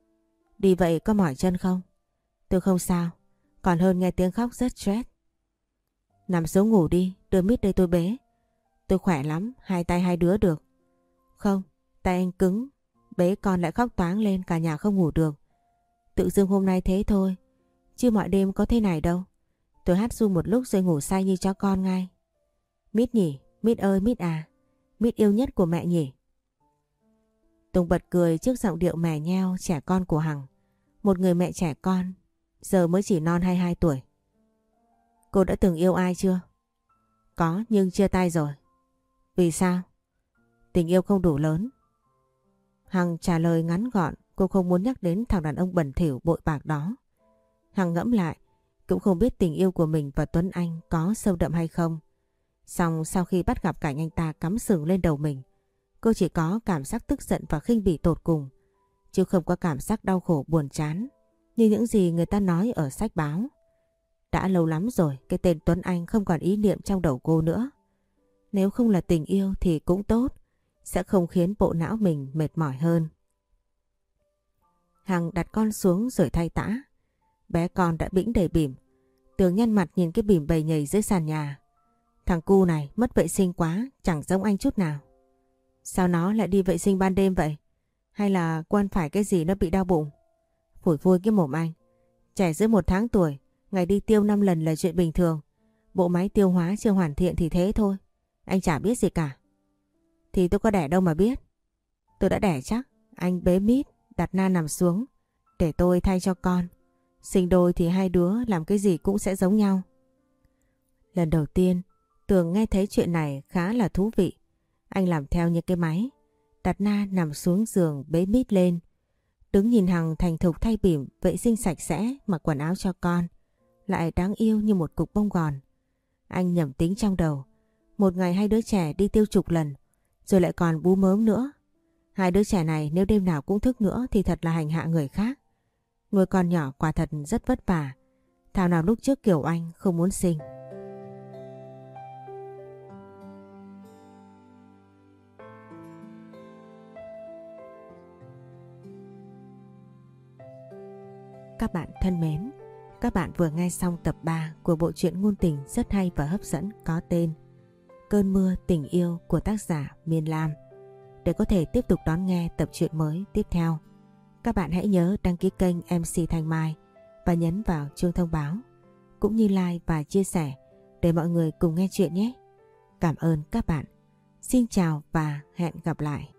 Đi vậy có mỏi chân không? Tôi không sao, còn hơn nghe tiếng khóc rất stress. Nằm xuống ngủ đi, đưa Mít đây tôi bế. Tôi khỏe lắm, hai tay hai đứa được. Không, tay anh cứng, bế con lại khóc toáng lên cả nhà không ngủ được. Tự dưng hôm nay thế thôi, chứ mọi đêm có thế này đâu. Tôi hát ru một lúc rồi ngủ say như chó con ngay. Mít nhỉ, Mít ơi Mít à, Mít yêu nhất của mẹ nhỉ. Tùng bật cười trước giọng điệu mè nheo trẻ con của Hằng. Một người mẹ trẻ con giờ mới chỉ non 22 tuổi. Cô đã từng yêu ai chưa? Có, nhưng chia tay rồi. Vì sao? Tình yêu không đủ lớn. Hằng trả lời ngắn gọn, cô không muốn nhắc đến thằng đàn ông bẩn thỉu bội bạc đó. Hằng ngẫm lại, cũng không biết tình yêu của mình và Tuấn Anh có sâu đậm hay không. Song sau khi bắt gặp cảnh anh ta cắm sừng lên đầu mình, cô chỉ có cảm giác tức giận và khinh bỉ tột cùng, chứ không có cảm giác đau khổ buồn chán như những gì người ta nói ở sách báo. Đã lâu lắm rồi cái tên Tuấn Anh không còn ý niệm trong đầu cô nữa. Nếu không là tình yêu thì cũng tốt, sẽ không khiến bộ não mình mệt mỏi hơn. Hằng đặt con xuống rồi thay tã. Bé con đã bĩnh đầy bỉm. Tường nhăn mặt nhìn cái bỉm bầy nhầy dưới sàn nhà. Thằng cu này mất vệ sinh quá, chẳng giống anh chút nào. Sao nó lại đi vệ sinh ban đêm vậy? Hay là cô ăn phải cái gì nó bị đau bụng? Phủi phui cái mồm anh. Trẻ dưới 1 tháng tuổi, ngày đi tiêu 5 lần là chuyện bình thường. Bộ máy tiêu hóa chưa hoàn thiện thì thế thôi. Anh chả biết gì cả. Thì tôi có đẻ đâu mà biết. Tôi đã đẻ chắc. Anh bế mít, đặt Na nằm xuống, để tôi thay cho con. Sinh đôi thì hai đứa làm cái gì cũng sẽ giống nhau. Lần đầu tiên, Tường nghe thấy chuyện này khá là thú vị. Anh làm theo như cái máy. Đặt Na nằm xuống giường bế mít lên. Đứng nhìn Hằng thành thục thay bỉm, vệ sinh sạch sẽ, mặc quần áo cho con. Lại đáng yêu như một cục bông gòn. Anh nhẩm tính trong đầu. Một ngày 2 đứa trẻ đi tiêu chục lần, rồi lại còn bú mớm nữa. 2 đứa trẻ này nếu đêm nào cũng thức nữa thì thật là hành hạ người khác. Nuôi con nhỏ quả thật rất vất vả. Thảo nào lúc trước Kiều Anh không muốn sinh. Các bạn thân mến, các bạn vừa nghe xong tập 3 của bộ truyện ngôn tình rất hay và hấp dẫn có tên Cơn mưa tình yêu của tác giả Miên Lam. Để có thể tiếp tục đón nghe tập truyện mới tiếp theo, các bạn hãy nhớ đăng ký kênh MC Thanh Mai và nhấn vào chuông thông báo, cũng như like và chia sẻ để mọi người cùng nghe chuyện nhé. Cảm ơn các bạn. Xin chào và hẹn gặp lại.